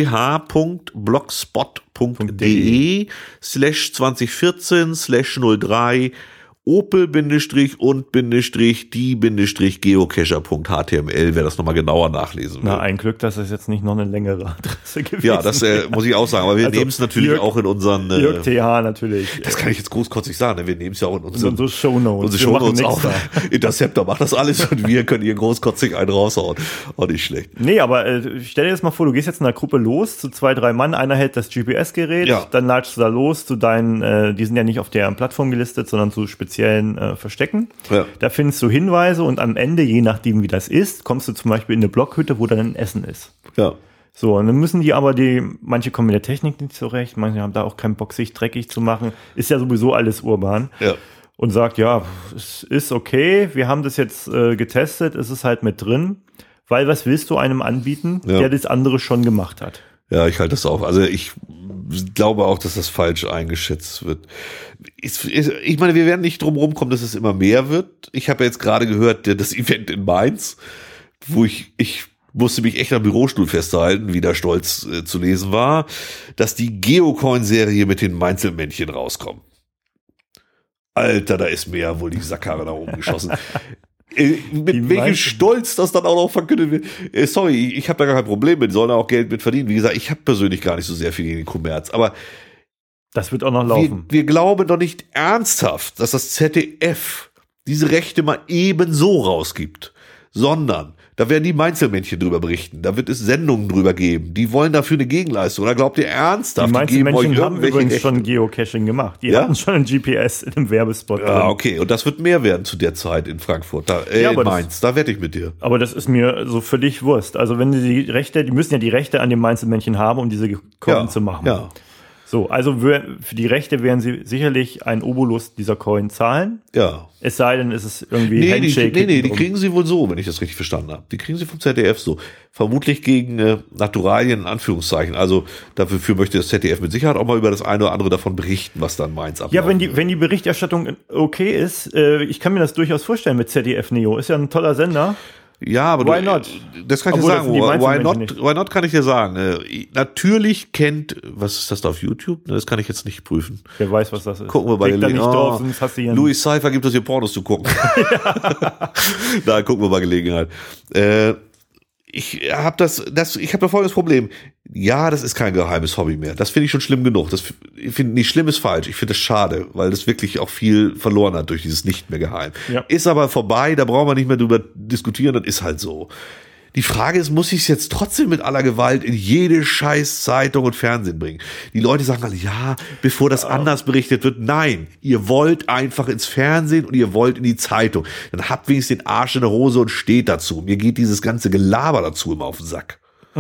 jörgth.blogspot.de slash zwanzig vierzehn slash null drei Opel Bindestrich und Bindestrich die Bindestrich Geocacher.html, wer das nochmal genauer nachlesen will. Na, ein Glück, dass es jetzt nicht noch eine längere Adresse gewesen Ja, das äh, muss ich auch sagen, aber wir also, nehmen es natürlich Jörg, auch in unseren... Äh, Jörg T H natürlich. Das kann ich jetzt großkotzig sagen, ne? Wir nehmen es ja auch in unseren... In unsere Shownotes. Unsere Shownotes auch. Interceptor macht das alles und wir können hier großkotzig einen raushauen. Auch nicht schlecht. Nee, aber äh, stell dir das mal vor, du gehst jetzt in einer Gruppe los, zu zwei, drei Mann, einer hält das G P S-Gerät, ja. dann latschst du da los zu deinen, äh, die sind ja nicht auf der Plattform gelistet, sondern zu speziellen äh, Verstecken. Ja. Da findest du Hinweise und am Ende, je nachdem wie das ist, kommst du zum Beispiel in eine Blockhütte, wo dann ein Essen ist. Ja. So, und dann müssen die aber, die, manche kommen mit der Technik nicht zurecht, manche haben da auch keinen Bock, sich dreckig zu machen. Ist ja sowieso alles urban. Ja. Und sagt, ja, es ist okay, wir haben das jetzt äh, getestet, es ist halt mit drin, weil was willst du einem anbieten, ja. der das andere schon gemacht hat? Ja, ich halte das auch. Also ich glaube auch, dass das falsch eingeschätzt wird. Ich, ich meine, wir werden nicht drum rumkommen, dass es immer mehr wird. Ich habe ja jetzt gerade gehört, das Event in Mainz, wo ich, ich musste mich echt am Bürostuhl festhalten, wie da stolz äh, zu lesen war, dass die Geocoin-Serie mit den Mainzelmännchen rauskommt. Alter, da ist mir ja wohl die Sackkarre nach oben geschossen. Äh, mit die welchem Stolz das dann auch noch verkündet wird. Äh, sorry, ich habe da gar kein Problem mit, sollen auch Geld mit verdienen. Wie gesagt, ich habe persönlich gar nicht so sehr viel gegen den Kommerz, aber das wird auch noch laufen. Wir, wir glauben doch nicht ernsthaft, dass das Z D F diese Rechte mal eben so rausgibt, sondern da werden die Mainzelmännchen drüber berichten, da wird es Sendungen drüber geben, die wollen dafür eine Gegenleistung. Oder glaubt ihr ernsthaft, die Mainzelmännchen haben übrigens Rechte? schon Geocaching gemacht. Die ja? hatten schon ein G P S in einem Werbespot ja, drin. okay, und das wird mehr werden zu der Zeit in Frankfurt, da, äh, ja, in Mainz, das, da wette ich mit dir. Aber das ist mir so völlig Wurst. Also wenn die Rechte, die müssen ja die Rechte an den Mainzelmännchen haben, um diese Coin ja, zu machen. Ja. So, also für die Rechte werden sie sicherlich einen Obolus dieser Coin zahlen. Ja. Es sei denn, es ist irgendwie nee, Handshake. Die, nee, nee, die kriegen sie wohl so, wenn ich das richtig verstanden habe. Die kriegen sie vom Z D F so. Vermutlich gegen äh, Naturalien, in Anführungszeichen. Also dafür möchte das Z D F mit Sicherheit auch mal über das eine oder andere davon berichten, was dann Mainz abläuft. Ja, wenn die, wenn die Berichterstattung okay ist, äh, ich kann mir das durchaus vorstellen mit Z D F Neo. Ist ja ein toller Sender. Ja, aber why du, not? Das kann ich Obwohl, dir sagen. why Why not, nicht. why not kann ich dir sagen. Äh, natürlich kennt, was ist das da auf YouTube? Das kann ich jetzt nicht prüfen. Wer weiß, was das ist. Gucken wir bei da nicht oh, drauf, sonst hast du hier Louis Cypher gibt es hier Pornos zu gucken. Da gucken wir bei Gelegenheit. Äh, ich habe das, das, ich habe da folgendes Problem. Ja, das ist kein geheimes Hobby mehr. Das finde ich schon schlimm genug. Das ich finde nicht schlimm ist falsch. Ich finde das schade, weil das wirklich auch viel verloren hat durch dieses nicht mehr geheim. Ja. Ist aber vorbei, da brauchen wir nicht mehr drüber diskutieren, das ist halt so. Die Frage ist, muss ich es jetzt trotzdem mit aller Gewalt in jede scheiß Zeitung und Fernsehen bringen? Die Leute sagen alle, ja, bevor das anders berichtet wird. Nein, ihr wollt einfach ins Fernsehen und ihr wollt in die Zeitung. Dann habt wenigstens den Arsch in der Hose und steht dazu. Mir geht dieses ganze Gelaber dazu immer auf den Sack.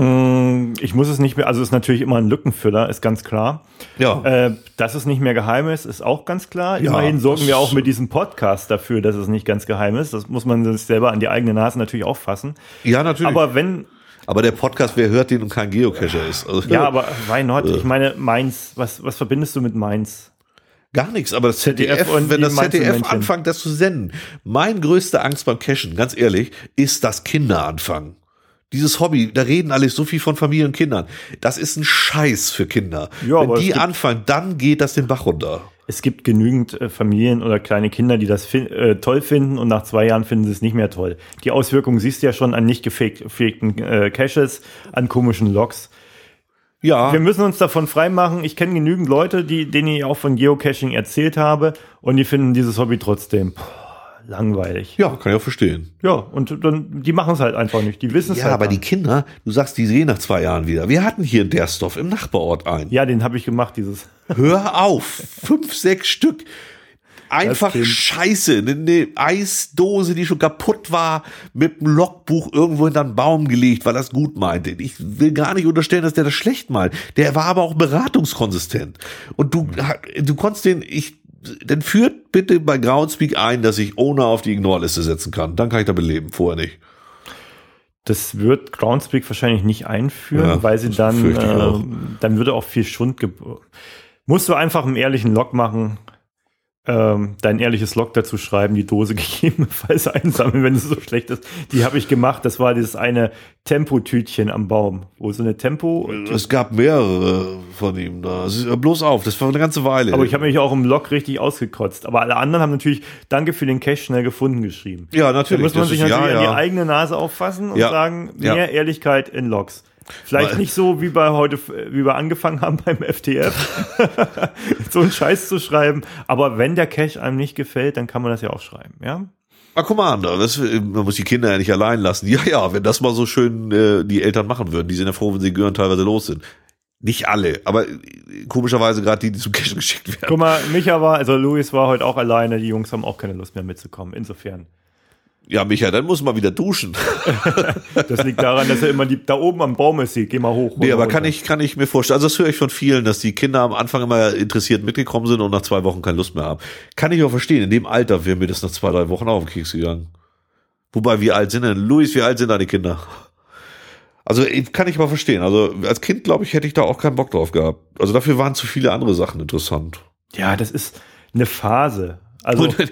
Ich muss es nicht mehr, also es ist natürlich immer ein Lückenfüller, ist ganz klar. Ja. Äh, dass es nicht mehr geheim ist, ist auch ganz klar. Ja, Immerhin sorgen das- wir auch mit diesem Podcast dafür, dass es nicht ganz geheim ist. Das muss man sich selber an die eigene Nase natürlich auch fassen. Ja, natürlich. Aber wenn, Aber der Podcast, wer hört den und kein Geocacher ist? Also, ja, aber why not? Ich meine, Mainz, was, was verbindest du mit Mainz? gar nichts, aber das Z D F, Z D F und wenn die das Z D F Mainzelmännchen. anfängt, das zu senden. Mein größte Angst beim Cashen, ganz ehrlich, ist, dass Kinder anfangen. Dieses Hobby, da reden alle so viel von Familien und Kindern. Das ist ein Scheiß für Kinder. Ja, wenn aber es die gibt- anfangen, dann geht das den Bach runter. Es gibt genügend äh, Familien oder kleine Kinder, die das fin- äh, toll finden und nach zwei Jahren finden sie es nicht mehr toll. Die Auswirkungen siehst du ja schon an nicht gefake- gefakten äh, Caches, an komischen Logs. Ja, Wir müssen uns davon freimachen. Ich kenne genügend Leute, die, denen ich auch von Geocaching erzählt habe und die finden dieses Hobby trotzdem puh, langweilig. ja, kann ich auch verstehen. Ja, und dann, die machen es halt einfach nicht. Die wissen es Ja, halt aber gar die nicht. Kinder, du sagst, die sehen nach zwei Jahren wieder. Wir hatten hier in Dersdorf im Nachbarort einen. Ja, den habe ich gemacht, dieses. Hör auf, fünf, sechs Stück. Einfach Kind. Scheiße, eine, eine Eisdose, die schon kaputt war, mit einem Logbuch irgendwo hinter einen Baum gelegt, weil das gut meinte. Ich will gar nicht unterstellen, dass der das schlecht meint. Der war aber auch beratungskonsistent. Und du, du konntest den, ich, dann führt bitte bei Groundspeak ein, dass ich ohne auf die Ignore-Liste setzen kann. Dann kann ich damit leben, vorher nicht. Das wird Groundspeak wahrscheinlich nicht einführen, Ja, weil sie das dann, befürchte ich auch. ähm, dann würde auch viel Schund ge- musst du einfach einen ehrlichen Log machen, ähm, dein ehrliches Log dazu schreiben, die Dose gegebenenfalls einsammeln, wenn es so schlecht ist. Die habe ich gemacht, das war dieses eine Tempotütchen am Baum, wo so eine Tempo, Es gab mehrere von ihm da. Es ist- Bloß auf, das war eine ganze Weile. aber ich habe mich auch im Log richtig ausgekotzt. Aber alle anderen haben natürlich Danke für den Cache schnell gefunden geschrieben. ja, Da natürlich. muss man das sich ist- natürlich ja, an die ja. eigene Nase auffassen und Ja. sagen, Ja. mehr Ehrlichkeit in Logs. Vielleicht Weil- nicht so wie bei heute, wie wir angefangen haben beim F T F, so einen Scheiß zu schreiben. Aber wenn der Cache einem nicht gefällt, dann kann man das ja auch schreiben, ja? Ah, Commander, das, man muss die Kinder ja nicht allein lassen. Ja, ja, wenn das mal so schön äh, die Eltern machen würden, die sind ja froh, wenn sie Gören teilweise los sind. Nicht alle, aber äh, komischerweise gerade die, die zum Cashen geschickt werden. Guck mal, Micha war, also Luis war heute auch alleine, die Jungs haben auch keine Lust mehr mitzukommen, insofern. Ja, Micha, dann muss man wieder duschen. Das liegt daran, dass er immer die, da oben am Baum ist, geh mal hoch. Nee, runter, aber kann runter. ich, kann ich mir vorstellen. Also das höre ich von vielen, dass die Kinder am Anfang immer interessiert mitgekommen sind und nach zwei Wochen keine Lust mehr haben. Kann ich auch verstehen. In dem Alter wäre mir das nach zwei, drei Wochen auf den Keks gegangen. Wobei, wie alt sind denn? Luis, wie alt sind deine Kinder? Also kann ich mal verstehen. Also als Kind, glaube ich, hätte ich da auch keinen Bock drauf gehabt. Also dafür waren zu viele andere Sachen interessant. Ja, das ist eine Phase. Also, Und,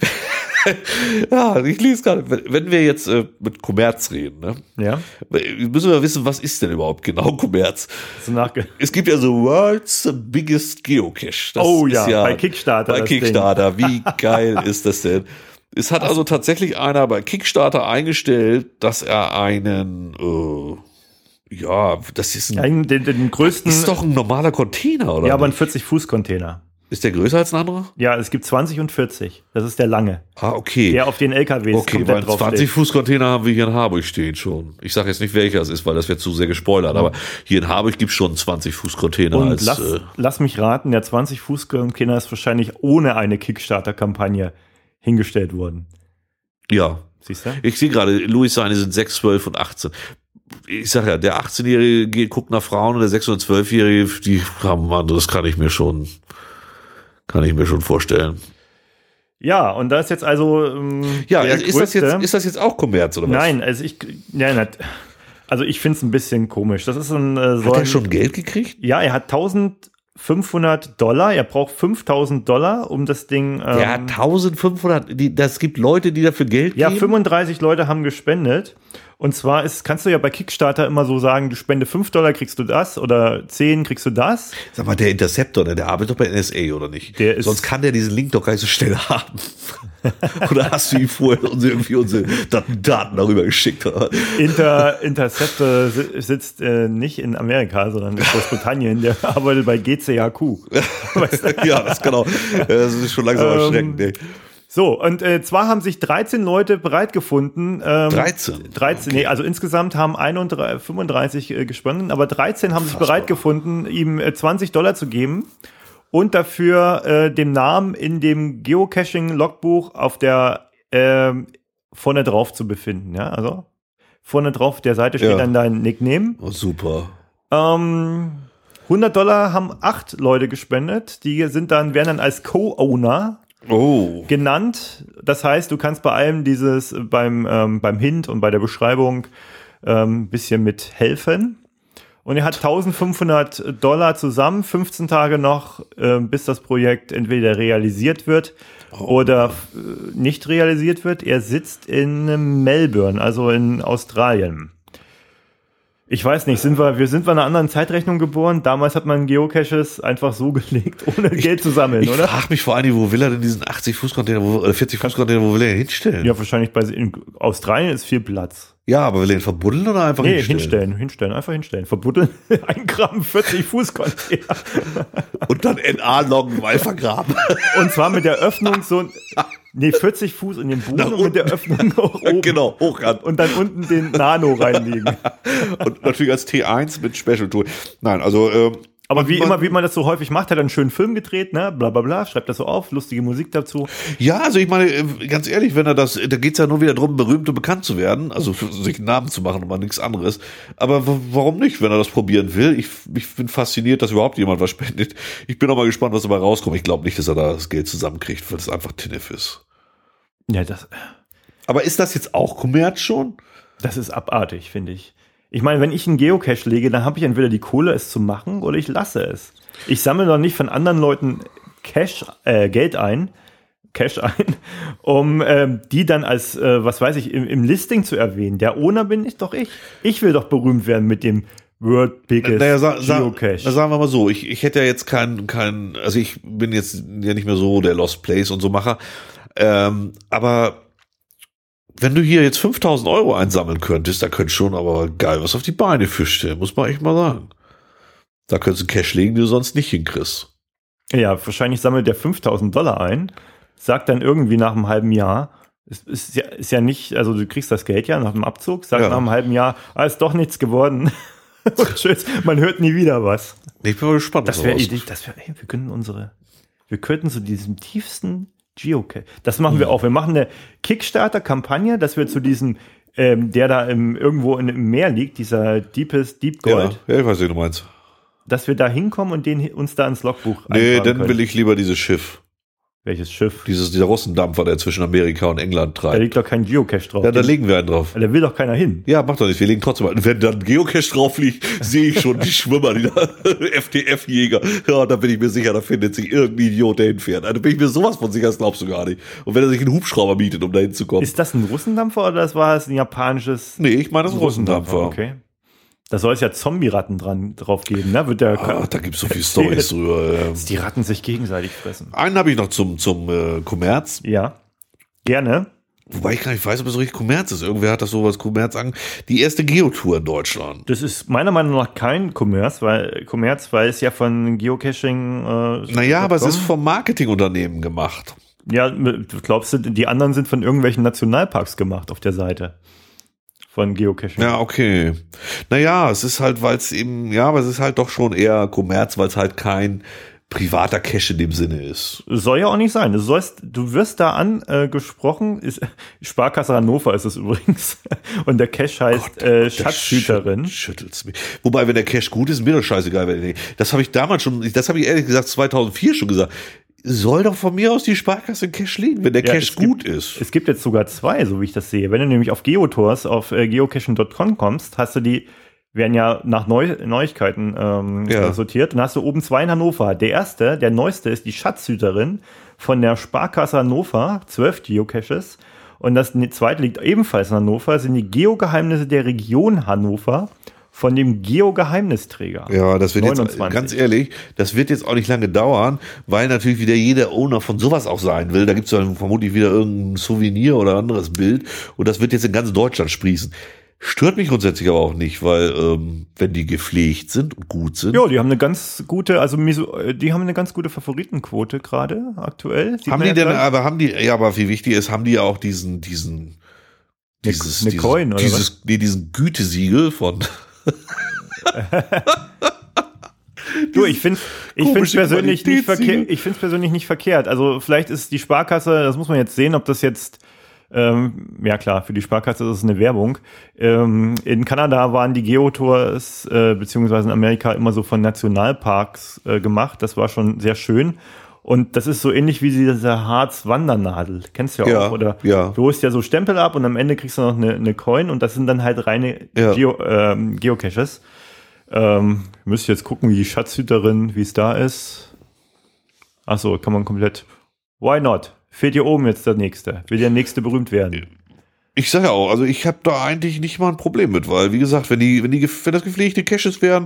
ja, ich lese gerade, wenn wenn wir jetzt äh, mit Kommerz reden, ne, ja, müssen wir wissen, was ist denn überhaupt genau Kommerz? so nachge Es gibt ja so World's Biggest Geocache. Das Oh ist ja, bei Kickstarter Bei das Kickstarter, wie geil ist das denn? Es hat also tatsächlich einer bei Kickstarter eingestellt, dass er einen, äh, ja, das ist ein, Einen, den, den größten, ist doch ein normaler Container, oder? ja, aber ein nicht? vierzig-Fuß-Container. Ist der größer als ein anderer? Ja, es gibt zwanzig und vierzig. Das ist der lange. Ah, okay. Der auf den L K Ws Okay, weil komplett draufsteht. zwanzig Fuß Container haben wir hier in Harburg stehen schon. Ich sage jetzt nicht, welcher es ist, weil das wird zu sehr gespoilert. Aber hier in Harburg gibt es schon zwanzig Fuß Container. Und als, lass, äh, lass mich raten, der zwanzig-Fuß-Container ist wahrscheinlich ohne eine Kickstarter-Kampagne hingestellt worden. ja, Siehst du? ich sehe gerade, Louis seine sind sechs, zwölf und achtzehn. Ich sag ja, der achtzehnjährige geht, guckt nach Frauen und der sechs- und zwölfjährige, die haben anderes, kann ich mir schon, kann ich mir schon vorstellen. Ja, und da ist jetzt also ähm, Ja, der ist das jetzt, größte- ist das jetzt auch Kommerz oder was? Nein, also ich, ja, nicht. Also ich finde es ein bisschen komisch. Das ist ein, äh, so Hat er ein, schon Geld gekriegt? Ja, er hat eintausendfünfhundert Dollar. Er braucht fünftausend Dollar, um das Ding. Ähm, Der hat eintausendfünfhundert, die, das gibt Leute, die dafür Geld ja, geben? fünfunddreißig Leute haben gespendet. Und zwar ist, kannst du ja bei Kickstarter immer so sagen, du spende fünf Dollar, kriegst du das, oder zehn kriegst du das. Sag mal, der Interceptor, ne, der arbeitet doch bei N S A, oder nicht? Der ist- Sonst kann der diesen Link doch gar nicht so schnell haben. Oder hast du ihm vorher uns irgendwie unsere Daten darüber geschickt? Inter, Interceptor sitzt äh, nicht in Amerika, sondern in Großbritannien. Der arbeitet bei G C H Q. Weißt du? Ja, das genau. Das ist schon langsam erschreckend. Ähm, so, und äh, zwar haben sich dreizehn Leute bereit gefunden. Ähm, dreizehn? dreizehn, okay. Nee, also insgesamt haben einunddreißig, fünfunddreißig äh, gesponnen, aber dreizehn haben sich bereit gefunden, ihm äh, zwanzig Dollar zu geben und dafür äh, den Namen in dem Geocaching-Logbuch auf der äh, vorne drauf zu befinden. Ja, also vorne drauf der Seite steht ja dann dein Nickname. Oh, super. Ähm, hundert Dollar haben acht Leute gespendet. Die sind dann, werden dann als Co-Owner oh. genannt. Das heißt, du kannst bei allem dieses, beim, ähm, beim Hint und bei der Beschreibung ein ähm, bisschen mithelfen. Und er hat eintausendfünfhundert Dollar zusammen, fünfzehn Tage noch, äh, bis das Projekt entweder realisiert wird oh. oder äh, nicht realisiert wird. Er sitzt in Melbourne, also in Australien. Ich weiß nicht, sind wir, wir sind wir in einer anderen Zeitrechnung geboren? Damals hat man Geocaches einfach so gelegt, ohne ich, Geld zu sammeln, ich oder? Ich frage mich vor allem, wo will er denn diesen achtzig Fuß Container, oder vierzig Fuß Container, wo will er ihn hinstellen? Ja, wahrscheinlich bei, in Australien ist viel Platz. Ja, aber will er ihn verbuddeln oder einfach nee, hinstellen? hinstellen, hinstellen, einfach hinstellen. Verbuddeln, ein Gramm, vierzig Fuß Container. Und dann N A-Loggen mal vergraben. Und zwar mit der Öffnung so, nee, vierzig Fuß in den Boden und mit der Öffnung hoch oben. Genau, hochkant. Und dann unten den Nano reinlegen. Und natürlich als T eins mit Special Tool. Nein, also, ähm, aber wie man, immer, wie man das so häufig macht, hat er einen schönen Film gedreht, ne, bla bla bla, schreibt das so auf, lustige Musik dazu. Ja, also ich meine, ganz ehrlich, wenn er das, da geht's ja nur wieder darum, berühmt und bekannt zu werden, also sich einen Namen zu machen und mal nichts anderes. Aber w- warum nicht, wenn er das probieren will? Ich, ich bin fasziniert, dass überhaupt jemand was spendet. Ich bin auch mal gespannt, was dabei rauskommt. Ich glaube nicht, dass er da das Geld zusammenkriegt, weil es einfach Tinnef ist. Ja, das. Aber ist das jetzt auch Kommerz schon? Das ist abartig, finde ich. Ich meine, wenn ich einen Geocache lege, dann habe ich entweder die Kohle, es zu machen, oder ich lasse es. Ich sammle doch nicht von anderen Leuten Cash, äh, Geld ein, Cash ein, um äh, die dann als, äh, was weiß ich, im, im Listing zu erwähnen. Der Owner bin ich doch ich. Ich will doch berühmt werden mit dem World Biggest naja, sa- Geocache. Sa- sagen wir mal so, ich, ich hätte ja jetzt keinen, kein, also ich bin jetzt ja nicht mehr so der Lost Place und so Macher, ähm, aber wenn du hier jetzt fünftausend Euro einsammeln könntest, da könntest du schon aber geil was auf die Beine fischen, muss man echt mal sagen. Da könntest du Cash legen, die du sonst nicht hinkriegst. Ja, wahrscheinlich sammelt der fünftausend Dollar ein, sagt dann irgendwie nach einem halben Jahr, ist, ist, ja, ist ja nicht, also du kriegst das Geld ja nach dem Abzug, sagt ja. nach einem halben Jahr, ah, ist doch nichts geworden. Tschüss, man hört nie wieder was. Ich bin mal gespannt. Das wäre Idee, das wäre, ey, wir können unsere, wir könnten zu diesem tiefsten Geocache, das machen wir auch. Wir machen eine Kickstarter-Kampagne, dass wir zu diesem, ähm, der da im, irgendwo in, im Meer liegt, dieser Deepest Deep Gold. Ja, ja, ich weiß, wie du meinst. Dass wir da hinkommen und den uns da ins Logbuch Nee, dann können. will ich lieber dieses Schiff. Welches Schiff? Dieses, dieser Russendampfer, der zwischen Amerika und England treibt. Da liegt doch kein Geocache drauf. Ja, da legen wir einen drauf. Da will doch keiner hin. Ja, macht doch nicht. Wir legen trotzdem einen. Wenn da ein Geocache drauf liegt, sehe ich schon die Schwimmer, die da, F T F-Jäger. Ja, da bin ich mir sicher, da findet sich irgendein Idiot, der hinfährt. Also, da bin ich mir sowas von sicher, das glaubst du gar nicht. Und wenn er sich einen Hubschrauber mietet, um da hinzukommen. Ist das ein Russendampfer oder das war es ein japanisches? Nee, ich meine, das ist ein Russendampfer. Okay. Da soll es ja Zombie-Ratten dran drauf geben, ne? Wird der ah, da gibt's so viele Storys drüber. Dass die Ratten sich gegenseitig fressen. Einen habe ich noch zum, zum äh, Kommerz. Ja, gerne. Wobei ich gar nicht weiß, ob es so richtig Kommerz ist. Irgendwer hat das so was Kommerz an. Die erste Geotour in Deutschland. Das ist meiner Meinung nach kein Kommerz, weil Kommerz, weil es ja von Geocaching. Äh, naja, aber es ist vom Marketingunternehmen gemacht. Ja, glaubst du, die anderen sind von irgendwelchen Nationalparks gemacht auf der Seite von Geocaching? Ja, okay. Naja, es ist halt, weil es eben, ja, aber es ist halt doch schon eher Kommerz, weil es halt kein privater Cache in dem Sinne ist. Soll ja auch nicht sein. Du sollst, du wirst da angesprochen, äh, ist Sparkasse Hannover ist es übrigens. Und der Cache heißt Gott, äh, Schatzhüterin. Schüttelt's mich. Wobei, wenn der Cache gut ist, mir doch scheißegal. Wenn, das habe ich damals schon, das habe ich ehrlich gesagt zweitausendvier schon gesagt. Soll doch von mir aus die Sparkasse in Cache liegen, wenn der ja, Cache gut gibt, ist. Es gibt jetzt sogar zwei, so wie ich das sehe. Wenn du nämlich auf Geotours, auf äh, geocaching Punkt com kommst, hast du die, werden ja nach Neu- Neuigkeiten ähm, ja. sortiert. Dann hast du oben zwei in Hannover. Der erste, der neueste ist die Schatzhüterin von der Sparkasse Hannover, zwölf Geocaches. Und das zweite liegt ebenfalls in Hannover, sind die Geogeheimnisse der Region Hannover von dem Geo-Geheimnisträger. Ja, das wird neunundzwanzig. Jetzt, ganz ehrlich, das wird jetzt auch nicht lange dauern, weil natürlich wieder jeder Owner von sowas auch sein will. Da gibt es dann vermutlich wieder irgendein Souvenir oder anderes Bild und das wird jetzt in ganz Deutschland sprießen. Stört mich grundsätzlich aber auch nicht, weil ähm, wenn die gepflegt sind und gut sind. Ja, die haben eine ganz gute, also die haben eine ganz gute Favoritenquote gerade aktuell. Sieht haben die ja denn, aber haben die, ja, aber wie wichtig ist, haben die ja auch diesen, diesen, dieses, eine dieses, Coin, oder dieses, was? Nee, diesen Gütesiegel von. Du, ich finde ich finde es persönlich nicht verkehrt. Ich finde es persönlich nicht verkehrt. Also vielleicht ist die Sparkasse, das muss man jetzt sehen, ob das jetzt Ähm, ja klar, für die Sparkasse ist es eine Werbung. Ähm, in Kanada waren die Geotours äh, beziehungsweise in Amerika immer so von Nationalparks äh, gemacht. Das war schon sehr schön. Und das ist so ähnlich wie diese Harz-Wandernadel. Kennst du ja, ja auch, oder? Ja. Du holst ja so Stempel ab und am Ende kriegst du noch eine, eine Coin und das sind dann halt reine ja. Geo, ähm, Geocaches. Ähm, müsst jetzt gucken, wie die Schatzhüterin, wie es da ist. Ach so, kann man komplett. Why not? Fehlt hier oben jetzt der Nächste. Will der Nächste berühmt werden? Ich sage ja auch, also ich habe da eigentlich nicht mal ein Problem mit, weil, wie gesagt, wenn die, wenn die, wenn das gepflegte Caches wären,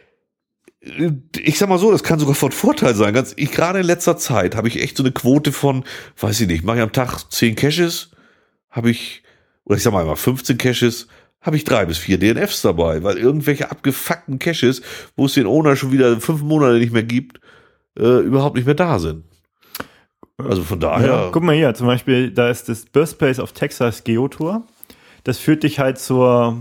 ich sag mal so, das kann sogar von Vorteil sein. Ganz, ich, gerade in letzter Zeit habe ich echt so eine Quote von, weiß ich nicht, mache ich am Tag zehn Caches, habe ich, oder ich sag mal immer fünfzehn Caches, habe ich drei bis vier D N Fs dabei, weil irgendwelche abgefuckten Caches, wo es den Owner schon wieder fünf Monate nicht mehr gibt, äh, überhaupt nicht mehr da sind. Also von daher. Ja, guck mal hier, zum Beispiel, da ist das Birthplace of Texas Geotour. Das führt dich halt zur,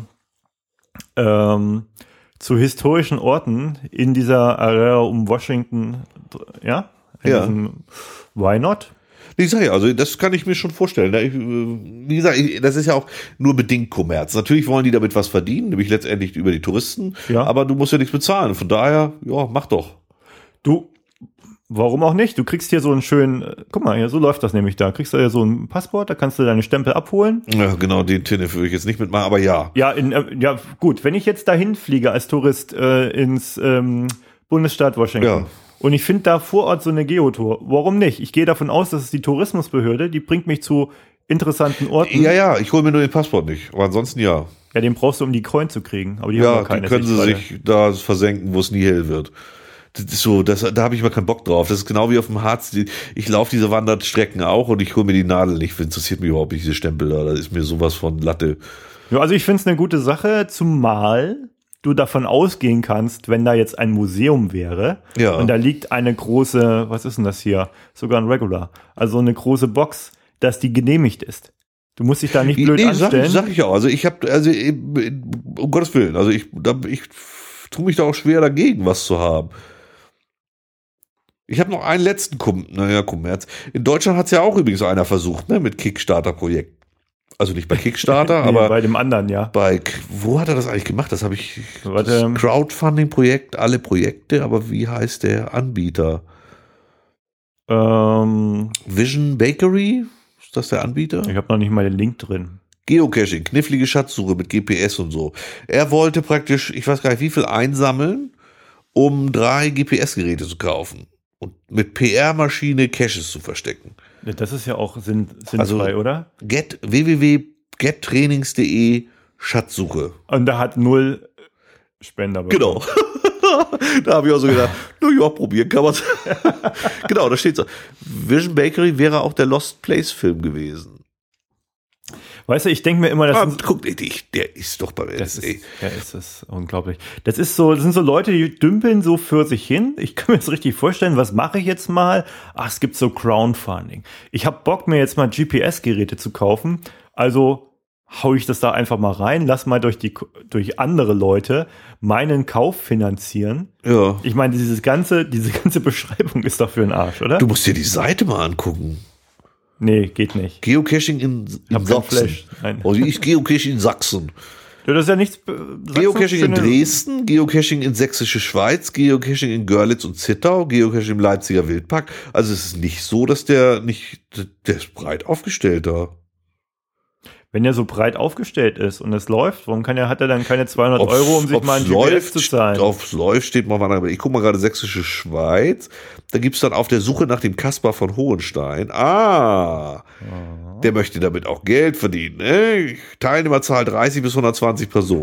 ähm, zu historischen Orten in dieser Area um Washington, ja? In ja. Diesem, why not? Ich sage ja, also das kann ich mir schon vorstellen. Wie gesagt, das ist ja auch nur bedingt Kommerz. Natürlich wollen die damit was verdienen, nämlich letztendlich über die Touristen. Ja. Aber du musst ja nichts bezahlen. Von daher, ja, mach doch. Du, warum auch nicht? Du kriegst hier so einen schönen, guck mal, hier, so läuft das nämlich da. Kriegst du ja so ein Passport, da kannst du deine Stempel abholen. Ja, genau, den Tinnef würde ich jetzt nicht mitmachen, aber ja. Ja, in, äh, ja, gut, wenn ich jetzt dahin fliege als Tourist äh, ins ähm, Bundesstaat Washington Ja. und ich finde da vor Ort so eine Geotour, warum nicht? Ich gehe davon aus, dass es die Tourismusbehörde, die bringt mich zu interessanten Orten. Ja, ja, ich hole mir nur den Passport nicht, aber ansonsten ja. Ja, den brauchst du, um die Coin zu kriegen. Aber die Ja, haben noch keine. die können sie Sichtweite. sich da versenken, wo es nie hell wird. Das ist so, das, da habe ich mal keinen Bock drauf. Das ist genau wie auf dem Harz. Die, ich laufe diese Wanderstrecken auch und ich hole mir die Nadel nicht. Das interessiert mich überhaupt nicht, diese Stempel da. Das ist mir sowas von Latte. Ja, also ich finde es eine gute Sache, zumal du davon ausgehen kannst, wenn da jetzt ein Museum wäre Ja. und da liegt eine große, was ist denn das hier? Sogar ein Regular. Also eine große Box, dass die genehmigt ist. Du musst dich da nicht blöd nee, sag, anstellen. sag ich auch. Also ich habe, also um Gottes Willen, also ich, da, ich tue mich da auch schwer dagegen, was zu haben. Ich habe noch einen letzten Kom naja, Kommerz. In Deutschland hat es ja auch übrigens einer versucht, ne, mit Kickstarter-Projekt. Also nicht bei Kickstarter, Nee, aber bei dem anderen, ja. bei, wo hat er das eigentlich gemacht? Das habe ich, Warte. das Crowdfunding-Projekt, alle Projekte, aber wie heißt der Anbieter? Ähm, Vision Bakery? Ist das der Anbieter? ich habe noch nicht mal den Link drin. Geocaching, knifflige Schatzsuche mit G P S und so. Er wollte praktisch, ich weiß gar nicht wie viel einsammeln, um drei G P S-Geräte zu kaufen und mit P R-Maschine Caches zu verstecken. Ja, das ist ja auch sinn, sinnfrei, Also, oder? Get, w w w punkt get trainings punkt de Schatzsuche. Und da hat null Spender bekommen. Genau. Da habe ich auch so gedacht, na ja, probieren kann man. Genau, da steht so. Vision Bakery wäre auch der Lost Place Film gewesen. Weißt du, ich denke mir immer, das Ah, sind, guck, ich, der ist doch beim das N S A. ist, ja, ist das unglaublich. Das ist so, das sind so Leute, die dümpeln so für sich hin. Ich kann mir das richtig vorstellen, was mache ich jetzt mal? Ach, es gibt so Crowdfunding. Ich habe Bock, mir jetzt mal G P S-Geräte zu kaufen. Also hau ich das da einfach mal rein, lass mal durch die durch andere Leute meinen Kauf finanzieren. Ja. Ich meine, dieses ganze, diese ganze Beschreibung ist doch für den Arsch, oder? Du musst dir die Seite mal angucken. Nee, geht nicht. Geocaching in, in hab kein Sachsen. Flash. Nein. Also ich Geocaching in Sachsen. Ja, das ist ja nichts. Geocaching in Dresden, Geocaching in Sächsische Schweiz, Geocaching in Görlitz und Zittau, Geocaching im Leipziger Wildpark. Also es ist nicht so, dass der nicht, der ist breit aufgestellt da. Wenn er so breit aufgestellt ist und es läuft, warum kann er, hat er dann keine zweihundert Ob's- Euro, um sich ob's mal ein G P S zu zahlen? Aufs läuft steht mal, aber ich gucke mal gerade Sächsische Schweiz. Da gibt's dann auf der Suche nach dem Kaspar von Hohenstein. Ah, der möchte damit auch Geld verdienen. Ne? Teilnehmerzahl dreißig bis hundertzwanzig Personen.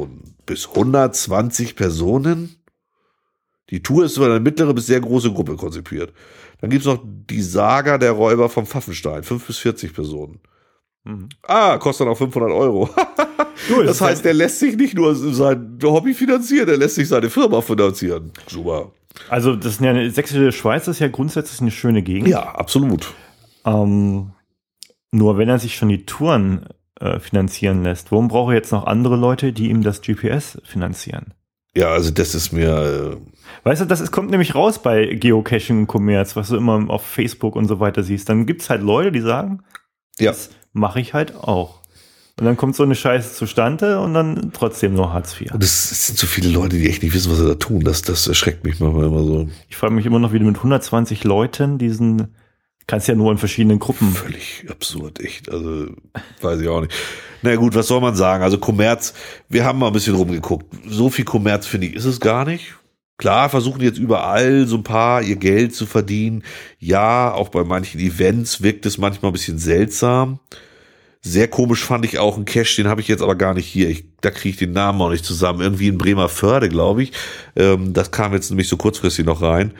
bis hundertzwanzig Personen. Die Tour ist für eine mittlere bis sehr große Gruppe konzipiert. Dann gibt's noch die Saga der Räuber vom Pfaffenstein, fünf bis vierzig Personen. Mhm. Ah, kostet dann auch fünfhundert Euro. Du, das heißt, der lässt sich nicht nur sein Hobby finanzieren, der lässt sich seine Firma finanzieren. Super. Also das ist ja eine sächsische Schweiz, ist ja grundsätzlich eine schöne Gegend. Ja, absolut. Ähm, nur wenn er sich schon die Touren äh, finanzieren lässt, warum braucht er jetzt noch andere Leute, die ihm das G P S finanzieren? Ja, also das ist mir... Äh Weißt du, das ist, kommt nämlich raus bei Geocaching und Commerz, was du immer auf Facebook und so weiter siehst. Dann gibt's halt Leute, die sagen, ja. das mache ich halt auch. Und dann kommt so eine Scheiße zustande und dann trotzdem nur Hartz vier. Und es sind so viele Leute, die echt nicht wissen, was sie da tun. Das, das erschreckt mich manchmal immer so. Ich frage mich immer noch, wie du mit hundertzwanzig Leuten diesen, kannst ja nur in verschiedenen Gruppen. Völlig absurd, echt. Also, weiß ich auch nicht. Na gut, was soll man sagen? Also Kommerz, wir haben mal ein bisschen rumgeguckt. So viel Kommerz, finde ich, ist es gar nicht. Klar, versuchen jetzt überall so ein paar ihr Geld zu verdienen. Ja, auch bei manchen Events wirkt es manchmal ein bisschen seltsam. Sehr komisch fand ich auch einen Cache, den habe ich jetzt aber gar nicht hier. Ich, da kriege ich den Namen auch nicht zusammen. Irgendwie in Bremerförde, glaube ich. Ähm, das kam jetzt nämlich so kurzfristig noch rein.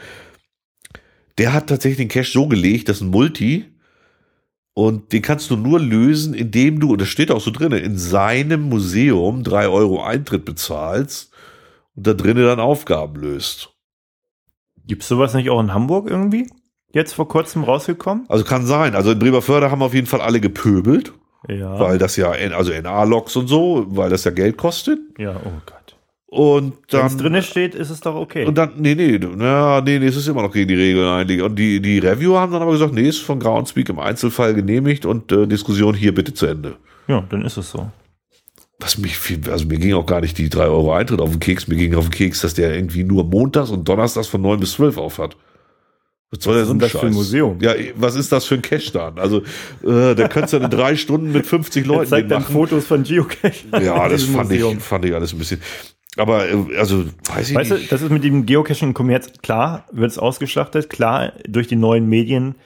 Der hat tatsächlich den Cache so gelegt, das ist ein Multi. Und den kannst du nur lösen, indem du, und das steht auch so drin, in seinem Museum drei Euro Eintritt bezahlst und da drinnen dann Aufgaben löst. Gibt's sowas nicht auch in Hamburg irgendwie? Jetzt vor kurzem rausgekommen? Also kann sein. Also in Bremerförde haben auf jeden Fall alle gepöbelt. Ja. Weil das ja, also N A-Logs und so, weil das ja Geld kostet. Ja, oh Gott. Und dann. Wenn es drinne steht, ist es doch okay. Und dann, nee, nee, na, nee, nee, es ist immer noch gegen die Regeln eigentlich. Und die, die Reviewer haben dann aber gesagt, nee, ist von Groundspeak im Einzelfall genehmigt und äh, Diskussion hier bitte zu Ende. Ja, dann ist es so. Was mich viel, also mir ging auch gar nicht die drei Euro Eintritt auf den Keks, mir ging auf den Keks, dass der irgendwie nur montags und donnerstags von neun bis zwölf auf hat. Was soll der so ein das Scheiß? für ein Museum? Ja, was ist das für ein Cache dann? Also, äh, da könntest du in drei Stunden mit fünfzig Leuten zeigt dann machen. Fotos von Geocache. Ja, das fand ich, fand ich alles ein bisschen. Aber, äh, also, weiß ich weißt nicht. Du, das ist mit dem Geocaching im Kommerz, klar, wird es ausgeschlachtet, klar, durch die neuen Medien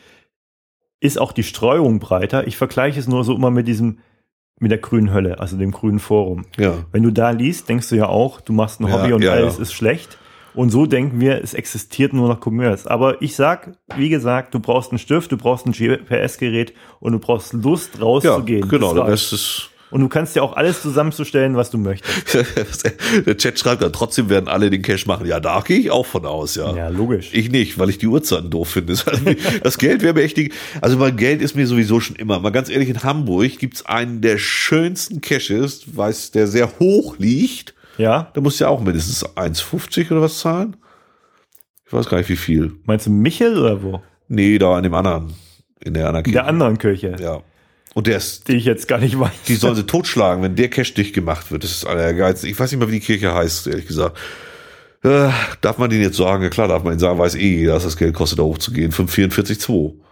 ist auch die Streuung breiter. Ich vergleiche es nur so immer mit diesem, mit der grünen Hölle, also dem grünen Forum. Ja. Wenn du da liest, denkst du ja auch, du machst ein Hobby ja, und ja, alles ja. ist schlecht. Und so denken wir, es existiert nur noch Commerce. Aber ich sag, wie gesagt, du brauchst einen Stift, du brauchst ein G P S-Gerät und du brauchst Lust rauszugehen. Ja, genau, das das ist. Und du kannst ja auch alles zusammenzustellen, was du möchtest. Der Chat schreibt dann, trotzdem werden alle den Cache machen. Ja, da gehe ich auch von aus, ja. Ja, logisch. Ich nicht, weil ich die Uhrzeiten doof finde. Das Geld wäre mir echt, die, also mein Geld ist mir sowieso schon immer. Mal ganz ehrlich, in Hamburg gibt's einen der schönsten Caches, weiß, der sehr hoch liegt. Ja. Da musst du ja auch mindestens eins fünfzig oder was zahlen. Ich weiß gar nicht, wie viel. Meinst du Michel oder wo? Nee, da in dem anderen. In der anderen Kirche. In der anderen Kirche. Ja. Und der ist. Die ich jetzt gar nicht weiß. Die sollen sie totschlagen, wenn der Cache dicht gemacht wird. Das ist einer der geilsten. Ich weiß nicht mal, wie die Kirche heißt, ehrlich gesagt. Äh, darf man den jetzt sagen? Ja, klar, darf man ihn sagen, weiß eh jeder, dass das Geld kostet, da hochzugehen. fünf vierundvierzig Komma zwei.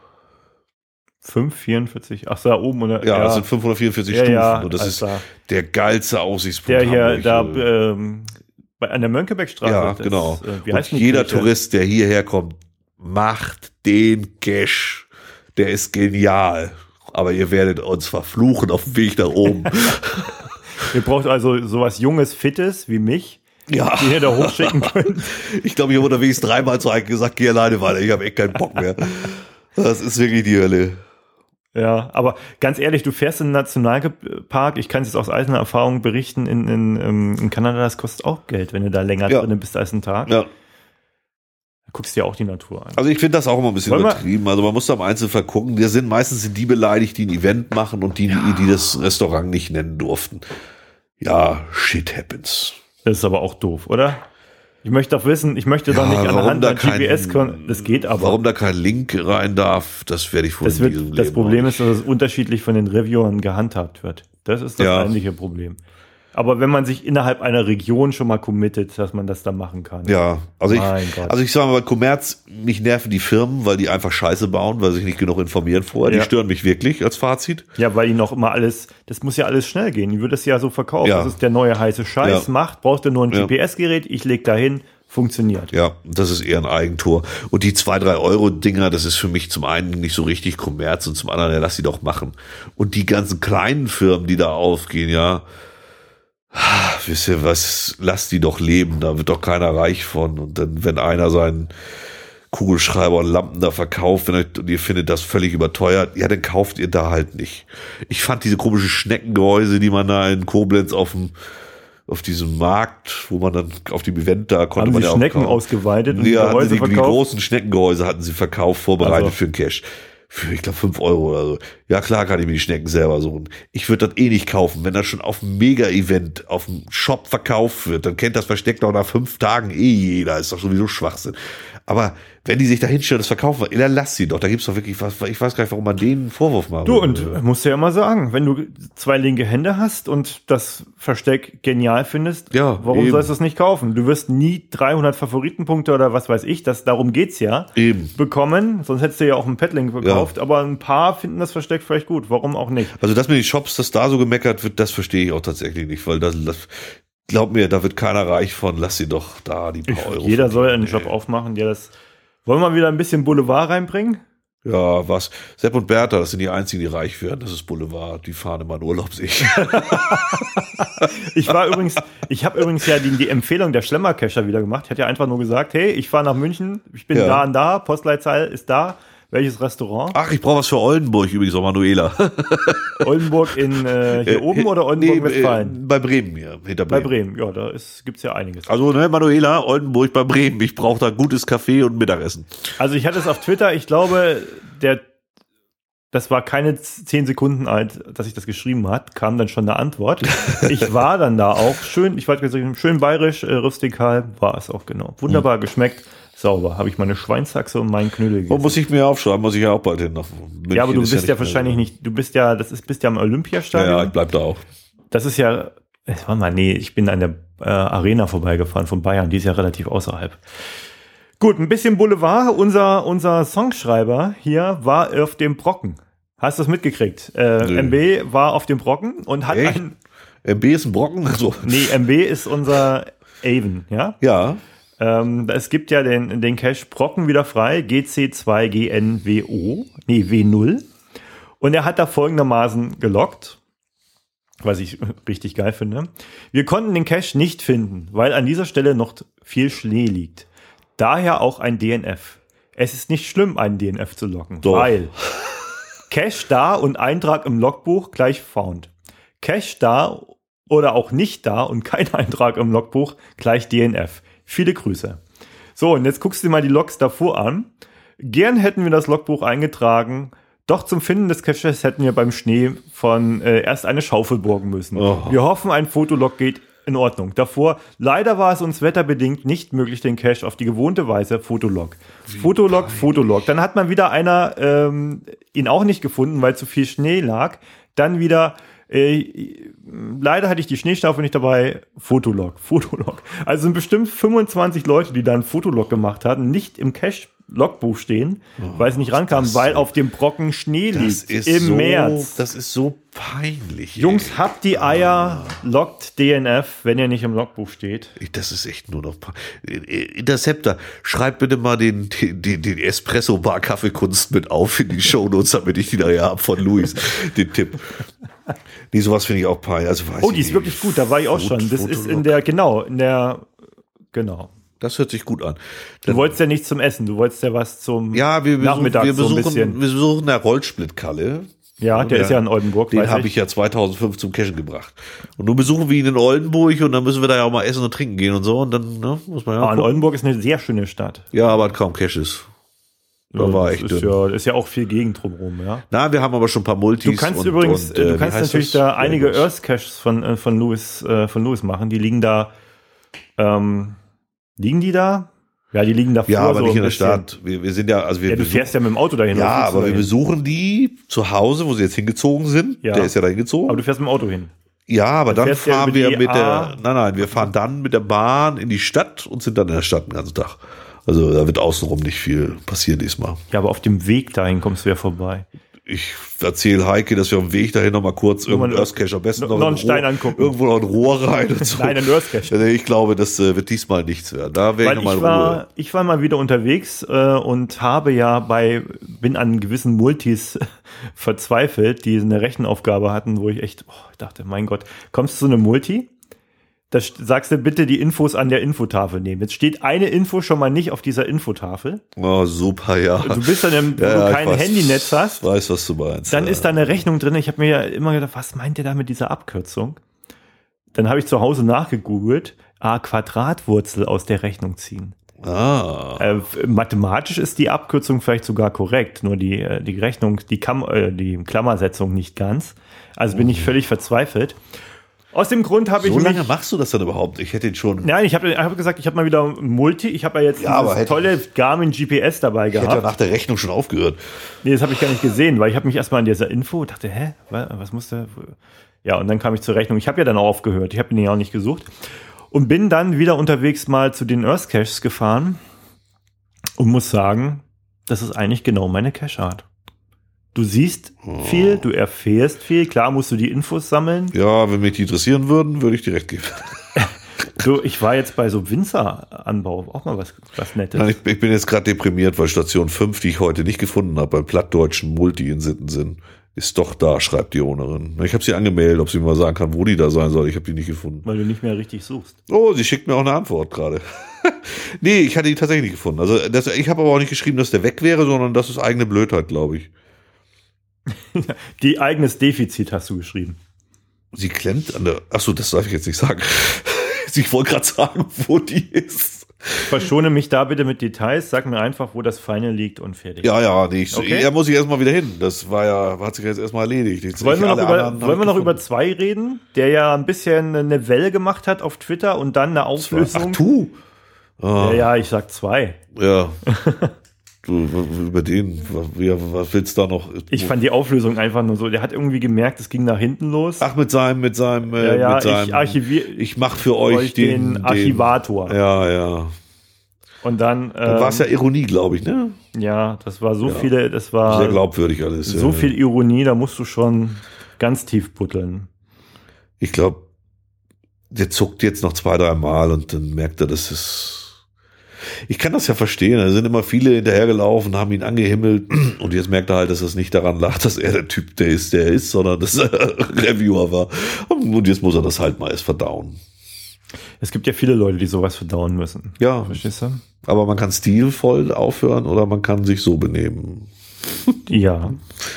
fünf vierundvierzig? Ach, da oben, oder? Ja, ja, das sind fünfhundertvierundvierzig ja, Stufen. Ja, und das ist da. der geilste Aussichtspunkt. Der hier, Hamburg. da, ähm, bei, an der Mönckebergstraße. Ja, das, genau. Äh, wie und heißt die jeder Kirche? Tourist, der hierher kommt, macht den Cache. Der ist genial. Aber ihr werdet uns verfluchen auf dem Weg nach oben. Ihr braucht also sowas Junges, Fittes wie mich, ja. die ihr da hochschicken könnt. Ich glaube, ich habe unterwegs dreimal zu einem gesagt, geh alleine weiter, ich habe echt keinen Bock mehr. Das ist wirklich die Hölle. Ja, aber ganz ehrlich, du fährst in den Nationalpark, ich kann es jetzt aus eigener Erfahrung berichten, in, in, in Kanada, das kostet auch Geld, wenn du da länger ja. drin bist als einen Tag. Ja. Da guckst du dir auch die Natur an. Also ich finde das auch immer ein bisschen Wollen wir- übertrieben. Also man muss da im Einzelfall gucken. Wir sind meistens sind die beleidigt, die ein Event machen und die, die, die das Restaurant nicht nennen durften. Ja, shit happens. Das ist aber auch doof, oder? Ich möchte doch wissen, ich möchte doch Ja, nicht warum anhand da der G P S, kein- kon- das geht aber. Warum da kein Link rein darf, das werde ich wohl Das, in diesem wird, das Leben Problem noch ist, dass es unterschiedlich von den Reviewern gehandhabt wird. Das ist das Ja. eigentliche Problem. Aber wenn man sich innerhalb einer Region schon mal committet, dass man das dann machen kann. Ja, also ich, Mein Gott. also ich sage mal, bei Commerz, mich nerven die Firmen, weil die einfach Scheiße bauen, weil sie sich nicht genug informieren vorher. Ja. Die stören mich wirklich als Fazit. Ja, weil ihnen noch immer alles, das muss ja alles schnell gehen. Die würde es ja so verkaufen. Ja. Das ist der neue heiße Scheiß. Ja. Macht, brauchst du nur ein Ja. G P S-Gerät, ich leg da hin, funktioniert. Ja, das ist eher ein Eigentor. Und die zwei, drei Euro Dinger, das ist für mich zum einen nicht so richtig Kommerz und zum anderen, ja, lass sie doch machen. Und die ganzen kleinen Firmen, die da aufgehen, ja, Wisst ihr was, lass die doch leben, da wird doch keiner reich von. Und dann, wenn einer seinen Kugelschreiber und Lampen da verkauft, wenn ihr, und ihr findet das völlig überteuert, ja, dann kauft ihr da halt nicht. Ich fand diese komischen Schneckengehäuse, die man da in Koblenz auf dem auf diesem Markt, wo man dann auf dem Event da konnte Haben man sie ja auch Schnecken kaufen. ausgeweitet und Ja, Gehäuse hatten sie, die verkauft? großen Schneckengehäuse hatten sie verkauft, vorbereitet Also. für den Cash. Für, ich glaube, fünf Euro oder so. Ja, klar kann ich mir die Schnecken selber suchen. Ich würde das eh nicht kaufen. Wenn das schon auf einem Mega-Event, auf dem Shop verkauft wird, dann kennt das Versteck doch nach fünf Tagen eh jeder. Ist doch sowieso Schwachsinn. Aber wenn die sich da hinstellen, das verkaufen, dann lass sie doch. Da gibt's doch wirklich was. Ich weiß gar nicht, warum man denen einen Vorwurf macht. Du, und musst ja immer sagen, wenn du zwei linke Hände hast und das Versteck genial findest, Ja, warum eben. sollst du es nicht kaufen? Du wirst nie dreihundert Favoritenpunkte oder was weiß ich, das, darum geht's ja, Eben. bekommen. Sonst hättest du ja auch einen Petlink gekauft, aber ein paar finden das Versteck vielleicht gut. Warum auch nicht? Also, dass mir die Shops, dass da so gemeckert wird, das verstehe ich auch tatsächlich nicht, weil das, das glaub mir, da wird keiner reich von. Lass sie doch da die paar Euro. Jeder soll einen verdienen, Job aufmachen, der das. Wollen wir mal wieder ein bisschen Boulevard reinbringen? Ja, was? Sepp und Bertha, das sind die einzigen, die reich werden. Das ist Boulevard. Die fahren immer in Urlaub, sich. Ich war übrigens, ich habe übrigens ja die, die Empfehlung der Schlemmercacher wieder gemacht. Ich hatte ja einfach nur gesagt, hey, ich fahre nach München, ich bin Ja. da und da, Postleitzahl ist da. Welches Restaurant? Ach, ich brauche was für Oldenburg übrigens, auch Manuela. Oldenburg in äh, hier oben oder Oldenburg, Nee, Westfalen? äh, bei Bremen hier, hinter Bei Bremen. Bremen, ja, da ist, gibt's ja einiges. Also, ne, Manuela, Oldenburg bei Bremen. Ich brauche da gutes Kaffee und Mittagessen. Also ich hatte es auf Twitter, ich glaube, der, das war keine zehn Sekunden alt, dass ich das geschrieben hat, kam dann schon eine Antwort. Ich war dann da auch schön, ich wollte sagen, schön bayerisch, äh, rustikal, war es auch genau. Wunderbar geschmeckt, sauber. Habe ich meine Schweinshaxe und meinen Knödel Und gegessen. muss ich mir aufschreiben, muss ich ja auch bald hin. Nach München. Ja, aber du Ist bist ja, nicht wahrscheinlich mehr nicht, du bist ja, das ist, bist ja am so. Ja, Olympiastadion. ja, ich bleib da auch. Das ist ja, äh, warte mal, nee, ich bin an der äh, Arena vorbeigefahren von Bayern, die ist ja relativ außerhalb. Gut, ein bisschen Boulevard. Unser, unser Songschreiber hier war auf dem Brocken. Hast du das mitgekriegt? Äh, Nö. M B war auf dem Brocken und hat Echt? ein, M B ist ein Brocken? So. nee, M B ist unser Avon, ja? Ja. Ähm, es gibt ja den, den Cache Brocken wieder frei, G C zwei G N W O, nee, W null. Und er hat da folgendermaßen gelockt, was ich richtig geil finde. Wir konnten den Cache nicht finden, weil an dieser Stelle noch viel Schnee liegt. Daher auch ein D N F. Es ist nicht schlimm, einen D N F zu locken, Doch. weil Cache da und Eintrag im Logbuch gleich found. Cache da oder auch nicht da und kein Eintrag im Logbuch gleich D N F. Viele Grüße. So, und jetzt guckst du dir mal die Logs davor an. Gern hätten wir das Logbuch eingetragen, doch zum Finden des Caches hätten wir beim Schnee von äh, erst eine Schaufel borgen müssen. Oh. Wir hoffen, ein Fotolog geht in Ordnung. Davor, leider war es uns wetterbedingt nicht möglich, den Cache auf die gewohnte Weise Fotolog. Fotolog, Fotolog. Dann hat man wieder einer ähm, ihn auch nicht gefunden, weil zu viel Schnee lag. Dann wieder Äh, leider hatte ich die Schneestaufel nicht dabei. Fotolog, Fotolog. Also sind bestimmt fünfundzwanzig Leute, die da ein Fotolog gemacht hatten, nicht im Cache-Logbuch stehen, oh, weil es nicht rankam, weil auf dem Brocken Schnee liegt im so, März. Das ist so peinlich. Jungs, ey. habt die Eier, loggt D N F, wenn ihr nicht im Logbuch steht. Das ist echt nur noch. Interceptor, schreibt bitte mal den, den, den Espresso-Bar Kaffeekunst mit auf in die Shownotes, damit ich die da ja hab von Luis, den Tipp. Nee, sowas finde ich auch peinlich. Also, weiß Oh, ich die ist nicht. wirklich gut, da war ich auch Fot- schon. Das ist Fotolog. in der, genau, in der, genau. Das hört sich gut an. Du wolltest ja nichts zum Essen, du wolltest ja was zum Ja, wir besuchen, Nachmittag wir so ein besuchen, bisschen. wir besuchen der Rollsplit-Kalle. Ja, der Ja. ist ja in Oldenburg, Den weiß habe ich ja zweitausendfünf zum Cashen gebracht. Und nun besuchen wir ihn in Oldenburg und dann müssen wir da ja auch mal essen und trinken gehen und so. Und dann ne, muss man ja Ah, in gucken. Oldenburg ist eine sehr schöne Stadt. Ja, aber hat kaum Caches. Da Ja, war das echt ist dünn. ja, ist ja auch viel Gegend drumherum, ja. Na, wir haben aber schon ein paar Multis. Du kannst und, übrigens, und, äh, äh, du wie kannst heißt natürlich das? da einige Irgendwas. Earth Caches von, äh, von Louis, äh, von Louis machen. Die liegen da, ähm, liegen die da? Ja, die liegen davor. Ja, aber so nicht ein in der bisschen. Stadt. Wir, wir sind ja, also wir Ja, du besuchen- fährst ja mit dem Auto dahin. Ja, oder fliegst du aber wir dahin? besuchen die zu Hause, wo sie jetzt hingezogen sind. Ja. Der ist ja da hingezogen. Aber du fährst mit dem Auto hin. Ja, aber Du dann fährst ja fahren über wir die mit A- der, nein, nein, wir fahren dann mit der Bahn in die Stadt und sind dann in der Stadt den ganzen Tag. Also da wird außenrum nicht viel passieren diesmal. Ja, aber auf dem Weg dahin kommst du ja vorbei. Ich erzähle Heike, dass wir auf dem Weg dahin noch mal kurz irgendeinen Nochmal- Earth Cache am besten noch- noch, noch ein einen Stein Rohr- angucken. Irgendwo noch ein Rohr rein und so. Nein, ein Earth Cache. Also ich glaube, das äh, wird diesmal nichts werden. Da wäre ich Weil noch mal ich in Ruhe. war, ich war mal wieder unterwegs äh, und habe ja bei, bin an gewissen Multis verzweifelt, die eine Rechenaufgabe hatten, wo ich echt oh, ich dachte, mein Gott, kommst du zu einem Multi, Da sagst du bitte die Infos an der Infotafel nehmen. Jetzt steht eine Info schon mal nicht auf dieser Infotafel. Oh, super, ja. Du bist dann, im, wo ja, du kein weiß, Handynetz hast. Ich weiß, was du meinst. Dann ja. ist da eine Rechnung drin. Ich habe mir ja immer gedacht, was meint der da mit dieser Abkürzung? Dann habe ich zu Hause nachgegoogelt. Ah, Quadratwurzel aus der Rechnung ziehen. Ah. Äh, mathematisch ist die Abkürzung vielleicht sogar korrekt, nur die, äh, die Rechnung, die, Kam äh, die Klammersetzung nicht ganz. Also bin ich völlig verzweifelt. Aus dem Grund habe ich So mich, lange machst du das dann überhaupt? Ich hätte ihn schon. Nein, ich habe ich hab gesagt, ich habe mal wieder Multi. Ich habe ja jetzt Ja, aber dieses hätte- tolle Garmin G P S dabei Ich hätte ja gehabt. nach der Rechnung schon aufgehört. Nee, das habe ich gar nicht gesehen, weil ich habe mich erstmal an dieser Info und dachte, hä, wa- was muss der? Ja, und dann kam ich zur Rechnung. Ich habe ja dann auch aufgehört. Ich habe ihn ja auch nicht gesucht. Und bin dann wieder unterwegs mal zu den Earth Caches gefahren und muss sagen, das ist eigentlich genau meine Cache-Art. Du siehst viel, du erfährst viel. Klar musst du die Infos sammeln. Ja, wenn mich die interessieren würden, würde ich direkt geben. Du, ich war jetzt bei so Winzeranbau, auch mal was, was Nettes. Nein, ich, ich bin jetzt gerade deprimiert, weil Station fünf, die ich heute nicht gefunden habe, beim plattdeutschen Multi in Sittensen, ist doch da, schreibt die Ownerin. Ich habe sie angemeldet, ob sie mir mal sagen kann, wo die da sein soll. Ich habe die nicht gefunden. Weil du nicht mehr richtig suchst. Oh, sie schickt mir auch eine Antwort gerade. Nee, ich hatte die tatsächlich nicht gefunden. Also das, ich habe aber auch nicht geschrieben, dass der weg wäre, sondern das ist eigene Blödheit, glaube ich. Die eigenes Defizit hast du geschrieben. Sie klemmt an der. Achso, das darf ich jetzt nicht sagen. Ich wollte gerade sagen, wo die ist. Verschone mich da bitte mit Details. Sag mir einfach, wo das Feine liegt und fertig. Ja, ja, nee, ich, Okay. da muss ich erstmal wieder hin. Das war ja, hat sich jetzt erstmal erledigt. Jetzt Wollen wir ich noch, alle über, anderen wollen wir noch gefunden. über zwei reden, der ja ein bisschen eine Welle gemacht hat auf Twitter und dann eine Ach, Auflösung. tu. Ah, Ja, ja, ich sag zwei. ja. Du, über den, wie, was willst du da noch? Ich fand die Auflösung einfach nur so. Der hat irgendwie gemerkt, es ging nach hinten los. Ach, mit seinem, mit seinem, äh, ja, ja, mit seinem. ich archiviere Ich mach für euch den, den Archivator. Den, ja, ja. Und dann, Da war es ähm, ja Ironie, glaube ich, ne? ja, das war so Ja. viele, das war Sehr glaubwürdig alles. so ja. viel Ironie, da musst du schon ganz tief buddeln. Ich glaube, der zuckt jetzt noch zwei, drei Mal und dann merkt er, dass es. Ich kann das ja verstehen. Da sind immer viele hinterhergelaufen, haben ihn angehimmelt und jetzt merkt er halt, dass es nicht daran lag, dass er der Typ, der ist, der er ist, sondern dass er Reviewer war. Und jetzt muss er das halt mal erst verdauen. Es gibt ja viele Leute, die sowas verdauen müssen. Ja, Verstehst du? aber man kann stilvoll aufhören oder man kann sich so benehmen. Ja.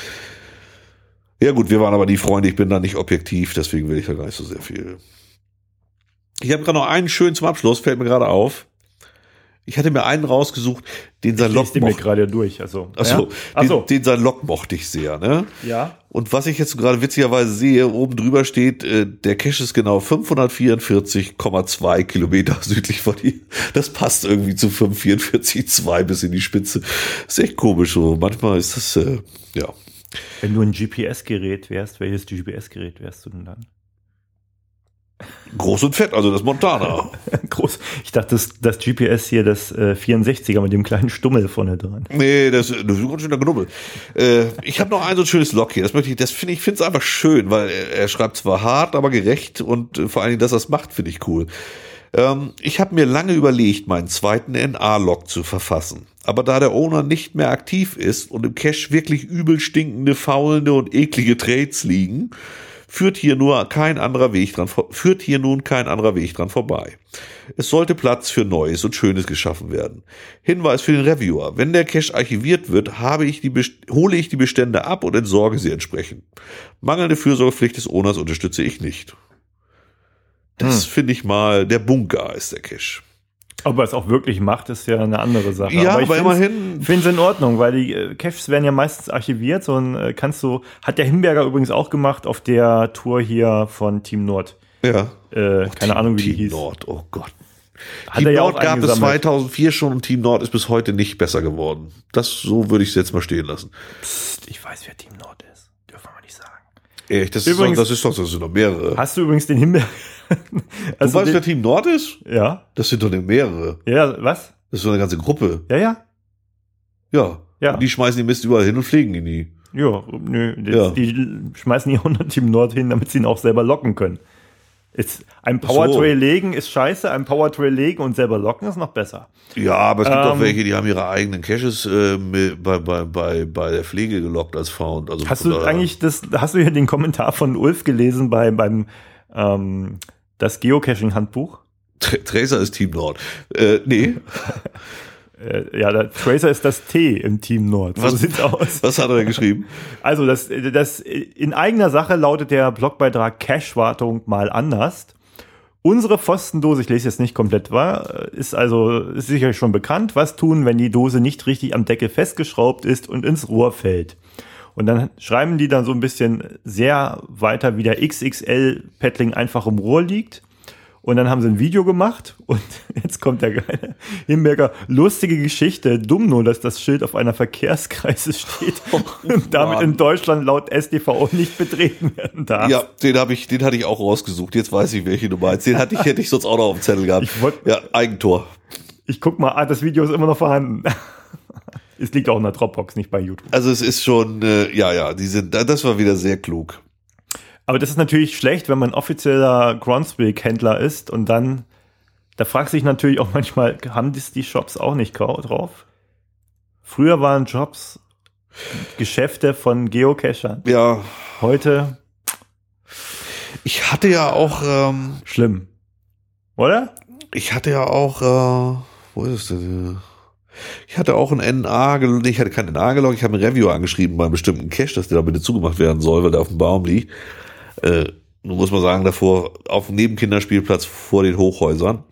Ja gut, wir waren aber die Freunde, ich bin da nicht objektiv, deswegen will ich da gar nicht so sehr viel. Ich habe gerade noch einen schön zum Abschluss, fällt mir gerade auf. Ich hatte mir einen rausgesucht, den sein Ich Lok lese die mir mochte. gerade durch. Also, Achso, ja? Achso. den, den sein Lok mochte ich sehr, ne? Ja. Und was ich jetzt gerade witzigerweise sehe, oben drüber steht, äh, der Cache ist genau fünfhundertvierundvierzig Komma zwei Kilometer südlich von hier. Das passt irgendwie zu fünfhundertvierundvierzig Komma zwei bis in die Spitze. Ist echt komisch so. Manchmal ist das, äh, ja. Wenn du ein G P S-Gerät wärst, welches G P S-Gerät wärst du denn dann? Groß und fett, also das Montana. Groß. Ich dachte, das, das G P S hier, das äh, vierundsechziger mit dem kleinen Stummel vorne dran. Nee, das, das ist ein ganz schöner Knubbel. Äh, ich habe noch ein so schönes Log hier. Das möchte ich, das finde ich, finde es einfach schön, weil er, er schreibt zwar hart, aber gerecht und äh, vor allen Dingen, dass er es macht, finde ich cool. Ähm, ich habe mir lange überlegt, meinen zweiten N A-Log zu verfassen. Aber da der Owner nicht mehr aktiv ist und im Cache wirklich übel stinkende, faulende und eklige Trades liegen, führt hier nur kein anderer Weg dran, führt hier nun kein anderer Weg dran vorbei. Es sollte Platz für Neues und Schönes geschaffen werden. Hinweis für den Reviewer. Wenn der Cache archiviert wird, habe ich die, hole ich die Bestände ab und entsorge sie entsprechend. Mangelnde Fürsorgepflicht des Owners unterstütze ich nicht. Das hm. finde ich mal, der Bunker ist der Cache. Ob er es auch wirklich macht, ist ja eine andere Sache. Ja, aber, ich aber immerhin. Ich finde es in Ordnung, weil die äh, Caches werden ja meistens archiviert. So ein, äh, kannst du, hat der Himberger übrigens auch gemacht auf der Tour hier von Team Nord. Ja. Äh, oh, keine Team, Ahnung, wie Team die hieß. Nord, oh Gott. Hat Team er ja Nord auch gab es eingesammelt. zweitausendvier schon und Team Nord ist bis heute nicht besser geworden. Das, so würde ich es jetzt mal stehen lassen. Psst, ich weiß, wer Team Nord ist. Dürfen wir mal nicht sagen. Echt, das, Übrigens- ist doch, das ist doch, das sind doch mehrere. Hast du übrigens den Himbeer? Du weißt, den, wer Team Nord ist? ja. Das sind doch nicht mehrere. Ja, was? Das ist so eine ganze Gruppe. Ja, ja. Ja. Ja. Und die schmeißen die Mist überall hin und pflegen ihn nie. Ja, nö. Die, Ja. die schmeißen ihr hundert Team Nord hin, damit sie ihn auch selber locken können. Ist, ein Ach so. Powertrail legen ist scheiße, ein Powertrail legen und selber locken ist noch besser. Ja, aber es gibt Ähm. auch welche, die haben ihre eigenen Caches äh, mit, bei, bei, bei, bei der Pflege gelockt als Found. Also Hast von du daher- eigentlich das, hast du hier den Kommentar von Ulf gelesen bei, beim, ähm, Das Geocaching-Handbuch? Tra- Tracer ist Team Nord. Äh, nee. äh, ja, der Tracer ist das T im Team Nord. So was, sieht's aus. Was hat er denn geschrieben? Also, das, das in eigener Sache lautet der Blogbeitrag Cache-Wartung mal anders. Unsere Pfostendose, ich lese jetzt nicht komplett wahr, ist also ist sicherlich schon bekannt. Was tun, wenn die Dose nicht richtig am Deckel festgeschraubt ist und ins Rohr fällt? Und dann schreiben die dann so ein bisschen sehr weiter, wie der X X L-Paddling einfach im Rohr liegt. Und dann haben sie ein Video gemacht und jetzt kommt der geile Himberger, lustige Geschichte, dumm nur, dass das Schild auf einer Verkehrskreise steht oh, und damit in Deutschland laut S D V O nicht betreten werden darf. Ja, den habe ich, den hatte ich auch rausgesucht. Jetzt weiß ich, welche du meinst. Den hatte ich, hätte ich sonst auch noch auf dem Zettel gehabt. Ich wollt, ja, Eigentor. Ich guck mal, ah, das Video ist immer noch vorhanden. Es liegt auch in der Dropbox, nicht bei YouTube. Also es ist schon, äh, ja, ja, die sind, das war wieder sehr klug. Aber das ist natürlich schlecht, wenn man offizieller Groundspeak-Händler ist und dann, da fragt sich natürlich auch manchmal, haben das die Shops auch nicht drauf? Früher waren Jobs Geschäfte von Geocachern. Ja. Heute. Ich hatte ja auch, ähm, schlimm. Oder? Ich hatte ja auch, äh, wo ist es denn? Ich hatte auch ein N A, nee, ich hatte kein N A geloggt, ich habe ein Review angeschrieben bei einem bestimmten Cache, dass der da bitte zugemacht werden soll, weil der auf dem Baum liegt. Äh, nun muss man sagen, davor auf dem Nebenkinderspielplatz vor den Hochhäusern.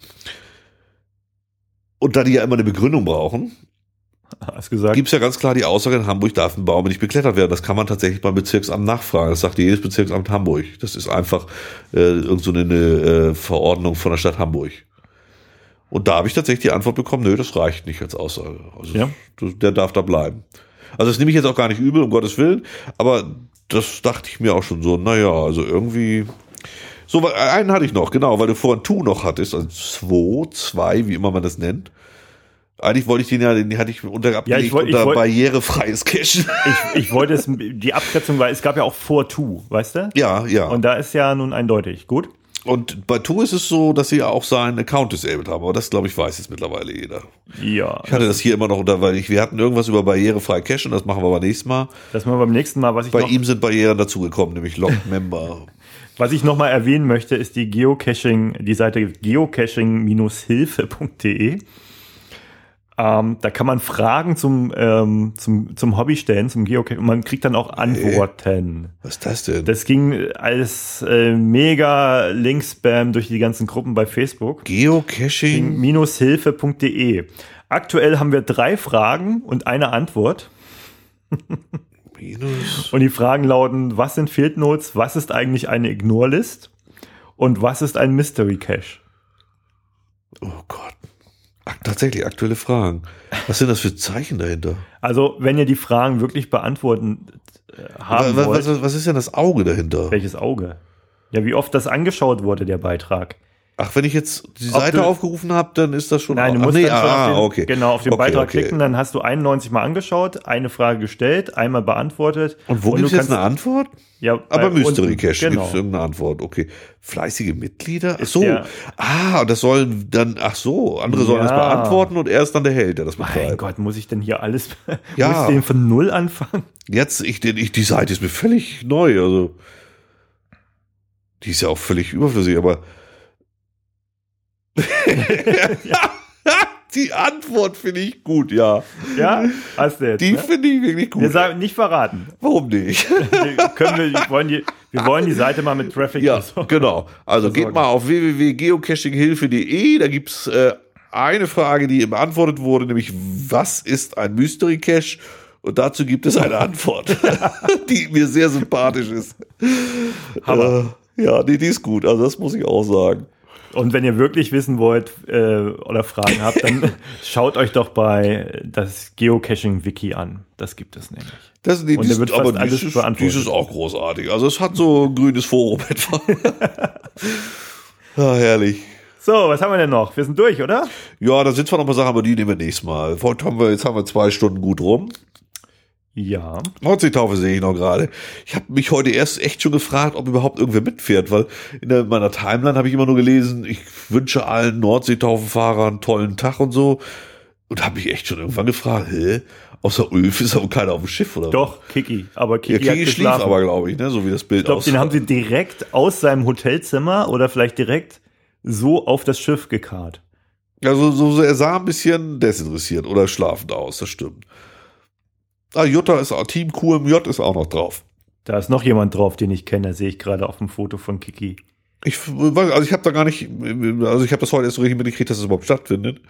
Und da die ja immer eine Begründung brauchen, hast gesagt, gibt es ja ganz klar die Aussage, in Hamburg darf ein Baum nicht beklettert werden. Das kann man tatsächlich beim Bezirksamt nachfragen. Das sagt jedes Bezirksamt Hamburg. Das ist einfach äh, irgend so eine, eine äh, Verordnung von der Stadt Hamburg. Und da habe ich tatsächlich die Antwort bekommen, nö, das reicht nicht als Aussage. Also ja. das, der darf da bleiben. Also das nehme ich jetzt auch gar nicht übel, um Gottes Willen, aber das dachte ich mir auch schon so, naja, also irgendwie. So, einen hatte ich noch, genau, weil du vorhin Tu noch hattest, also zwei, zwei, wie immer man das nennt. Eigentlich wollte ich den ja, den hatte ich unter abgelegt ja, ich wollt, unter ich wollt, barrierefreies Cachen. Ich, ich wollte es, die Abgrenzung war, es gab ja auch vor Tu, weißt du? Ja, ja. Und da ist ja nun eindeutig, gut. Und bei Tu ist es so, dass sie ja auch seinen Account disabled haben, aber das, glaube ich, weiß jetzt mittlerweile jeder. Ja. Ich hatte das hier immer noch unter, weil ich, wir hatten irgendwas über barrierefrei Cachen, das machen wir beim nächsten Mal. Das machen wir beim nächsten Mal, was ich Bei noch, ihm sind Barrieren dazugekommen, nämlich Log-Member. Was ich nochmal erwähnen möchte, ist die Geocaching, die Seite geocaching Hilfe punkt de. Ähm, da kann man Fragen zum, ähm, zum, zum Hobby stellen, zum Geocaching, und man kriegt dann auch Antworten. Was ist das denn? Das ging als äh, mega Link-Spam durch die ganzen Gruppen bei Facebook. Geocaching Hilfe punkt de. Aktuell haben wir drei Fragen und eine Antwort. Minus. Und die Fragen lauten, was sind Field Notes, was ist eigentlich eine Ignore-List und was ist ein Mystery Cache? Oh Gott. Ach, tatsächlich aktuelle Fragen. Was sind das für Zeichen dahinter? Also, wenn ihr die Fragen wirklich beantworten äh, haben was, wollt. Was, was ist denn das Auge dahinter? Welches Auge? Ja, wie oft das angeschaut wurde, der Beitrag. Ach, wenn ich jetzt die Ob Seite du, aufgerufen habe, dann ist das schon... Nein, du ach, musst nee, dann schon ah, auf den, okay. genau, auf den okay, Beitrag okay. klicken, dann hast du einundneunzig Mal angeschaut, eine Frage gestellt, einmal beantwortet. Und wo gibt es jetzt eine Antwort? Ja, aber Mystery unten, Cache genau. gibt es irgendeine Antwort. Okay. Fleißige Mitglieder? Ach Ist so. der- Ah, das sollen dann, ach so, andere sollen Ja. das beantworten und er ist dann der Held, der das Mein betreibt. Gott, muss ich denn hier alles, Ja. muss ich den von Null anfangen? Jetzt, ich, ich, die Seite ist mir völlig neu, also. Die ist ja auch völlig überflüssig, aber. Die Antwort finde ich gut, ja. Ja, hast du jetzt. Die ne? finde ich wirklich gut. Wir sagen nicht verraten. Warum nicht? Wir, können wir, wir, wollen die, wir wollen die Seite mal mit Traffic Ja, versorgen. genau. Also geht mal auf w w w punkt geocaching hilfe punkt de, da gibt's äh, eine Frage, die beantwortet wurde, nämlich was ist ein Mystery Cache? Und dazu gibt es eine Antwort, die mir sehr sympathisch ist. Hammer. Äh, ja, nee, die ist gut, also das muss ich auch sagen. Und wenn ihr wirklich wissen wollt äh, oder Fragen habt, dann schaut euch doch bei das Geocaching-Wiki an. Das gibt es nämlich. Das, nee, Und dies, da wird aber fast alles dieses, beantwortet. dieses ist auch großartig. Also es hat so ein grünes Forum etwa. Ja, herrlich. So, was haben wir denn noch? Wir sind durch, oder? Ja, da sind zwar noch mal Sachen, aber die nehmen wir nächstes Mal. Heute haben wir, jetzt haben wir zwei Stunden gut rum. Ja. Nordseetaufe sehe ich noch gerade. Ich habe mich heute erst echt schon gefragt, ob überhaupt irgendwer mitfährt, weil in der, meiner Timeline habe ich immer nur gelesen, ich wünsche allen Nordseetaufenfahrern einen tollen Tag und so. Und habe mich echt schon irgendwann gefragt, hä? Außer Ulf ist aber keiner auf dem Schiff, oder? Doch, Kiki. Aber Kiki, ja, Kiki Kiki schlief aber, glaube ich, ne? So wie das Bild aussieht. Ich glaube, aussah. den haben sie direkt aus seinem Hotelzimmer oder vielleicht direkt so auf das Schiff gekarrt. Also so, so, er sah ein bisschen desinteressiert oder schlafend aus, das stimmt. Ah, Jutta ist auch, Team Q M J ist auch noch drauf. Da ist noch jemand drauf, den ich kenne, sehe ich gerade auf dem Foto von Kiki. Ich weiß, also ich habe da gar nicht, also ich habe das heute erst so richtig mitgekriegt, dass es überhaupt stattfindet.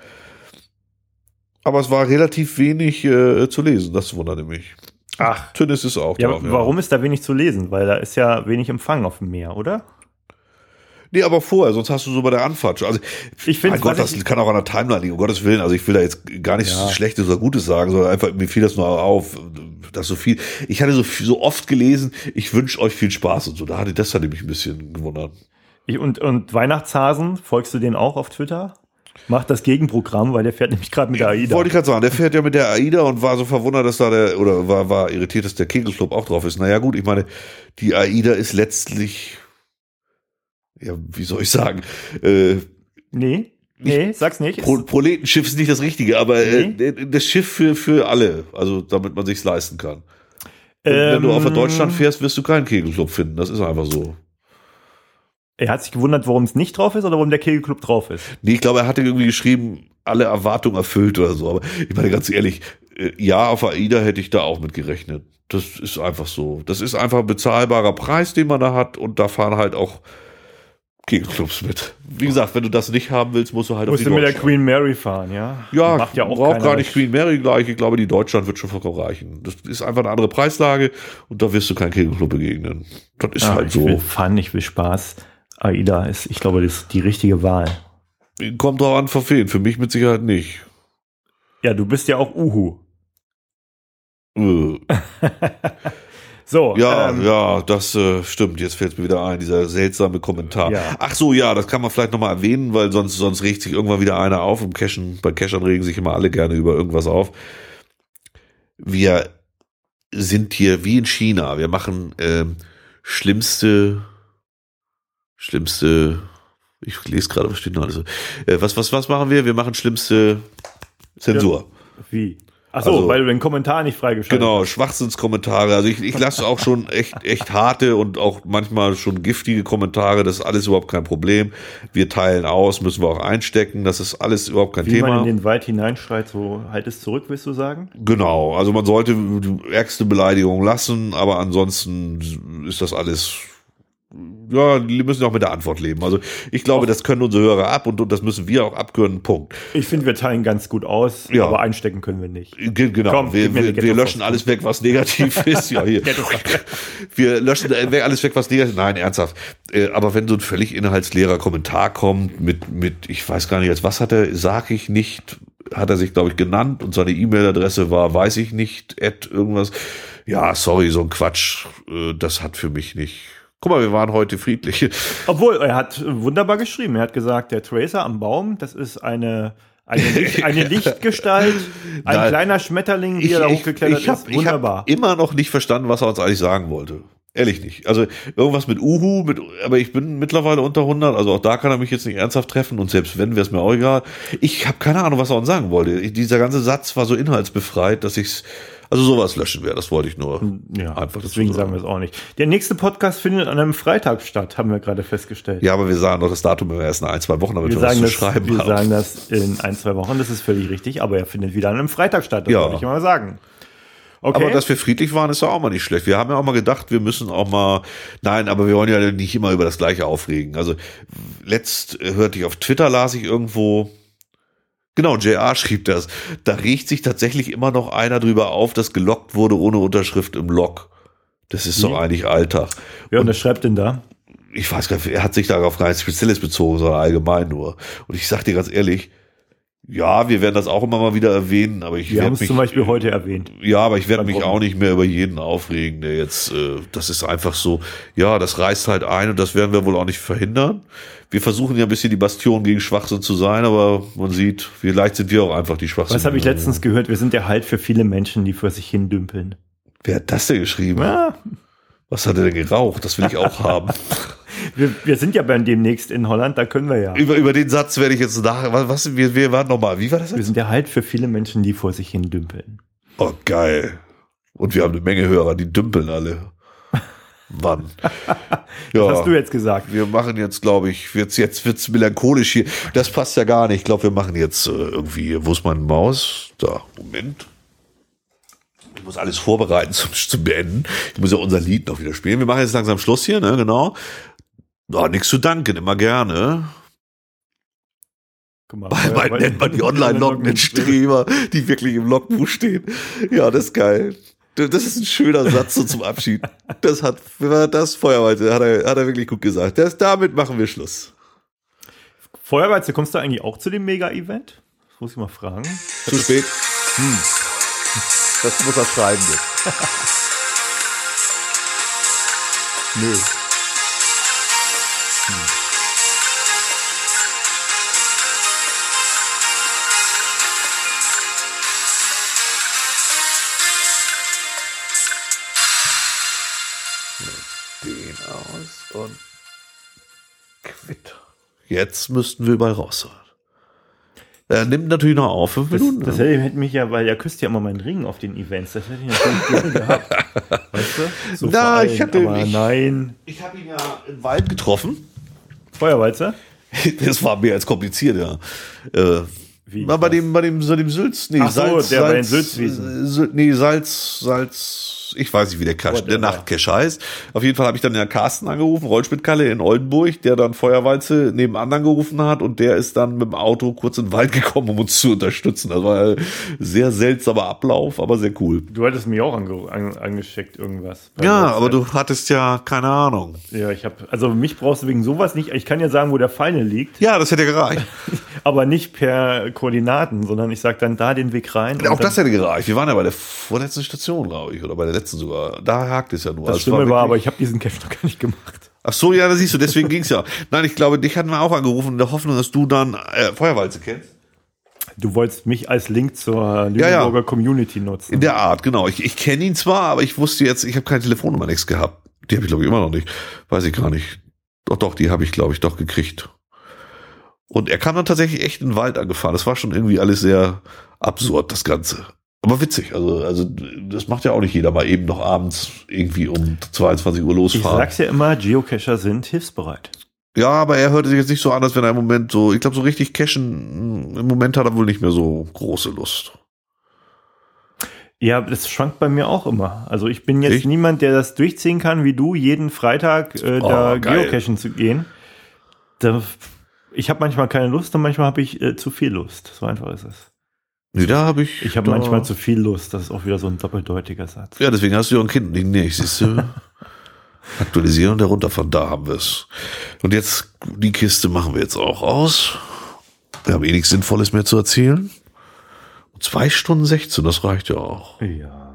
Aber es war relativ wenig äh, zu lesen, das wunderte mich. Ach, Tönnies ist auch ja, drauf. Ja. Warum ist da wenig zu lesen? Weil da ist ja wenig Empfang auf dem Meer, oder? Nee, aber vorher, sonst hast du so bei der Anfahrt schon. Also, ich finde, mein Gott, das kann auch an der Timeline liegen, um Gottes Willen. Also ich will da jetzt gar nichts Ja. Schlechtes oder Gutes sagen, sondern einfach, mir fiel das nur auf, dass so viel, ich hatte so, so oft gelesen, ich wünsche euch viel Spaß und so. Da hatte das hatte mich ein bisschen gewundert. Ich, und, und Weihnachtshasen, folgst du den auch auf Twitter? Macht das Gegenprogramm, weil der fährt nämlich gerade mit der AIDA. Wollte ich gerade sagen, der fährt ja mit der AIDA und war so verwundert, dass da der, oder war, war irritiert, dass der Kegelclub auch drauf ist. Naja gut, ich meine, die AIDA ist letztlich, ja, wie soll ich sagen, äh, Nee, nee, sag's nicht. Pro, Proletenschiff ist nicht das Richtige, aber Nee. äh, das Schiff für, für alle, also damit man sich's leisten kann. Und Ähm, wenn du auf der Deutschland fährst, wirst du keinen Kegelclub finden, das ist einfach so. Er hat sich gewundert, warum es nicht drauf ist oder warum der Kegelclub drauf ist. Nee, ich glaube, er hatte irgendwie geschrieben, alle Erwartungen erfüllt oder so, aber ich meine ganz ehrlich, äh, ja, auf AIDA hätte ich da auch mit gerechnet. Das ist einfach so. Das ist einfach ein bezahlbarer Preis, den man da hat und da fahren halt auch Kegelclubs mit. Wie gesagt, wenn du das nicht haben willst, musst du halt Musst auf du die mit der Deutschland. Queen Mary fahren, ja? Ja, Macht ja auch braucht keiner gar nicht was. Queen Mary gleich. Ich glaube, die Deutschland wird schon vollkommen reichen. Das ist einfach eine andere Preislage und da wirst du keinen Kegelclub begegnen. Das ist Ah, halt ich so. will Fun, ich will Spaß. AIDA ist, ich glaube, das ist die richtige Wahl. Kommt drauf an, für wen. Für mich mit Sicherheit nicht. Ja, du bist ja auch Uhu. Äh. So, Ja, ähm, ja, das äh, stimmt. Jetzt fällt mir wieder ein, dieser seltsame Kommentar. Ja. Ach so, ja, das kann man vielleicht nochmal erwähnen, weil sonst, sonst regt sich irgendwann wieder einer auf. Im Cashen, bei Cashern regen sich immer alle gerne über irgendwas auf. Wir sind hier wie in China. Wir machen ähm, schlimmste, schlimmste, ich lese gerade, was steht noch alles so. Äh, was, was, was machen wir? Wir machen schlimmste Zensur. wie? Achso, Also- weil du den Kommentar nicht freigeschaltet Genau, Schwachsinnskommentare. Also ich, ich lasse auch schon echt, echt harte und auch manchmal schon giftige Kommentare. Das ist alles überhaupt kein Problem. Wir teilen aus, müssen wir auch einstecken. Das ist alles überhaupt kein hast. Wie man Thema. in den Wald hineinschreit, so halt es zurück, willst du sagen? Genau, also man sollte die ärgste Beleidigung lassen, aber ansonsten ist das alles, ja, die müssen auch mit der Antwort leben. Also ich glaube, das können unsere Hörer ab und, und das müssen wir auch abkönnen, Punkt. Ich finde, wir teilen ganz gut aus, Ja. aber einstecken können wir nicht. Ge- Genau, Komm, wir, gib mir wir, eine wir Ghetto-Faust. löschen alles weg, was negativ ist. Ja, hier. Wir löschen äh, alles weg, was negativ ist. Nein, ernsthaft. Äh, Aber wenn so ein völlig inhaltsleerer Kommentar kommt mit, mit, ich weiß gar nicht, als was hat er, sag ich nicht, hat er sich, glaube ich, genannt und seine E-Mail-Adresse war, weiß ich nicht, at irgendwas. Ja, sorry, so ein Quatsch, äh, das hat für mich nicht. Guck mal, wir waren heute friedlich. Obwohl, er hat wunderbar geschrieben. Er hat gesagt, der Tracer am Baum, das ist eine, eine, Licht, eine Lichtgestalt, ein Nein. kleiner Schmetterling, wie er da hochgeklettert ich hab, ist. ich Wunderbar. hab immer noch nicht verstanden, was er uns eigentlich sagen wollte. Ehrlich nicht. Also irgendwas mit Uhu, mit, aber ich bin mittlerweile unter hundert, also auch da kann er mich jetzt nicht ernsthaft treffen und selbst wenn, wäre es mir auch egal. Ich habe keine Ahnung, was er uns sagen wollte. Ich, dieser ganze Satz war so inhaltsbefreit, dass ich's, also sowas löschen wäre, das wollte ich nur Ja, einfach deswegen dazu sagen wir es auch nicht. Der nächste Podcast findet an einem Freitag statt, haben wir gerade festgestellt. Ja, aber wir sagen doch das Datum immer erst in ein, zwei Wochen, damit wir wir, was sagen, zu das, schreiben wir haben. sagen das in ein, zwei Wochen, das ist völlig richtig, aber er findet wieder an einem Freitag statt, das Ja. wollte ich mal sagen. Okay. Aber dass wir friedlich waren, ist ja auch mal nicht schlecht. Wir haben ja auch mal gedacht, wir müssen auch mal, nein, aber wir wollen ja nicht immer über das Gleiche aufregen. Also letzt äh, hörte ich auf Twitter, las ich irgendwo, genau, J R schrieb das, da regt sich tatsächlich immer noch einer drüber auf, dass gelockt wurde ohne Unterschrift im Log. Das ist doch Wie? eigentlich Alltag. Wer unterschreibt denn da? Ich weiß gar nicht, er hat sich darauf gar nichts Spezielles bezogen, sondern allgemein nur. Und ich sag dir ganz ehrlich, ja, wir werden das auch immer mal wieder erwähnen, aber ich Wir haben werde es mich zum Beispiel heute erwähnt. ja, aber ich werde Beim mich Gruppen. auch nicht mehr über jeden aufregen, der jetzt, äh, das ist einfach so, ja, das reißt halt ein und das werden wir wohl auch nicht verhindern. Wir versuchen ja ein bisschen die Bastion gegen Schwachsinn zu sein, aber man sieht, vielleicht sind wir auch einfach die Schwachsinn. Was habe ich letztens gehört? Wir sind der Halt für viele Menschen, die für sich hin dümpeln. Wer hat das denn geschrieben? Ja, Was hat er denn geraucht? Das will ich auch haben. wir, wir sind ja beim demnächst in Holland, da können wir ja. Über, über den Satz werde ich jetzt nach. Was, was wir, wir waren nochmal. Wie war das jetzt? Wir sind ja halt für viele Menschen, die vor sich hin dümpeln. Oh, geil. Und wir haben eine Menge Hörer, die dümpeln alle. Wann? Ja, Was hast du jetzt gesagt? Wir machen jetzt, glaube ich, jetzt, jetzt wird's melancholisch hier. Das passt ja gar nicht. Ich glaube, wir machen jetzt äh, irgendwie, wo ist meine Maus? Da, Moment. Ich muss alles vorbereiten zum, zum Beenden. Ich muss ja unser Lied noch wieder spielen. Wir machen jetzt langsam Schluss hier, ne, genau. Oh, nichts zu danken, immer gerne. Guck mal, Bald, bald nennt man die Online-Login-Streamer, die wirklich im Logbuch stehen. Ja, das ist geil. Das ist ein schöner Satz so zum Abschied. Das hat, das Feuerwalze hat er, hat er wirklich gut gesagt. Das, damit machen wir Schluss. Feuerwalze, kommst du eigentlich auch zu dem Mega-Event? Das muss ich mal fragen. Zu spät. Hm. Das muss er schreiben jetzt. Nö. Den aus und quitt. Jetzt müssten wir mal raus. Er nimmt natürlich noch auf, fünf Das, Minuten. das ne? hätte mich ja, weil er küsst ja immer meinen Ring auf den Events. Das hätte ich natürlich gerne gehabt. Weißt du? So Na, vor allen, ich hatte- aber ich- nein. Ich habe ihn ja im Wald getroffen. Feuerwalze? Das war mehr als kompliziert, ja. Äh, Wie? war bei Was? dem, bei dem, so dem Sülz, nee, Ach so, Salz, der bei den Salz, Sülzwiesen. äh, Sylt- nee, Salz, Salz, ich weiß nicht, wie der Cache, Whatever. der Nachtcache heißt. Auf jeden Fall habe ich dann ja Carsten angerufen, Rollspitkalle in Oldenburg, der dann Feuerwalze nebenan angerufen hat und der ist dann mit dem Auto kurz in den Wald gekommen, um uns zu unterstützen. Das war ein sehr seltsamer Ablauf, aber sehr cool. Du hattest mich auch ange an, angeschickt, irgendwas. Bei Ja, WhatsApp. aber du hattest ja keine Ahnung. Ja, ich habe, also mich brauchst du wegen sowas nicht. Ich kann ja sagen, wo der Final liegt, Ja, das hätte gereicht. aber nicht per Koordinaten, sondern ich sag dann da den Weg rein. Auch und das dann, hätte gereicht. Wir waren ja bei der vorletzten Station, glaube ich, oder bei der letzten sogar. Da hakt es ja nur. das Es Schlimme war, wirklich- aber ich habe diesen Cache noch gar nicht gemacht. Ach so, ja, da siehst du, deswegen ging's ja. Nein, ich glaube, dich hatten wir auch angerufen in der Hoffnung, dass du dann äh, Feuerwalze kennst. Du wolltest mich als Link zur Ja, ja. Lüneburger Community nutzen. In der Art, genau. Ich, ich kenne ihn zwar, aber ich wusste jetzt, ich habe keine Telefonnummer nichts gehabt. Die habe ich, glaube ich, immer noch nicht. Weiß ich gar nicht. Doch, doch, die habe ich, glaube ich, doch gekriegt. Und er kam dann tatsächlich echt in den Wald angefahren. Das war schon irgendwie alles sehr absurd, das Ganze. Aber witzig. Also, also das macht ja auch nicht jeder mal eben noch abends irgendwie um zweiundzwanzig Uhr ich losfahren. sag's ja immer, Geocacher sind hilfsbereit. Ja, aber er hörte sich jetzt nicht so an, als wenn er im Moment so, ich glaube, so richtig cashen, im Moment hat er wohl nicht mehr so große Lust. Ja, das schwankt bei mir auch immer. Also ich bin jetzt Echt? niemand, der das durchziehen kann, wie du, jeden Freitag äh, da Oh, geil. Geocachen zu gehen. Da, ich habe manchmal keine Lust und manchmal habe ich äh, zu viel Lust. So einfach ist es. Nee, da habe ich. Ich habe da- manchmal zu viel Lust. Das ist auch wieder so ein doppeldeutiger Satz. Ja, deswegen hast du ja ein Kind nicht. Nee, siehst du. Aktualisieren und herunter, von da haben wir es. Und jetzt, die Kiste machen wir jetzt auch aus. Wir haben eh nichts Sinnvolles mehr zu erzählen. Zwei Stunden sechzehn, das reicht ja auch. Ja.